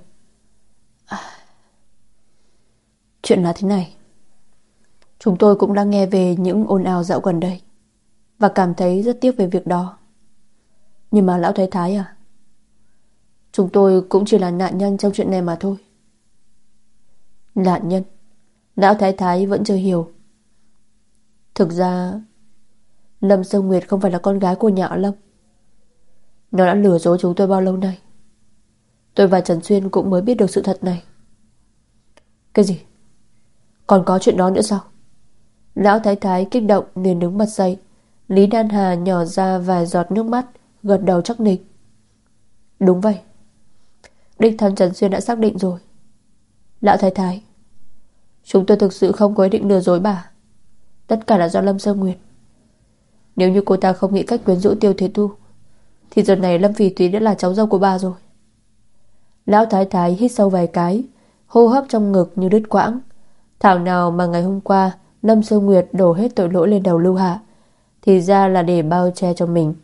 Chuyện là thế này. Chúng tôi cũng đang nghe về những ồn ào dạo gần đây và cảm thấy rất tiếc về việc đó. Nhưng mà lão thái thái à, chúng tôi cũng chỉ là nạn nhân trong chuyện này mà thôi. Nạn nhân? Lão thái thái vẫn chưa hiểu. Thực ra Lâm Sương Nguyệt không phải là con gái của nhà họ Lâm. Nó đã lừa dối chúng tôi bao lâu nay. Tôi và Trần Xuyên cũng mới biết được sự thật này. Cái gì? Còn có chuyện đó nữa sao? Lão thái thái kích động liền đứng bật dậy. Lý Đan Hà nhỏ ra vài giọt nước mắt, gật đầu chắc nịch. Đúng vậy, đích thân Trần Xuyên đã xác định rồi. Lão thái thái, chúng tôi thực sự không có ý định lừa dối bà. Tất cả là do Lâm Sương Nguyệt. Nếu như cô ta không nghĩ cách quyến rũ Tiêu Thế Tu thì giờ này Lâm Phỉ Thúy đã là cháu dâu của bà rồi. Lão thái thái hít sâu vài cái, hô hấp trong ngực như đứt quãng. Thảo nào mà ngày hôm qua Lâm Sương Nguyệt đổ hết tội lỗi lên đầu Lưu Hạ, thì ra là để bao che cho mình.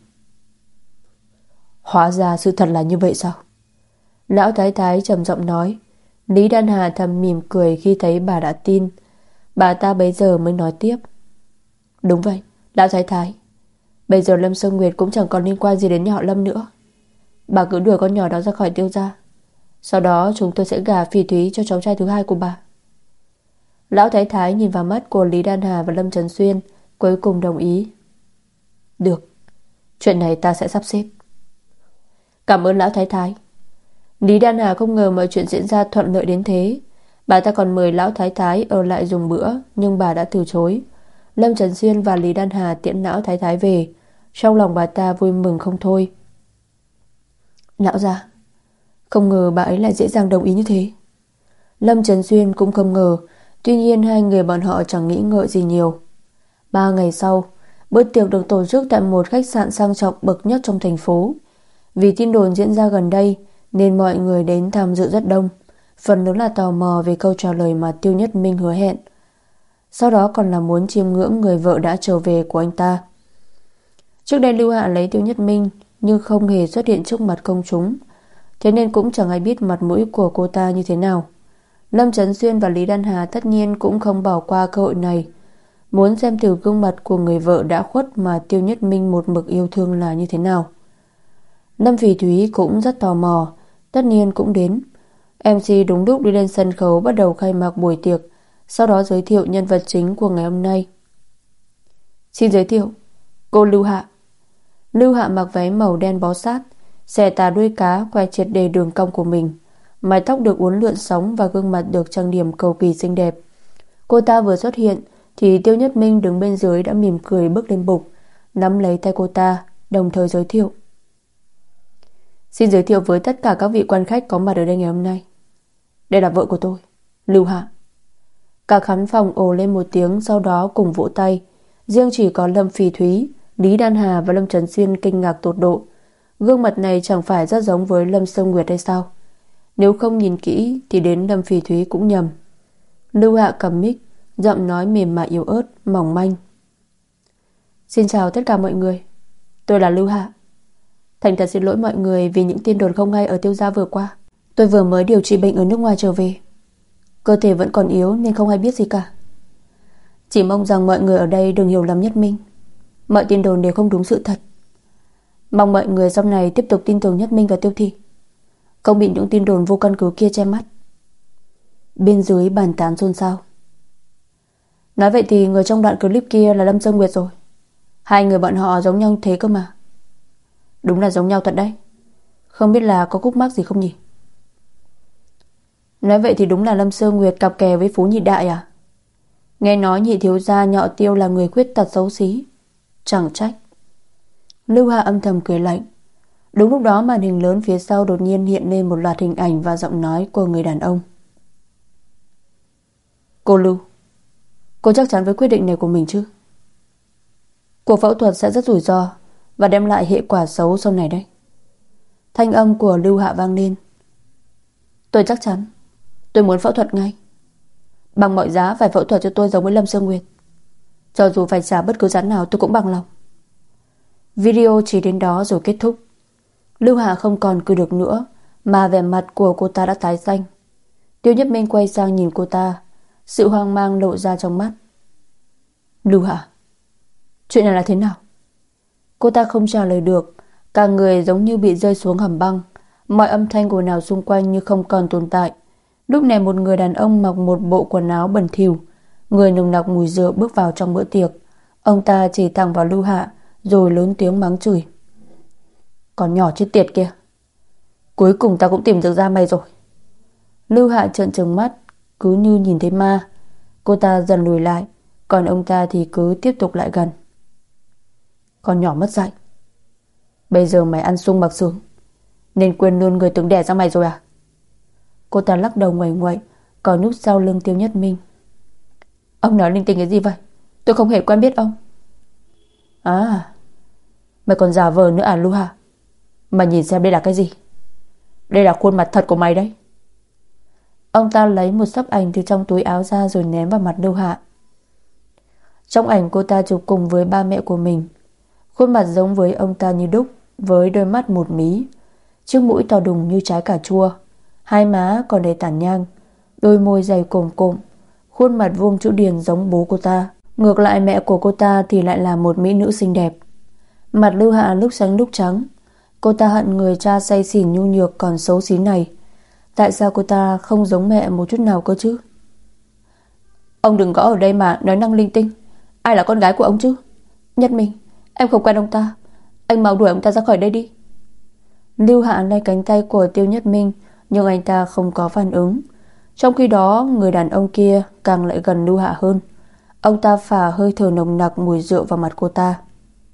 Hóa ra sự thật là như vậy sao? Lão thái thái trầm giọng nói. Lý Đan Hà thầm mỉm cười khi thấy bà đã tin. Bà ta bấy giờ mới nói tiếp. Đúng vậy, lão thái thái, bây giờ Lâm Sương Nguyệt cũng chẳng còn liên quan gì đến nhà họ Lâm nữa. Bà cứ đuổi con nhỏ đó ra khỏi Tiêu gia. Sau đó chúng tôi sẽ gả Phỉ Thúy cho cháu trai thứ hai của bà. Lão thái thái nhìn vào mắt của Lý Đan Hà và Lâm Trần Xuyên, cuối cùng đồng ý. Được, chuyện này ta sẽ sắp xếp. Cảm ơn lão thái thái. Lý Đan Hà không ngờ mọi chuyện diễn ra thuận lợi đến thế. Bà ta còn mời lão thái thái ở lại dùng bữa, nhưng bà đã từ chối. Lâm Trần Xuyên và Lý Đan Hà tiễn lão thái thái về. Trong lòng bà ta vui mừng không thôi. Lão gia, không ngờ bà ấy lại dễ dàng đồng ý như thế. Lâm Trấn Xuyên cũng không ngờ. Tuy nhiên hai người bọn họ chẳng nghĩ ngợi gì nhiều. 3 ngày sau, bữa tiệc được tổ chức tại một khách sạn sang trọng bậc nhất trong thành phố. Vì tin đồn diễn ra gần đây nên mọi người đến tham dự rất đông, phần lớn là tò mò về câu trả lời mà Tiêu Nhất Minh hứa hẹn. Sau đó còn là muốn chiêm ngưỡng người vợ đã trở về của anh ta. Trước đây Lưu Hạ lấy Tiêu Nhất Minh nhưng không hề xuất hiện trước mặt công chúng, thế nên cũng chẳng ai biết mặt mũi của cô ta như thế nào. Lâm Trấn Xuyên và Lý Đan Hà tất nhiên cũng không bỏ qua cơ hội này, muốn xem thử gương mặt của người vợ đã khuất mà Tiêu Nhất Minh một mực yêu thương là như thế nào. Lâm Phỉ Thúy cũng rất tò mò, tất nhiên cũng đến. MC đúng lúc đi lên sân khấu bắt đầu khai mạc buổi tiệc, sau đó giới thiệu nhân vật chính của ngày hôm nay. Xin giới thiệu, cô Lưu Hạ. Lưu Hạ mặc váy màu đen bó sát, xẻ tà đuôi cá khoe triệt đề đường cong của mình, mái tóc được uốn lượn sóng và gương mặt được trang điểm cầu kỳ xinh đẹp. Cô ta vừa xuất hiện thì Tiêu Nhất Minh đứng bên dưới đã mỉm cười bước lên bục, nắm lấy tay cô ta, đồng thời giới thiệu. Xin giới thiệu với tất cả các vị quan khách có mặt ở đây ngày hôm nay. Đây là vợ của tôi, Lưu Hạ. Cả khán phòng ồ lên một tiếng, sau đó cùng vỗ tay. Riêng chỉ có Lâm Phỉ Thúy, Lý Đan Hà và Lâm Trấn Xuyên kinh ngạc tột độ. Gương mặt này chẳng phải rất giống với Lâm Sương Nguyệt hay sao? Nếu không nhìn kỹ thì đến Lâm Phỉ Thúy cũng nhầm. Lưu Hạ cầm mic, giọng nói mềm mại yếu ớt, mỏng manh. Xin chào tất cả mọi người, tôi là Lưu Hạ. Thành thật xin lỗi mọi người vì những tin đồn không hay ở Tiêu gia vừa qua. Tôi vừa mới điều trị bệnh ở nước ngoài trở về, cơ thể vẫn còn yếu nên không ai biết gì cả. Chỉ mong rằng mọi người ở đây đừng hiểu lầm Nhất Minh. Mọi tin đồn đều không đúng sự thật. Mong mọi người sau này tiếp tục tin tưởng Nhất Minh và Tiêu Thị, không bị những tin đồn vô căn cứ kia che mắt. Bên dưới bàn tán xôn xao. Nói vậy thì người trong đoạn clip kia là Lâm Sương Nguyệt rồi. Hai người bọn họ giống nhau thế cơ mà. Đúng là giống nhau thật đấy. Không biết là có khúc mắc gì không nhỉ? Nói vậy thì đúng là Lâm Sương Nguyệt cặp kè với Phú Nhị Đại à? Nghe nói nhị thiếu gia Nhọ Tiêu là người khuyết tật xấu xí. Chẳng trách. Lưu Hạ âm thầm cười lạnh. Đúng lúc đó màn hình lớn phía sau đột nhiên hiện lên một loạt hình ảnh và giọng nói của người đàn ông. Cô Lưu, cô chắc chắn với quyết định này của mình chứ? Cuộc phẫu thuật sẽ rất rủi ro và đem lại hệ quả xấu sau này đấy. Thanh âm của Lưu Hạ vang lên. Tôi chắc chắn. Tôi muốn phẫu thuật ngay. Bằng mọi giá phải phẫu thuật cho tôi giống với Lâm Sương Nguyệt. Cho dù phải trả bất cứ giá nào tôi cũng bằng lòng. Video chỉ đến đó rồi kết thúc. Lưu Hạ không còn cười được nữa, mà vẻ mặt của cô ta đã tái xanh. Tiêu Nhất Minh quay sang nhìn cô ta, sự hoang mang lộ ra trong mắt. Lưu Hạ, chuyện này là thế nào? Cô ta không trả lời được, cả người giống như bị rơi xuống hầm băng. Mọi âm thanh ồn ào xung quanh như không còn tồn tại. Lúc này một người đàn ông mặc một bộ quần áo bẩn thỉu, người nồng nặc mùi rượu bước vào trong bữa tiệc. Ông ta chỉ thẳng vào Lưu Hạ rồi lớn tiếng mắng chửi. Còn nhỏ chết tiệt kia, cuối cùng ta cũng tìm được ra mày rồi. Lưu Hạ trợn trừng mắt, cứ như nhìn thấy ma. Cô ta dần lùi lại, còn ông ta thì cứ tiếp tục lại gần. Con nhỏ mất dạy, bây giờ mày ăn sung mặc sướng nên quên luôn người từng đẻ ra mày rồi à? Cô ta lắc đầu nguậy nguậy, còn núp sau lưng Tiêu Nhất Minh. Ông nói linh tinh cái gì vậy? Tôi không hề quen biết ông. À, mày còn giả vờ nữa à Lưu Hạ? Mà nhìn xem đây là cái gì? Đây là khuôn mặt thật của mày đấy. Ông ta lấy một xấp ảnh từ trong túi áo ra rồi ném vào mặt Lưu Hạ. Trong ảnh cô ta chụp cùng với ba mẹ của mình. Khuôn mặt giống với ông ta như đúc, với đôi mắt một mí, chiếc mũi to đùng như trái cà chua, hai má còn đầy tàn nhang, đôi môi dày cồm cộm, khuôn mặt vuông chữ điền giống bố cô ta. Ngược lại mẹ của cô ta thì lại là một mỹ nữ xinh đẹp. Mặt Lưu Hạ lúc xanh lúc trắng. Cô ta hận người cha say xỉn nhu nhược còn xấu xí này. Tại sao cô ta không giống mẹ một chút nào cơ chứ? Ông đừng có ở đây mà nói năng linh tinh. Ai là con gái của ông chứ? Nhất Minh, em không quen ông ta. Anh mau đuổi ông ta ra khỏi đây đi. Lưu Hạ lấy cánh tay của Tiêu Nhất Minh, nhưng anh ta không có phản ứng. Trong khi đó người đàn ông kia càng lại gần Lưu Hạ hơn. Ông ta phả hơi thở nồng nặc mùi rượu vào mặt cô ta.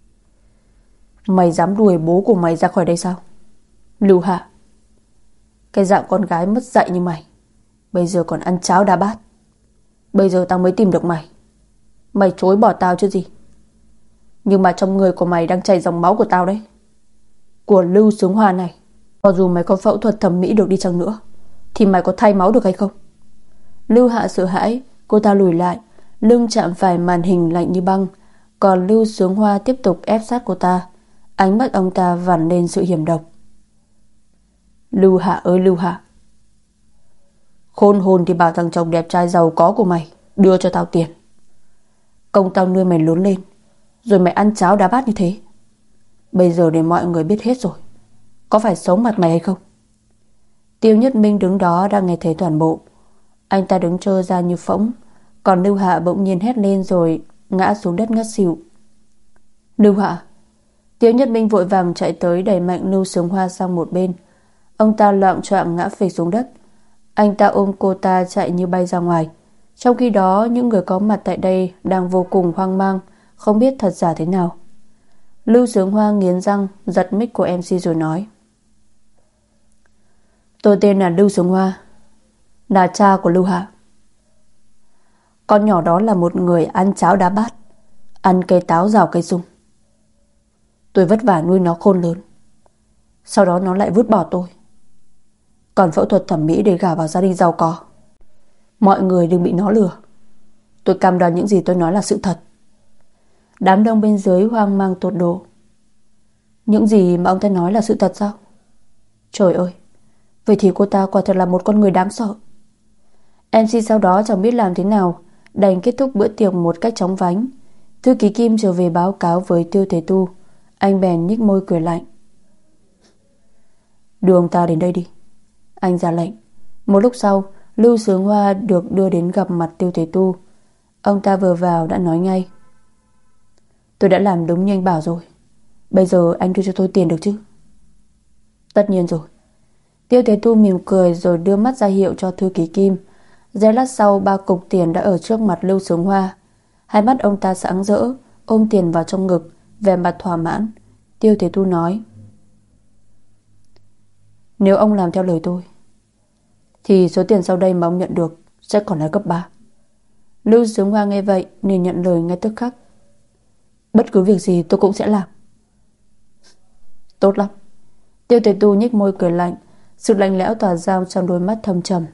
Mày dám đuổi bố của mày ra khỏi đây sao? Lưu Hạ, cái dạng con gái mất dạy như mày Bây giờ còn ăn cháo đá bát. Bây giờ tao mới tìm được mày. Mày chối bỏ tao chứ gì. Nhưng mà trong người của mày đang chảy dòng máu của tao đấy. Của Lưu Sướng Hoa này. Cho dù mày có phẫu thuật thẩm mỹ được đi chăng nữa thì mày có thay máu được hay không? Lưu Hạ sợ hãi. Cô ta lùi lại, lưng chạm phải màn hình lạnh như băng. Còn Lưu Sướng Hoa tiếp tục ép sát cô ta. Ánh mắt ông ta vằn lên sự hiểm độc. Lưu Hạ ơi Lưu Hạ, khôn hồn thì bảo thằng chồng đẹp trai giàu có của mày đưa cho tao tiền. Công tao nuôi mày lớn lên, rồi mày ăn cháo đá bát như thế. Bây giờ để mọi người biết hết rồi, có phải xấu mặt mày hay không? Tiêu Nhất Minh đứng đó đang nghe thấy toàn bộ. Anh ta đứng trơ ra như phỗng. Còn Lưu Hạ bỗng nhiên hét lên rồi ngã xuống đất ngất xỉu. Lưu Hạ! Tiêu Nhất Minh vội vàng chạy tới đẩy mạnh Lưu Sướng Hoa sang một bên. Ông ta loạng choạng ngã phịch xuống đất. Anh ta ôm cô ta chạy như bay ra ngoài. Trong khi đó những người có mặt tại đây đang vô cùng hoang mang, không biết thật giả thế nào. Lưu Sướng Hoa nghiến răng giật mic của MC rồi nói: Tôi tên là Lưu Sướng Hoa, là cha của Lưu Hạ. Con nhỏ đó là một người ăn cháo đá bát, ăn cây táo rào cây sung. Tôi vất vả nuôi nó khôn lớn, sau đó nó lại vứt bỏ tôi, còn phẫu thuật thẩm mỹ để gả vào gia đình giàu có. Mọi người đừng bị nó lừa. Tôi cam đoan những gì tôi nói là sự thật. Đám đông bên dưới hoang mang tột độ. Những gì mà ông ta nói là sự thật sao? Trời ơi, vậy thì cô ta quả thật là một con người đáng sợ. MC sau đó chẳng biết làm thế nào, đành kết thúc bữa tiệc một cách chóng vánh. Thư ký Kim trở về báo cáo với Tiêu Thế Tu. Anh bèn nhếch môi cười lạnh. Đưa ông ta đến đây đi, anh ra lệnh. Một lúc sau, Lưu Sướng Hoa được đưa đến gặp mặt Tiêu Thế Tu. Ông ta vừa vào đã nói ngay: Tôi đã làm đúng như anh bảo rồi. Bây giờ anh đưa cho tôi tiền được chứ? Tất nhiên rồi. Tiêu Thế Tu mỉm cười rồi đưa mắt ra hiệu cho thư ký Kim. Giây lát sau 3 cục tiền đã ở trước mặt Lưu Sướng Hoa. Hai mắt ông ta sáng rỡ, ôm tiền vào trong ngực, vẻ mặt thỏa mãn. Tiêu Thế Tu nói: Nếu ông làm theo lời tôi thì số tiền sau đây mà ông nhận được sẽ còn là gấp 3. Lưu Sướng Hoa nghe vậy nên nhận lời ngay tức khắc. Bất cứ việc gì tôi cũng sẽ làm. Tốt lắm. Tiêu Thế Tu nhếch môi cười lạnh, sự lạnh lẽo tỏa ra trong đôi mắt thâm trầm.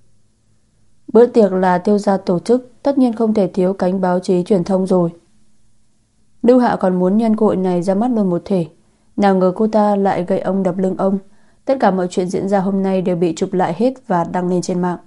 Bữa tiệc là Tiêu gia tổ chức, tất nhiên không thể thiếu cánh báo chí truyền thông rồi. Lưu Hạ còn muốn nhân cơ hội này ra mắt luôn một thể, nào ngờ cô ta lại gậy ông đập lưng ông. Tất cả mọi chuyện diễn ra hôm nay đều bị chụp lại hết và đăng lên trên mạng.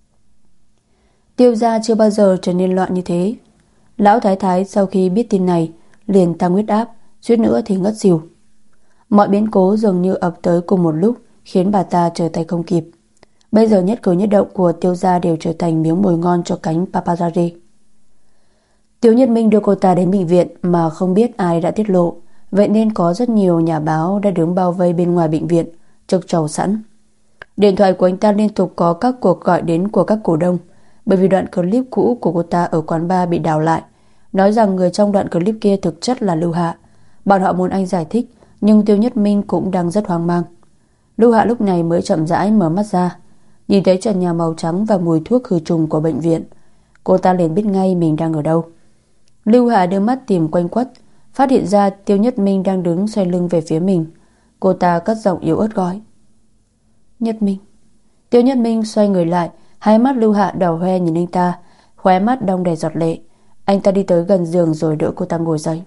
Tiêu gia chưa bao giờ trở nên loạn như thế. Lão Thái Thái sau khi biết tin này liền tăng huyết áp, suýt nữa thì ngất xỉu. Mọi biến cố dường như ập tới cùng một lúc, khiến bà ta trở tay không kịp. Bây giờ nhất cử nhất động của Tiêu gia đều trở thành miếng mồi ngon cho cánh paparazzi. Tiêu Nhất Minh đưa cô ta đến bệnh viện mà không biết ai đã tiết lộ, vậy nên có rất nhiều nhà báo đã đứng bao vây bên ngoài bệnh viện, trực chầu sẵn. Điện thoại của anh ta liên tục có các cuộc gọi đến của các cổ đông, bởi vì đoạn clip cũ của cô ta ở quán bar bị đào lại, nói rằng người trong đoạn clip kia thực chất là Lưu Hạ. Bọn họ muốn anh giải thích, nhưng Tiêu Nhất Minh cũng đang rất hoang mang. Lưu Hạ lúc này mới chậm rãi mở mắt ra, nhìn thấy trần nhà màu trắng và mùi thuốc khử trùng của bệnh viện. Cô ta liền biết ngay mình đang ở đâu. Lưu Hạ đưa mắt tìm quanh quất, phát hiện ra Tiêu Nhất Minh đang đứng xoay lưng về phía mình. Cô ta cất giọng yếu ớt gọi: Nhất Minh. Tiêu Nhất Minh xoay người lại, hai mắt Lưu Hạ đỏ hoe nhìn anh ta, khóe mắt đong đầy giọt lệ. Anh ta đi tới gần giường rồi đỡ cô ta ngồi dậy.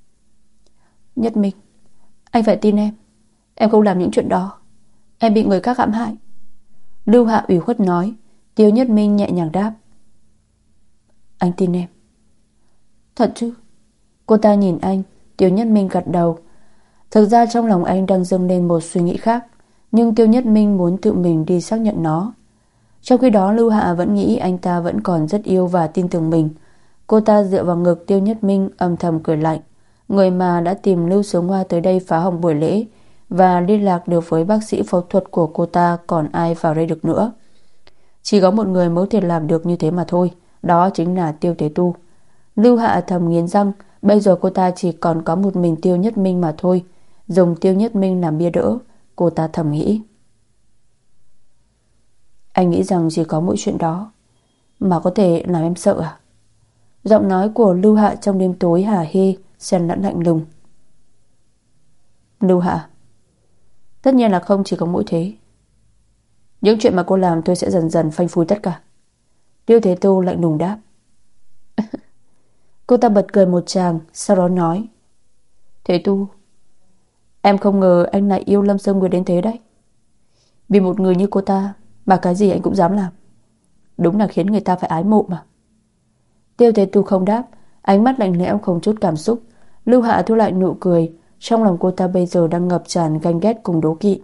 Nhất Minh, anh phải tin em không làm những chuyện đó. Em bị người khác hãm hại. Lưu Hạ ủy khuất nói. Tiêu Nhất Minh nhẹ nhàng đáp: Anh tin em. Thật chứ? Cô ta nhìn anh. Tiêu Nhất Minh gật đầu. Thực ra trong lòng anh đang dâng lên một suy nghĩ khác, nhưng Tiêu Nhất Minh muốn tự mình đi xác nhận nó. Trong khi đó Lưu Hạ vẫn nghĩ anh ta vẫn còn rất yêu và tin tưởng mình. Cô ta dựa vào ngực Tiêu Nhất Minh âm thầm cười lạnh. Người mà đã tìm Lưu Sướng Hoa tới đây phá hỏng buổi lễ và liên lạc được với bác sĩ phẫu thuật của cô ta, còn ai vào đây được nữa. Chỉ có một người mới thể làm được như thế mà thôi, đó chính là Tiêu Thế Tu. Lưu Hạ thầm nghiến răng, bây giờ cô ta chỉ còn có một mình Tiêu Nhất Minh mà thôi. Dùng Tiêu Nhất Minh làm bia đỡ, cô ta thầm nghĩ. Anh nghĩ rằng chỉ có mỗi chuyện đó mà có thể làm em sợ à? Giọng nói của Lưu Hạ trong đêm tối hả hê, xen lẫn lạnh lùng. Lưu Hạ, tất nhiên là không chỉ có mỗi thế. Những chuyện mà cô làm tôi sẽ dần dần phanh phui tất cả. Tiêu Thế Tu lạnh lùng đáp. Cô ta bật cười một tràng, sau đó nói. Thế Tu, em không ngờ anh lại yêu Lâm Sơn Nguyệt đến thế đấy. Vì một người như cô ta mà cái gì anh cũng dám làm. Đúng là khiến người ta phải ái mộ mà. Tiêu Thế Tu không đáp, ánh mắt lạnh lẽo không chút cảm xúc. Lưu Hạ thu lại nụ cười. Trong lòng cô ta bây giờ đang ngập tràn ganh ghét cùng đố kỵ.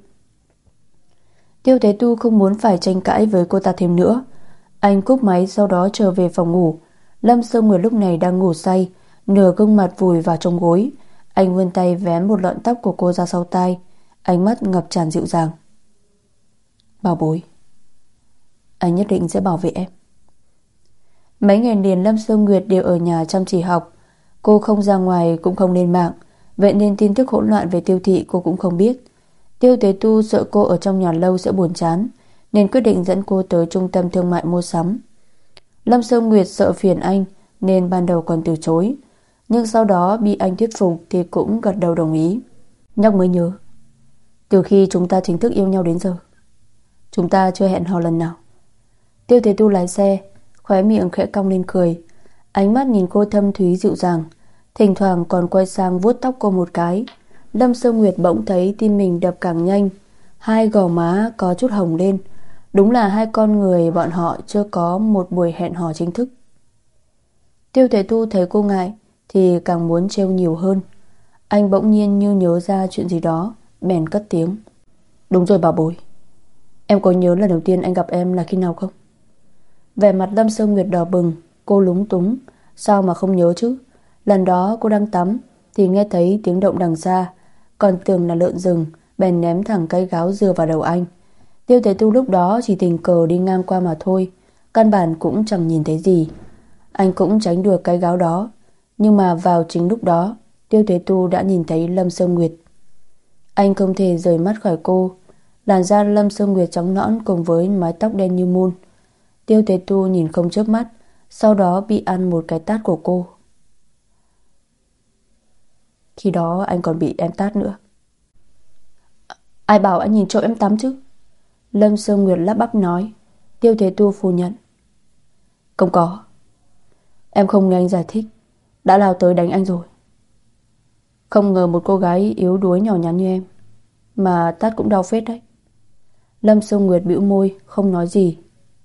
Tiêu Thế Tu không muốn phải tranh cãi với cô ta thêm nữa. Anh cúp máy, sau đó trở về phòng ngủ. Lâm Sơn Nguyệt lúc này đang ngủ say, nửa gương mặt vùi vào trong gối. Anh vươn tay vén một lọn tóc của cô ra sau tai, ánh mắt ngập tràn dịu dàng. Bảo bối, anh nhất định sẽ bảo vệ em. Mấy ngày liền Lâm Sơn Nguyệt đều ở nhà chăm chỉ học. Cô không ra ngoài cũng không lên mạng, vậy nên tin tức hỗn loạn về Tiêu thị cô cũng không biết. Tiêu Thế Tu sợ cô ở trong nhà lâu sẽ buồn chán, nên quyết định dẫn cô tới trung tâm thương mại mua sắm. Lâm Sơn Nguyệt sợ phiền anh nên ban đầu còn từ chối, nhưng sau đó bị anh thuyết phục thì cũng gật đầu đồng ý. Nhắc mới nhớ, từ khi chúng ta chính thức yêu nhau đến giờ, chúng ta chưa hẹn hò lần nào. Tiêu Thế Tu lái xe, khóe miệng khẽ cong lên cười, ánh mắt nhìn cô thâm thúy dịu dàng, thỉnh thoảng còn quay sang vuốt tóc cô một cái. Lâm Sơn Nguyệt bỗng thấy tim mình đập càng nhanh, hai gò má có chút hồng lên. Đúng là hai con người bọn họ chưa có một buổi hẹn hò chính thức. Tiêu Thế Tu thấy cô ngại thì càng muốn trêu nhiều hơn. Anh bỗng nhiên như nhớ ra chuyện gì đó, bèn cất tiếng. Đúng rồi bảo bối, em có nhớ lần đầu tiên anh gặp em là khi nào không? Vẻ mặt Lâm Sơn Nguyệt đỏ bừng, cô lúng túng. Sao mà không nhớ chứ? Lần đó cô đang tắm thì nghe thấy tiếng động đằng xa, còn tưởng là lợn rừng, bèn ném thẳng cây gáo dừa vào đầu anh. Tiêu Thế Tu lúc đó chỉ tình cờ đi ngang qua mà thôi, căn bản cũng chẳng nhìn thấy gì. Anh cũng tránh được cái gáo đó, nhưng mà vào chính lúc đó, Tiêu Thế Tu đã nhìn thấy Lâm Sơn Nguyệt. Anh không thể rời mắt khỏi cô. Làn da Lâm Sơn Nguyệt trắng nõn cùng với mái tóc đen như mun. Tiêu Thế Tu nhìn không chớp mắt, sau đó bị ăn một cái tát của cô. Khi đó anh còn bị em tát nữa. Ai bảo anh nhìn trộm em tắm chứ? Lâm Sơn Nguyệt lắp bắp nói. Tiêu Thế Tu phủ nhận. Không có. Em không nghe anh giải thích, đã lao tới đánh anh rồi. Không ngờ một cô gái yếu đuối nhỏ nhắn như em mà tát cũng đau phết đấy. Lâm Sơn Nguyệt bĩu môi không nói gì.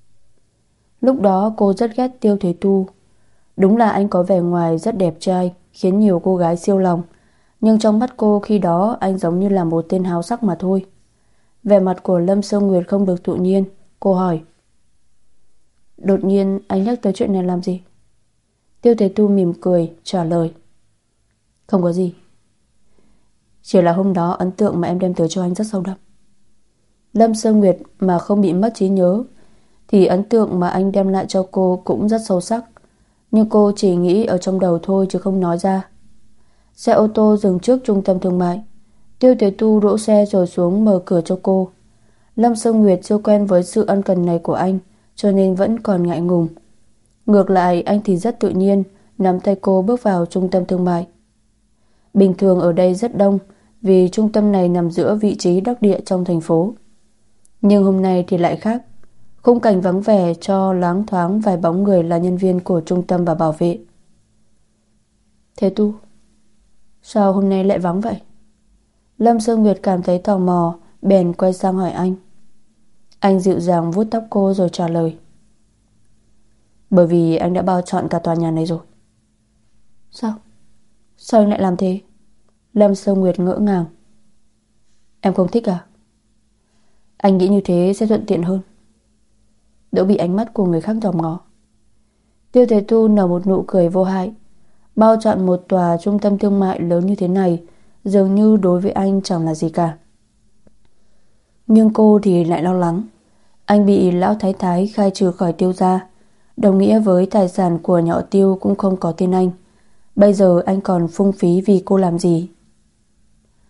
Lúc đó cô rất ghét Tiêu Thế Tu. Đúng là anh có vẻ ngoài rất đẹp trai, khiến nhiều cô gái siêu lòng, nhưng trong mắt cô khi đó anh giống như là một tên háo sắc mà thôi. Vẻ mặt của Lâm Sơn Nguyệt không được tự nhiên. Cô hỏi. Đột nhiên anh nhắc tới chuyện này làm gì? Tiêu Thế Tu mỉm cười trả lời. Không có gì, chỉ là hôm đó ấn tượng mà em đem tới cho anh rất sâu đậm. Lâm Sơn Nguyệt mà không bị mất trí nhớ thì ấn tượng mà anh đem lại cho cô cũng rất sâu sắc, nhưng cô chỉ nghĩ ở trong đầu thôi chứ không nói ra. Xe ô tô dừng trước trung tâm thương mại. Tiêu Thế Tu đỗ xe rồi xuống mở cửa cho cô. Lâm Sơn Nguyệt chưa quen với sự ân cần này của anh, cho nên vẫn còn ngại ngùng. Ngược lại anh thì rất tự nhiên, nắm tay cô bước vào trung tâm thương mại. Bình thường ở đây rất đông, vì trung tâm này nằm giữa vị trí đắc địa trong thành phố. Nhưng hôm nay thì lại khác. Khung cảnh vắng vẻ cho loáng thoáng vài bóng người là nhân viên của trung tâm và bảo vệ. Thế Tu, sao hôm nay lại vắng vậy? Lâm Sơn Nguyệt cảm thấy tò mò, bèn quay sang hỏi anh. Anh dịu dàng vuốt tóc cô rồi trả lời. Bởi vì anh đã bao trọn cả tòa nhà này rồi. Sao? Sao anh lại làm thế? Lâm Sơn Nguyệt ngỡ ngàng. Em không thích à? Anh nghĩ như thế sẽ thuận tiện hơn, đỡ bị ánh mắt của người khác dòm ngó. Tiêu Thế Tu nở một nụ cười vô hại. Bao trọn một tòa trung tâm thương mại lớn như thế này dường như đối với anh chẳng là gì cả. Nhưng cô thì lại lo lắng. Anh bị lão thái thái khai trừ khỏi Tiêu gia, đồng nghĩa với tài sản của nhà họ Tiêu cũng không có tên anh. Bây giờ anh còn phung phí vì cô làm gì?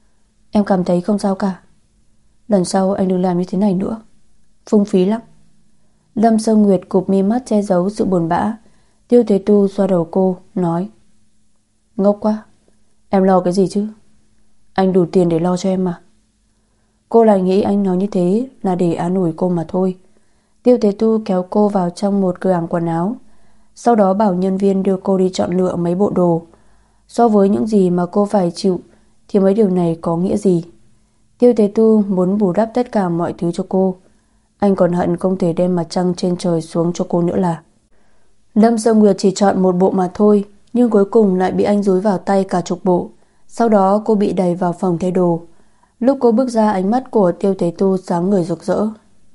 Em cảm thấy không sao cả. Lần sau anh đừng làm như thế này nữa. Phung phí lắm. Lâm Sơ Nguyệt cụp mi mắt che giấu sự buồn bã. Tiêu Thế Tu xoa đầu cô, nói: Ngốc quá, em lo cái gì chứ? Anh đủ tiền để lo cho em mà. Cô lại nghĩ anh nói như thế là để an ủi cô mà thôi. Tiêu Thế Tu kéo cô vào trong một cửa hàng quần áo, sau đó bảo nhân viên đưa cô đi chọn lựa mấy bộ đồ. So với những gì mà cô phải chịu thì mấy điều này có nghĩa gì? Tiêu Thế Tu muốn bù đắp tất cả mọi thứ cho cô. Anh còn hận không thể đem mặt trăng trên trời xuống cho cô nữa là. Lâm Sơ Nguyệt chỉ chọn một bộ mà thôi, nhưng cuối cùng lại bị anh dúi vào tay cả chục bộ. Sau đó cô bị đẩy vào phòng thay đồ. Lúc cô bước ra, ánh mắt của Tiêu Thế Tu sáng ngời rực rỡ.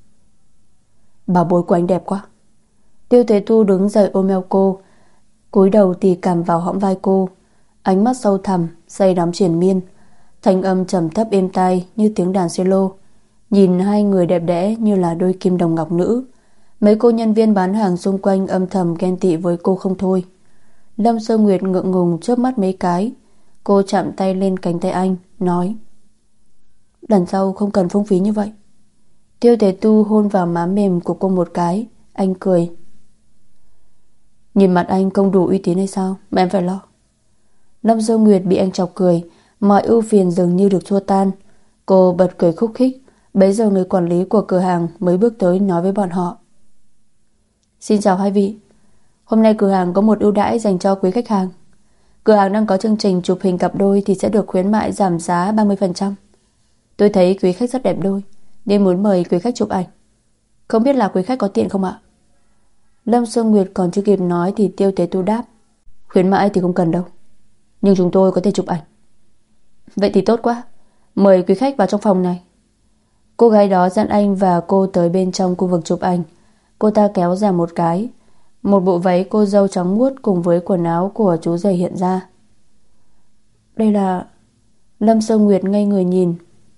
Bảo bối của anh đẹp quá. Tiêu Thế Tu đứng dậy ôm eo cô, cúi đầu tì cằm vào hõm vai cô. Ánh mắt sâu thẳm, say đắm triền miên, thanh âm trầm thấp êm tai như tiếng đàn cello. Nhìn hai người đẹp đẽ như là đôi kim đồng ngọc nữ. Mấy cô nhân viên bán hàng xung quanh âm thầm ghen tị với cô không thôi. Lâm Sơ Nguyệt ngượng ngùng chớp mắt mấy cái. Cô chạm tay lên cánh tay anh, nói: Lần sau không cần phung phí như vậy. Tiêu Thế Tu hôn vào má mềm của cô một cái. Anh cười: Nhìn mặt anh không đủ uy tín hay sao mà em phải lo? Lâm Sơ Nguyệt bị anh chọc cười, mọi ưu phiền dường như được xua tan. Cô bật cười khúc khích. Bấy giờ người quản lý của cửa hàng mới bước tới nói với bọn họ: Xin chào hai vị, hôm nay cửa hàng có một ưu đãi dành cho quý khách hàng. Cửa hàng đang có chương trình chụp hình cặp đôi thì sẽ được khuyến mại giảm giá 30%. Tôi thấy quý khách rất đẹp đôi nên muốn mời quý khách chụp ảnh. Không biết là quý khách có tiện không ạ? Lâm Sơ Nguyệt còn chưa kịp nói thì Tiêu Thế Tu đáp: Khuyến mãi thì không cần đâu, nhưng chúng tôi có thể chụp ảnh. Vậy thì tốt quá, mời quý khách vào trong phòng này. Cô gái đó dẫn anh và cô tới bên trong khu vực chụp ảnh. Cô ta kéo ra một cái. Một bộ váy cô dâu trắng muốt cùng với quần áo của chú rể hiện ra. Đây là... Lâm Sơ Nguyệt ngây người nhìn.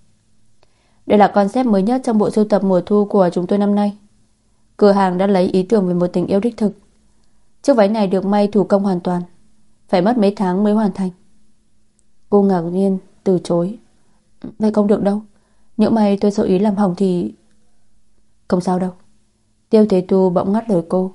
Đây là concept mới nhất trong bộ sưu tập mùa thu của chúng tôi năm nay. Cửa hàng đã lấy ý tưởng về một tình yêu đích thực. Chiếc váy này được may thủ công hoàn toàn, phải mất mấy tháng mới hoàn thành. Cô ngạc nhiên từ chối: Vậy không được đâu, nhỡ may tôi sơ ý làm hỏng thì... Không sao đâu. Tiêu Thế Tu bỗng ngắt lời cô: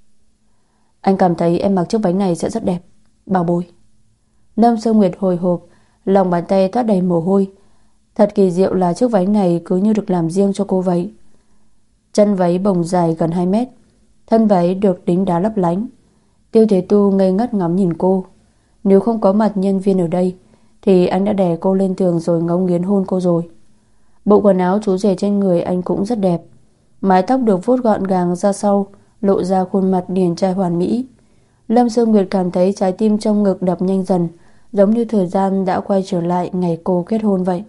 Anh cảm thấy em mặc chiếc váy này sẽ rất đẹp, bảo bối. Lâm Sơ Nguyệt hồi hộp, lòng bàn tay toát đầy mồ hôi. Thật kỳ diệu là chiếc váy này cứ như được làm riêng cho cô vậy. Chân váy bồng dài gần 2 mét, thân váy được đính đá lấp lánh. Tiêu Thế Tu ngây ngất ngắm nhìn cô. Nếu không có mặt nhân viên ở đây thì anh đã đè cô lên tường rồi ngấu nghiến hôn cô rồi. Bộ quần áo chú rể trên người anh cũng rất đẹp. Mái tóc được vuốt gọn gàng ra sau, lộ ra khuôn mặt điển trai hoàn mỹ. Lâm Sơ Nguyệt cảm thấy trái tim trong ngực đập nhanh dần, giống như thời gian đã quay trở lại ngày cô kết hôn vậy.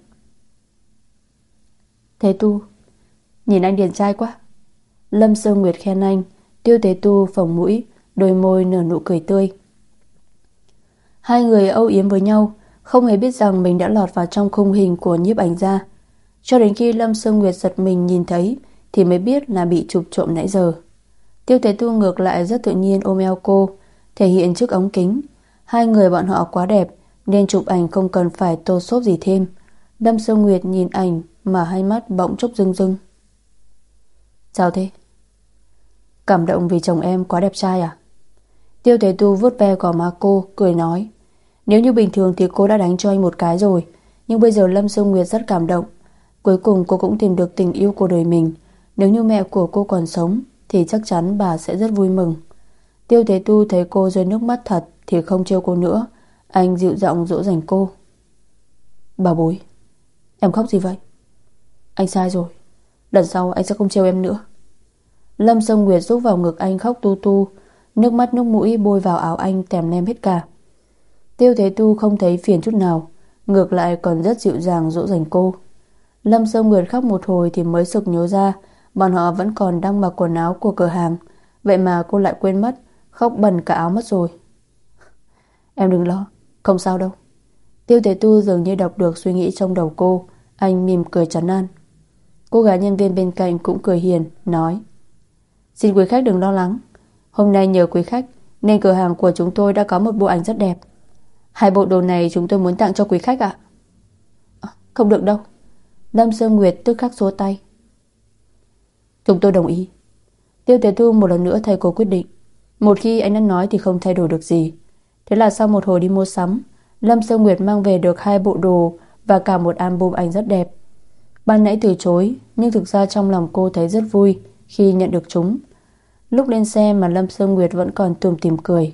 Thế Tu, nhìn anh điển trai quá. Lâm Sơ Nguyệt khen anh. Tiêu Thế Tu phồng mũi, đôi môi nở nụ cười tươi. Hai người âu yếm với nhau, không hề biết rằng mình đã lọt vào trong khung hình của nhiếp ảnh gia. Cho đến khi Lâm Sơ Nguyệt giật mình nhìn thấy thì mới biết là bị chụp trộm nãy giờ. Tiêu Thế Tu ngược lại rất tự nhiên ôm eo cô, thể hiện trước ống kính. Hai người bọn họ quá đẹp nên chụp ảnh không cần phải tô xốp gì thêm. Lâm Sơ Nguyệt nhìn ảnh mà hai mắt bỗng chốc rưng rưng. Sao thế? Cảm động vì chồng em quá đẹp trai à? Tiêu Thế Tu vuốt ve gò má cô, cười nói: Nếu như bình thường thì cô đã đánh cho anh một cái rồi, nhưng bây giờ Lâm Sơ Nguyệt rất cảm động. Cuối cùng cô cũng tìm được tình yêu của đời mình. Nếu như mẹ của cô còn sống thì chắc chắn bà sẽ rất vui mừng. Tiêu Thế Tu thấy cô rơi nước mắt thật thì không trêu cô nữa. Anh dịu giọng dỗ dành cô: Bà bối, em khóc gì vậy? Anh sai rồi, lần sau anh sẽ không trêu em nữa. Lâm Sơ Nguyệt rúc vào ngực anh khóc tu tu, nước mắt nước mũi bôi vào áo anh tèm lem hết cả. Tiêu Thế Tu không thấy phiền chút nào, ngược lại còn rất dịu dàng dỗ dành cô. Lâm Sơ Nguyệt khóc một hồi thì mới sực nhớ ra bọn họ vẫn còn đang mặc quần áo của cửa hàng. Vậy mà cô lại quên mất, khóc bẩn cả áo mất rồi. Em đừng lo, không sao đâu. Tiêu Thế Tu dường như đọc được suy nghĩ trong đầu cô. Anh mỉm cười trấn an. Cô gái nhân viên bên cạnh cũng cười hiền, nói: Xin quý khách đừng lo lắng, hôm nay nhờ quý khách nên cửa hàng của chúng tôi đã có một bộ ảnh rất đẹp. Hai bộ đồ này chúng tôi muốn tặng cho quý khách ạ. Không được đâu. Lâm Sơ Nguyệt tức khắc xua tay. Chúng tôi đồng ý. Tiêu Tế Tu một lần nữa thay cô quyết định. Một khi anh đã nói thì không thay đổi được gì. Thế là sau một hồi đi mua sắm, Lâm Sương Nguyệt mang về được 2 bộ đồ và cả một album ảnh rất đẹp. Ban nãy từ chối, nhưng thực ra trong lòng cô thấy rất vui khi nhận được chúng. Lúc lên xe mà Lâm Sương Nguyệt vẫn còn tủm tỉm cười.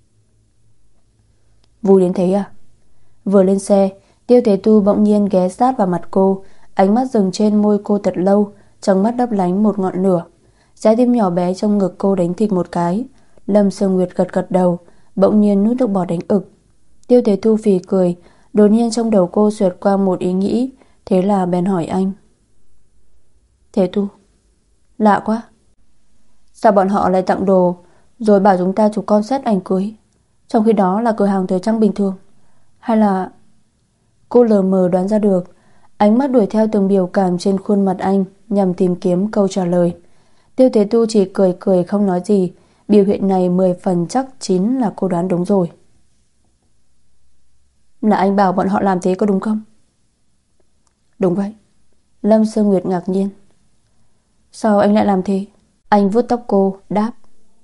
Vui đến thế à? Vừa lên xe, Tiêu Tế Tu bỗng nhiên ghé sát vào mặt cô, ánh mắt dừng trên môi cô thật lâu, trong mắt lấp lánh một ngọn lửa. Trái tim nhỏ bé trong ngực cô đánh thịch một cái. Lâm Sương Nguyệt gật gật đầu, bỗng nhiên nuốt nước bọt đánh ực. Tiêu Tế Tu phì cười, đột nhiên trong đầu cô xẹt qua một ý nghĩ, thế là bèn hỏi anh. Tế Tu, lạ quá. Sao bọn họ lại tặng đồ rồi bảo chúng ta chụp concept ảnh cưới, trong khi đó là cửa hàng thời trang bình thường? Hay là... Cô lờ mờ đoán ra được, ánh mắt đuổi theo từng biểu cảm trên khuôn mặt anh nhằm tìm kiếm câu trả lời. Tiêu Tế Tu chỉ cười cười không nói gì. Biểu hiện này 10 phần chắc chín là cô đoán đúng rồi. Là anh bảo bọn họ làm thế có đúng không? Đúng vậy. Lâm Sương Nguyệt ngạc nhiên. Sao anh lại làm thế? Anh vuốt tóc cô, đáp.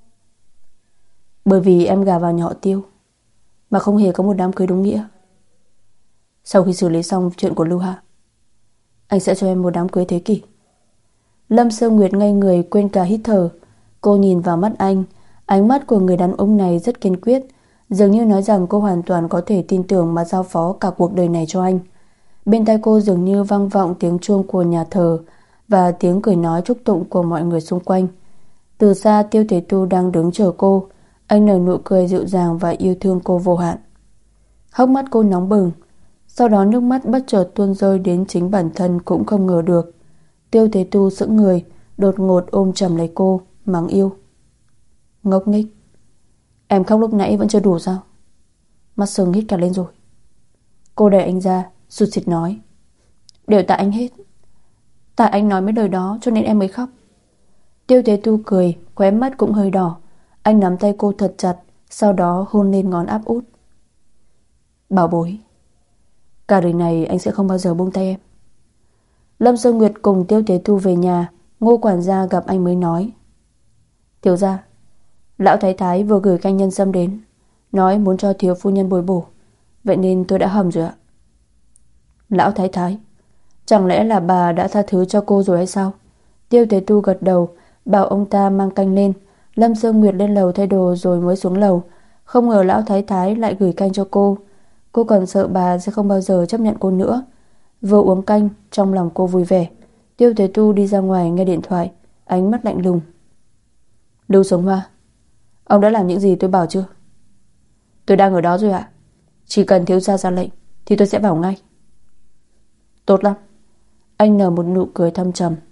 Bởi vì em gả vào nhà họ Tiêu, mà không hề có một đám cưới đúng nghĩa. Sau khi xử lý xong chuyện của Lưu Hạ, anh sẽ cho em một đám cưới thế kỷ. Lâm Sương Nguyệt ngây người quên cả hít thở. Cô nhìn vào mắt anh. Ánh mắt của người đàn ông này rất kiên quyết, dường như nói rằng cô hoàn toàn có thể tin tưởng mà giao phó cả cuộc đời này cho anh. Bên tai cô dường như vang vọng tiếng chuông của nhà thờ và tiếng cười nói chúc tụng của mọi người xung quanh. Từ xa Tiêu Tế Tu đang đứng chờ cô. Anh nở nụ cười dịu dàng và yêu thương cô vô hạn. Hốc mắt cô nóng bừng, sau đó nước mắt bất chợt tuôn rơi đến chính bản thân cũng không ngờ được. Tiêu Tế Tu sững người, đột ngột ôm chầm lấy cô, mắng yêu. Ngốc nghếch, em khóc lúc nãy vẫn chưa đủ sao? Mắt sưng hít cả lên rồi. Cô đẩy anh ra, sụt sịt nói. Đều tại anh hết. Tại anh nói mấy lời đó cho nên em mới khóc. Tiêu Tế Tu cười, khóe mắt cũng hơi đỏ. Anh nắm tay cô thật chặt, sau đó hôn lên ngón áp út. Bảo bối, cả đời này anh sẽ không bao giờ buông tay em. Lâm Sương Nguyệt cùng Tiêu Tế Tu về nhà. Ngô quản gia gặp anh mới nói. Thiếu gia, lão thái thái vừa gửi canh nhân sâm đến, nói muốn cho thiếu phu nhân bồi bổ, vậy nên tôi đã hầm rồi ạ. Lão thái thái? Chẳng lẽ là bà đã tha thứ cho cô rồi hay sao? Tiêu Tế Tu gật đầu, bảo ông ta mang canh lên. Lâm Sương Nguyệt lên lầu thay đồ rồi mới xuống lầu. Không ngờ lão thái thái lại gửi canh cho cô. Cô còn sợ bà sẽ không bao giờ chấp nhận cô nữa. Vừa uống canh, trong lòng cô vui vẻ. Tiêu Tế Tu đi ra ngoài nghe điện thoại, ánh mắt lạnh lùng. Lưu Sống Hoa, ông đã làm những gì tôi bảo chưa? Tôi đang ở đó rồi ạ. Chỉ cần thiếu gia ra lệnh thì tôi sẽ vào ngay. Tốt lắm. Anh nở một nụ cười thâm trầm.